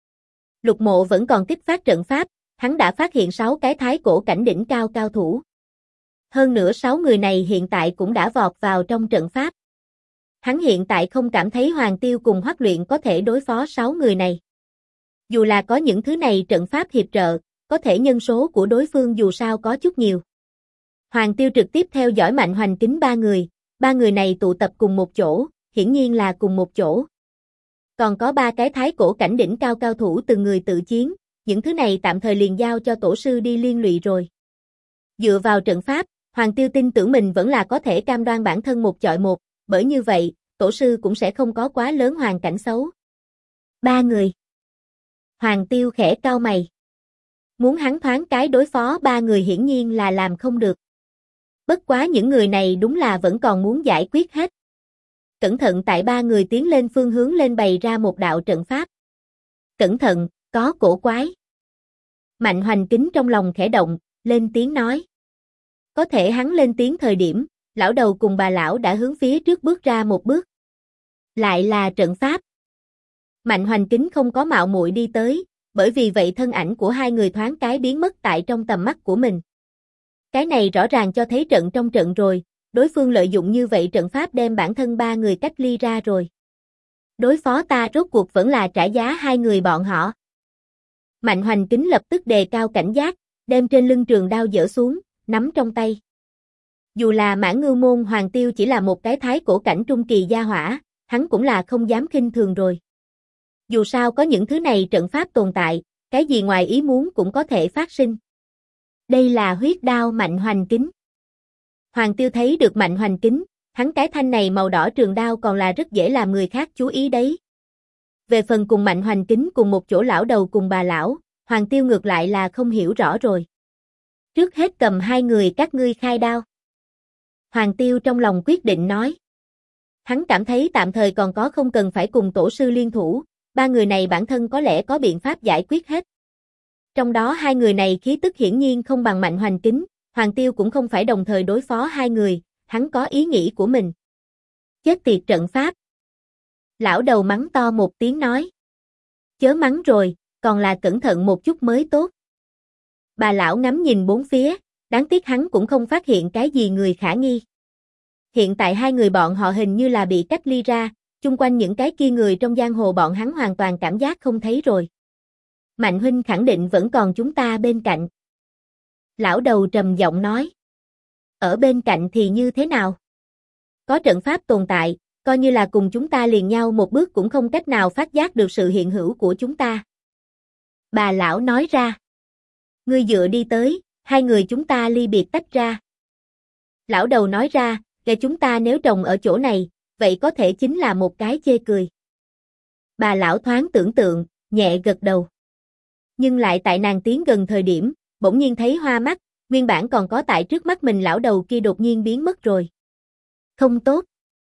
Lục Mộ vẫn còn kích phát trận pháp, hắn đã phát hiện 6 cái thái cổ cảnh đỉnh cao cao thủ. Hơn nữa 6 người này hiện tại cũng đã vọt vào trong trận pháp. Hắn hiện tại không cảm thấy Hoàng Tiêu cùng Hoắc Luyện có thể đối phó 6 người này. Dù là có những thứ này trận pháp hiệp trợ, có thể nhân số của đối phương dù sao có chút nhiều. Hoàng Tiêu trực tiếp theo dõi Mạnh Hoành Kính ba người này tụ tập cùng một chỗ, hiển nhiên là cùng một chỗ. Còn có 3 cái thái cổ cảnh đỉnh cao cao thủ từng người tự chiến, những thứ này tạm thời liền giao cho tổ sư đi liên lụy rồi. Dựa vào trận pháp, Hoàng Tiêu tin tưởng mình vẫn là có thể cam đoan bản thân một chọi một, bởi như vậy, tổ sư cũng sẽ không có quá lớn hoàn cảnh xấu. 3 người. Hoàng Tiêu khẽ cau mày. Muốn hắn thoáng cái đối phó 3 người hiển nhiên là làm không được. Bất quá những người này đúng là vẫn còn muốn giải quyết hết. Cẩn thận tại 3 người tiến lên phương hướng lên bày ra một đạo trận pháp. Cẩn thận, có cổ quái. Mạnh Hoành Kính trong lòng khẽ động, lên tiếng nói. Có thể hắn lên tiếng thời điểm, lão đầu cùng bà lão đã hướng phía trước bước ra một bước. Lại là trận pháp. Mạnh Hoành Kính không có mạo muội đi tới, bởi vì vậy thân ảnh của hai người thoáng cái biến mất tại trong tầm mắt của mình. Cái này rõ ràng cho thấy trận trong trận rồi, đối phương lợi dụng như vậy trận pháp đem bản thân 3 người cách ly ra rồi. Đối phó ta rốt cuộc vẫn là trả giá 2 người bọn họ. Mạnh Hoành Kính lập tức đề cao cảnh giác, đem trên lưng trường đao giở xuống, nắm trong tay. Dù là Mãn Ngưu Môn Hoàng Tiêu chỉ là một cái thái cổ cảnh trung kỳ gia hỏa, hắn cũng là không dám khinh thường rồi. Dù sao có những thứ này trận pháp tồn tại, cái gì ngoài ý muốn cũng có thể phát sinh. Đây là huyết đao Mạnh Hoành Kính. Hoàng Tiêu thấy được Mạnh Hoành Kính, hắn cái thanh này màu đỏ trường đao còn là rất dễ làm người khác chú ý đấy. Về phần cùng Mạnh Hoành Kính cùng một chỗ lão đầu cùng bà lão, Hoàng Tiêu ngược lại là không hiểu rõ rồi. Trước hết cầm 2 người các ngươi khai đao. Hoàng Tiêu trong lòng quyết định nói. Hắn cảm thấy tạm thời còn có không cần phải cùng tổ sư liên thủ, 3 người này bản thân có lẽ có biện pháp giải quyết hết. Trong đó 2 người này khí tức hiển nhiên không bằng Mạnh Hoành Kính, Hoàng Tiêu cũng không phải đồng thời đối phó 2 người, hắn có ý nghĩ của mình. Chết tiệt trận pháp. Lão đầu mắng to một tiếng nói. Chớ mắng rồi, còn là cẩn thận một chút mới tốt. Bà lão ngắm nhìn bốn phía, đáng tiếc hắn cũng không phát hiện cái gì người khả nghi. Hiện tại 2 người bọn họ hình như là bị cách ly ra, chung quanh những cái kia người trong giang hồ bọn hắn hoàn toàn cảm giác không thấy rồi. Mạnh huynh khẳng định vẫn còn chúng ta bên cạnh. Lão đầu trầm giọng nói. Ở bên cạnh thì như thế nào? Có trận pháp tồn tại, coi như là cùng chúng ta liền nhau một bước cũng không cách nào phát giác được sự hiện hữu của chúng ta. Bà lão nói ra. Ngươi dựa đi tới, 2 người chúng ta ly biệt tách ra. Lão đầu nói ra, để chúng ta nếu trồng ở chỗ này, vậy có thể chính là một cái chê cười. Bà lão thoáng tưởng tượng, nhẹ gật đầu. Nhưng lại tại nàng tiến gần thời điểm, bỗng nhiên thấy hoa mắt, nguyên bản còn có tại trước mắt mình lão đầu kia đột nhiên biến mất rồi. Không tốt.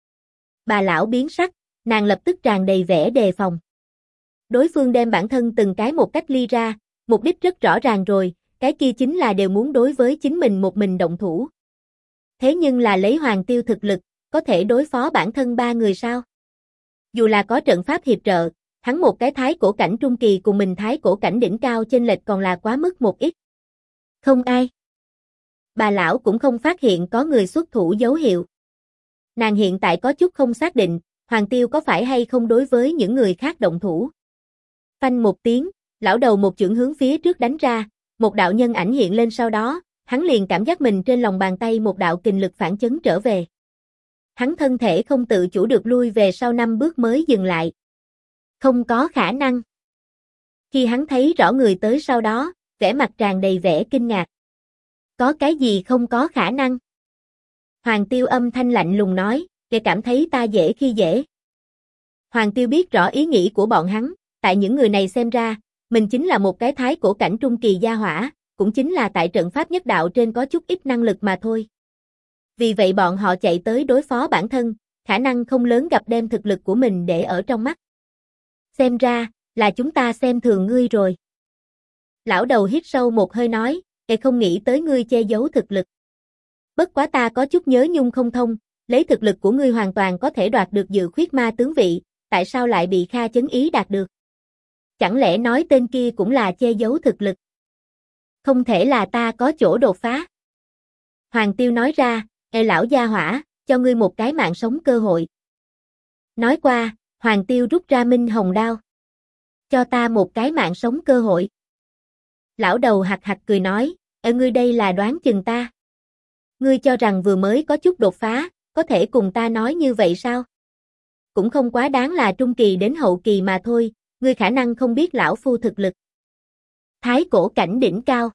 Bà lão biến sắc, nàng lập tức tràn đầy vẻ đề phòng. Đối phương đem bản thân từng cái một cách ly ra, mục đích rất rõ ràng rồi, cái kia chính là đều muốn đối với chính mình một mình động thủ. Thế nhưng là lấy Hoàng Tiêu thực lực, có thể đối phó bản thân 3 người sao? Dù là có trận pháp hiệp trợ, hắn một cái thái cổ cảnh trung kỳ cùng mình thái cổ cảnh đỉnh cao chênh lệch còn là quá mức một ít. Không ai. Bà lão cũng không phát hiện có người xuất thủ dấu hiệu. Nàng hiện tại có chút không xác định, Hoàng Tiêu có phải hay không đối với những người khác động thủ. Phanh một tiếng, lão đầu một chưởng hướng phía trước đánh ra, một đạo nhân ảnh hiện lên sau đó, hắn liền cảm giác mình trên lòng bàn tay một đạo kình lực phản chấn trở về. Hắn thân thể không tự chủ được lui về sau 5 bước mới dừng lại. Không có khả năng. Khi hắn thấy rõ người tới sau đó, vẻ mặt tràn đầy vẻ kinh ngạc. Có cái gì không có khả năng? Hoàng Tiêu âm thanh lạnh lùng nói, để cảm thấy ta dễ khi dễ. Hoàng Tiêu biết rõ ý nghĩ của bọn hắn, tại những người này xem ra, mình chính là một cái thái cổ cảnh trung kỳ gia hỏa, cũng chính là tại trận pháp nhất đạo trên có chút ít năng lực mà thôi. Vì vậy bọn họ chạy tới đối phó bản thân, khả năng không lớn gặp đem thực lực của mình để ở trong mắt. Xem ra, Là chúng ta xem thường ngươi rồi. Lão đầu hít sâu một hơi nói, không nghĩ tới ngươi che giấu thực lực. Bất quá ta có chút nhớ nhung không thông, lấy thực lực của ngươi hoàn toàn có thể đoạt được Dự Khuyết Ma tướng vị, tại sao lại bị Kha Chấn Ý đạt được? Chẳng lẽ nói tên kia cũng là che giấu thực lực? Không thể là ta có chỗ đột phá. Hoàng Tiêu nói ra, lão gia hỏa, cho ngươi một cái mạng sống cơ hội. Nói qua, Hoàng Tiêu rút ra Minh Hồng đao. Cho ta một cái mạng sống cơ hội. Lão đầu hạc hạc cười nói, ngươi đây là đoán chừng ta. Ngươi cho rằng vừa mới có chút đột phá, có thể cùng ta nói như vậy sao? Cũng không quá đáng là trung kỳ đến hậu kỳ mà thôi, ngươi khả năng không biết lão phu thực lực. Thái cổ cảnh đỉnh cao.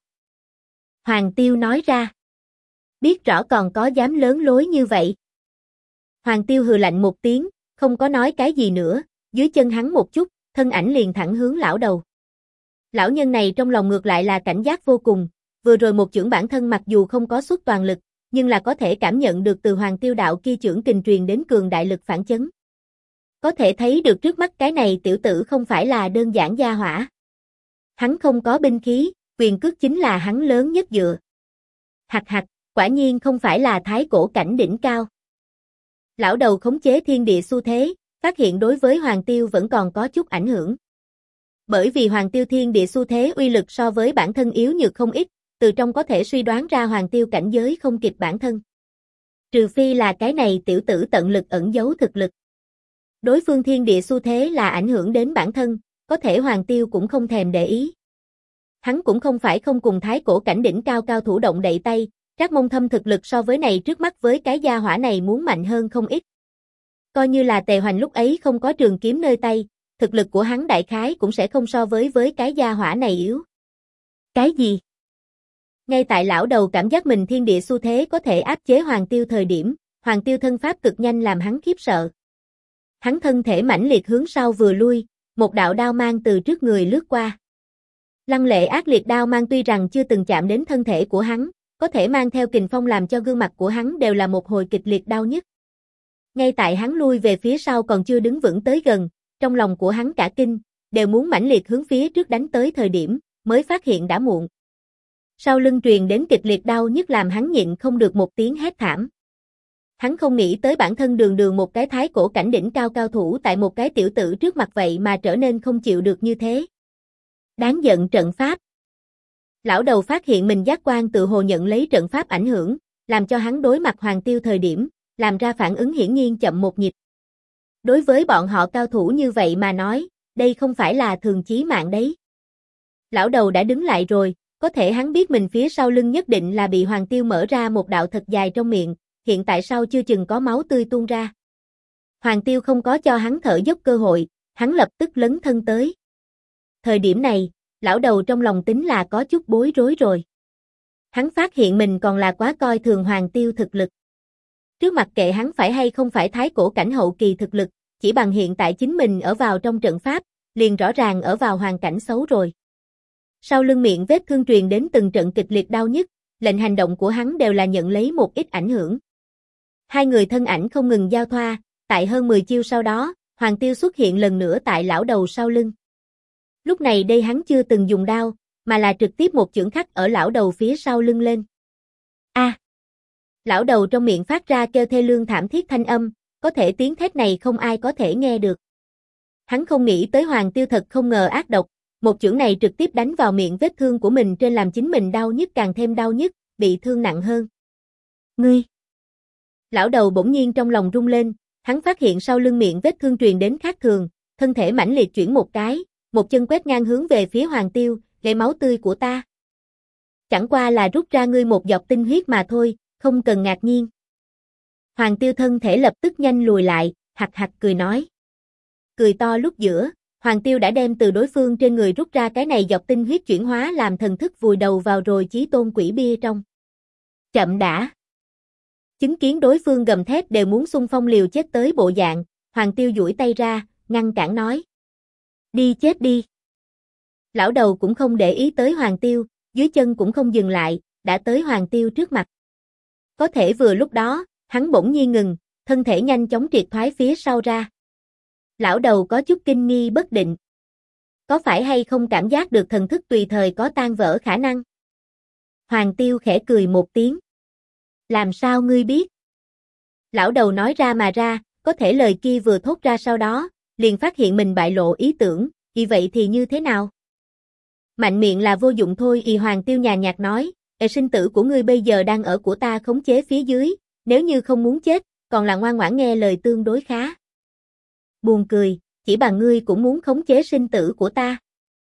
Hoàng Tiêu nói ra. Biết rõ còn có dám lớn lối như vậy. Hoàng Tiêu hừ lạnh một tiếng, không có nói cái gì nữa, dưới chân hắn một chút, thân ảnh liền thẳng hướng lão đầu. Lão nhân này trong lòng ngược lại là cảnh giác vô cùng, vừa rồi một chưởng bản thân mặc dù không có xuất toàn lực, nhưng là có thể cảm nhận được từ Hoàng Tiêu đạo kia chưởng kình truyền đến cường đại lực phản chấn. Có thể thấy được trước mắt cái này tiểu tử không phải là đơn giản gia hỏa. Hắn không có binh khí, quyền cước chính là hắn lớn nhất dựa. Hạc hạc, quả nhiên không phải là thái cổ cảnh đỉnh cao. Lão đầu khống chế thiên địa xu thế, phát hiện đối với Hoàng Tiêu vẫn còn có chút ảnh hưởng. Bởi vì Hoàng Tiêu thiên địa xu thế uy lực so với bản thân yếu nhược không ít, từ trong có thể suy đoán ra Hoàng Tiêu cảnh giới không kịp bản thân. Trừ phi là cái này tiểu tử tận lực ẩn giấu thực lực. Đối phương thiên địa xu thế là ảnh hưởng đến bản thân, có thể Hoàng Tiêu cũng không thèm để ý. Hắn cũng không phải không cùng thái cổ cảnh đỉnh cao cao thủ động đậy tay, Trác Mông Thâm thực lực so với này trước mắt với cái gia hỏa này muốn mạnh hơn không ít. Coi như là Tề Hoành lúc ấy không có trường kiếm nơi tay, thực lực của hắn đại khái cũng sẽ không so với cái gia hỏa này yếu. Cái gì? Ngay tại lão đầu cảm giác mình thiên địa xu thế có thể áp chế Hoàng Tiêu thời điểm, Hoàng Tiêu thân pháp cực nhanh làm hắn khiếp sợ. Hắn thân thể mãnh liệt hướng sau vừa lui, một đạo đao mang từ trước người lướt qua. Lăng lệ ác liệt đao mang tuy rằng chưa từng chạm đến thân thể của hắn, có thể mang theo kình phong làm cho gương mặt của hắn đều là một hồi kịch liệt đau nhức. Ngay tại hắn lui về phía sau còn chưa đứng vững tới gần, trong lòng của hắn cả kinh, đều muốn mãnh liệt hướng phía trước đánh tới thời điểm, mới phát hiện đã muộn. Sau lưng truyền đến kịch liệt đau nhức làm hắn nhịn không được một tiếng hét thảm. Hắn không nghĩ tới bản thân đường đường một cái thái cổ cảnh đỉnh cao cao thủ tại một cái tiểu tử trước mặt vậy mà trở nên không chịu được như thế. Đáng giận trận pháp. Lão đầu phát hiện mình giác quan tự hồ nhận lấy trận pháp ảnh hưởng, làm cho hắn đối mặt Hoàng Tiêu thời điểm, làm ra phản ứng hiển nhiên chậm một nhịp. Đối với bọn họ cao thủ như vậy mà nói, đây không phải là thường chí mạng đấy. Lão đầu đã đứng lại rồi, có thể hắn biết mình phía sau lưng nhất định là bị Hoàng Tiêu mở ra một đạo thật dài trong miệng, hiện tại sau chưa chừng có máu tươi tuôn ra. Hoàng Tiêu không có cho hắn thở dốc cơ hội, hắn lập tức lấn thân tới. Thời điểm này, lão đầu trong lòng tính là có chút bối rối rồi. Hắn phát hiện mình còn là quá coi thường Hoàng Tiêu thực lực. Trước mặt kệ hắn phải hay không phải thái cổ cảnh hậu kỳ thực lực, chỉ bằng hiện tại chính mình ở vào trong trận pháp, liền rõ ràng ở vào hoàn cảnh xấu rồi. Sau lưng miệng vết thương truyền đến từng trận kịch liệt đau nhức, lệnh hành động của hắn đều là nhận lấy một ít ảnh hưởng. Hai người thân ảnh không ngừng giao thoa, tại hơn 10 chiêu sau đó, Hoàng Tiêu xuất hiện lần nữa tại lão đầu sau lưng. Lúc này đây hắn chưa từng dùng đao, mà là trực tiếp một chưởng khắc ở lão đầu phía sau lưng lên. A! Lão đầu trong miệng phát ra kêu thê lương thảm thiết thanh âm, có thể tiếng thét này không ai có thể nghe được. Hắn không nghĩ tới Hoàng Tiêu thật không ngờ ác độc, một chưởng này trực tiếp đánh vào miệng vết thương của mình trên làm chính mình đau nhức càng thêm đau nhức, bị thương nặng hơn. Ngươi! Lão đầu bỗng nhiên trong lòng rung lên, hắn phát hiện sau lưng miệng vết thương truyền đến khác thường, thân thể mãnh liệt chuyển một cái, một chân quét ngang hướng về phía Hoàng Tiêu, lấy máu tươi của ta. Chẳng qua là rút ra ngươi một giọt tinh huyết mà thôi, không cần ngạc nhiên. Hoàng Tiêu thân thể lập tức nhanh lùi lại, hạc hạc cười nói. Cười to lúc giữa, Hoàng Tiêu đã đem từ đối phương trên người rút ra cái này giọt tinh huyết chuyển hóa làm thần thức vùi đầu vào rồi chí tôn quỷ bia trong. Chậm đã. Chứng kiến đối phương gầm thét đều muốn xung phong liều chết tới bộ dạng, Hoàng Tiêu duỗi tay ra, ngăn cản nói. Đi chết đi. Lão đầu cũng không để ý tới Hoàng Tiêu, dưới chân cũng không dừng lại, đã tới Hoàng Tiêu trước mặt. Có thể vừa lúc đó, hắn bỗng nhiên ngừng, thân thể nhanh chóng triệt thoái phía sau ra. Lão đầu có chút kinh nghi bất định. có phải hay không cảm giác được thần thức tùy thời có tan vỡ khả năng? Hoàng Tiêu khẽ cười một tiếng. Làm sao ngươi biết? Lão đầu nói ra mà ra, có thể lời kia vừa thốt ra sau đó, liền phát hiện mình bại lộ ý tưởng, vì vậy thì như thế nào? Mạnh miệng là vô dụng thôi. Hoàng Tiêu nhàn nhạt nói, sinh tử của ngươi bây giờ đang ở của ta khống chế phía dưới, nếu như không muốn chết, còn là ngoan ngoãn nghe lời tương đối khá. Buồn cười, chỉ bằng ngươi cũng muốn khống chế sinh tử của ta.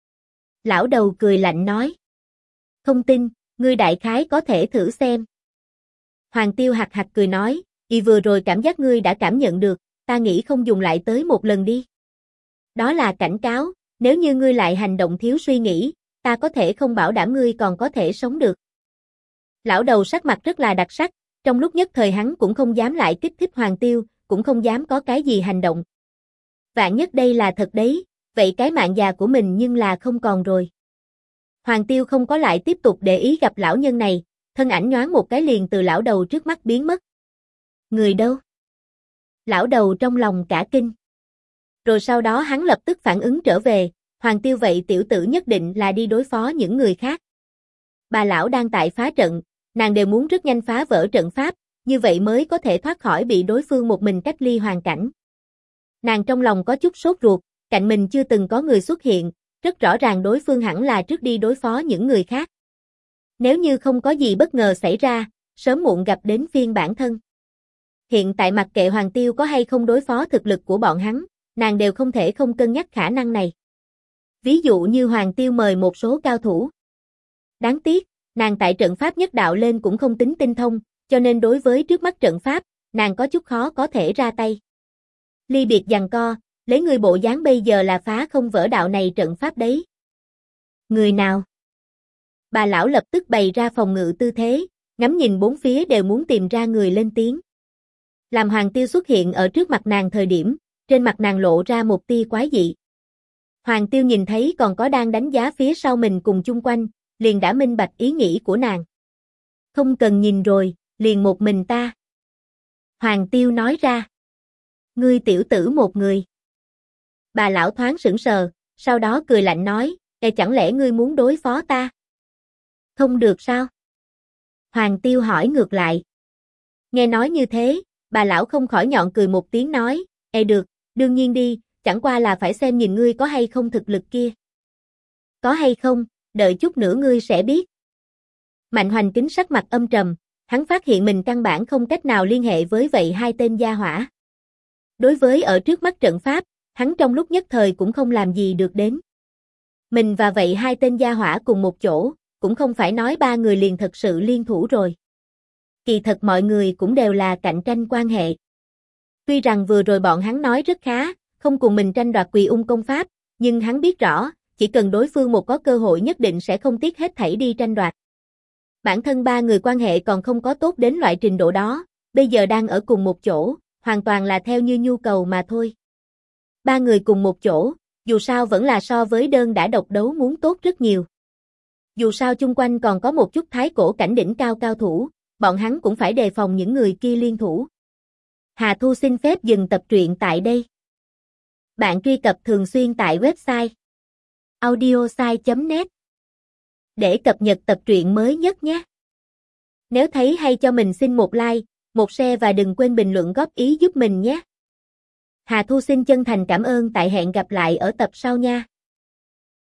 Lão đầu cười lạnh nói. Không tin, ngươi đại khái có thể thử xem. Hoàng Tiêu hạc hạc cười nói, vừa rồi cảm giác ngươi đã cảm nhận được, ta nghĩ không dùng lại tới một lần đi. Đó là cảnh cáo, nếu như ngươi lại hành động thiếu suy nghĩ, ta có thể không bảo đảm ngươi còn có thể sống được. Lão đầu sắc mặt rất là đặc sắc, trong lúc nhất thời hắn cũng không dám lại kích thích Hoàng Tiêu, cũng không dám có cái gì hành động. Vạn nhất đây là thật đấy, vậy cái mạng già của mình nhưng là không còn rồi. Hoàng Tiêu không có lại tiếp tục để ý gặp lão nhân này, thân ảnh nhoáng một cái liền từ lão đầu trước mắt biến mất. Người đâu? Lão đầu trong lòng cả kinh. Rồi sau đó hắn lập tức phản ứng trở về, Hoàng Tiêu vậy tiểu tử nhất định là đi đối phó những người khác. Bà lão đang tại phá trận, nàng đều muốn rất nhanh phá vỡ trận pháp, như vậy mới có thể thoát khỏi bị đối phương một mình cách ly hoàn cảnh. Nàng trong lòng có chút sốt ruột, cạnh mình chưa từng có người xuất hiện, rất rõ ràng đối phương hẳn là trước đi đối phó những người khác. Nếu như không có gì bất ngờ xảy ra, sớm muộn gặp đến phiên bản thân. Hiện tại mặc kệ Hoàng Tiêu có hay không đối phó thực lực của bọn hắn, nàng đều không thể không cân nhắc khả năng này. Ví dụ như Hoàng Tiêu mời một số cao thủ. Đáng tiếc, nàng tại trận pháp nhất đạo lên cũng không tính tinh thông, cho nên đối với trước mắt trận pháp, nàng có chút khó có thể ra tay. Ly biệt giằng co, lấy người bộ dáng bây giờ là phá không vỡ đạo này trận pháp đấy. Người nào? Bà lão lập tức bày ra phòng ngự tư thế, ngắm nhìn bốn phía đều muốn tìm ra người lên tiếng. Làm Hoàng Tiêu xuất hiện ở trước mặt nàng thời điểm, trên mặt nàng lộ ra một tia quái dị. Hoàng Tiêu nhìn thấy còn có đang đánh giá phía sau mình cùng chung quanh, liền đã minh bạch ý nghĩ của nàng. Không cần nhìn rồi, liền một mình ta. Hoàng Tiêu nói ra. Ngươi tiểu tử một người. Bà lão thoáng sững sờ, sau đó cười lạnh nói, chẳng lẽ ngươi muốn đối phó ta? Không được sao? Hoàng Tiêu hỏi ngược lại. Nghe nói như thế, bà lão không khỏi nhọn cười một tiếng nói, được, đương nhiên đi, chẳng qua là phải xem nhìn ngươi có hay không thực lực kia. Có hay không, đợi chút nữa ngươi sẽ biết. Mạnh Hoành Kính sắc mặt âm trầm, hắn phát hiện mình căn bản không cách nào liên hệ với vậy hai tên gia hỏa. Đối với ở trước mắt trận pháp, hắn trong lúc nhất thời cũng không làm gì được đến. Mình và vậy hai tên gia hỏa cùng một chỗ, cũng không phải nói ba người liền thật sự liên thủ rồi. Kỳ thật mọi người cũng đều là cạnh tranh quan hệ. Tuy rằng vừa rồi bọn hắn nói rất khá, không cùng mình tranh đoạt Quỳ Ung công pháp, nhưng hắn biết rõ, chỉ cần đối phương một có cơ hội nhất định sẽ không tiếc hết thảy đi tranh đoạt. Bản thân ba người quan hệ còn không có tốt đến loại trình độ đó, bây giờ đang ở cùng một chỗ, hoàn toàn là theo như nhu cầu mà thôi. Ba người cùng một chỗ, dù sao vẫn là so với đơn đã độc đấu muốn tốt rất nhiều. Dù sao chung quanh còn có một chút thái cổ cảnh đỉnh cao cao thủ, bọn hắn cũng phải đề phòng những người kia liên thủ. Hà Thu xin phép dừng tập truyện tại đây. Bạn truy cập thường xuyên tại website audiosai.net để cập nhật tập truyện mới nhất nhé. Nếu thấy hay cho mình xin một like, một share và đừng quên bình luận góp ý giúp mình nhé. Hà Thu xin chân thành cảm ơn, tại hẹn gặp lại ở tập sau nha.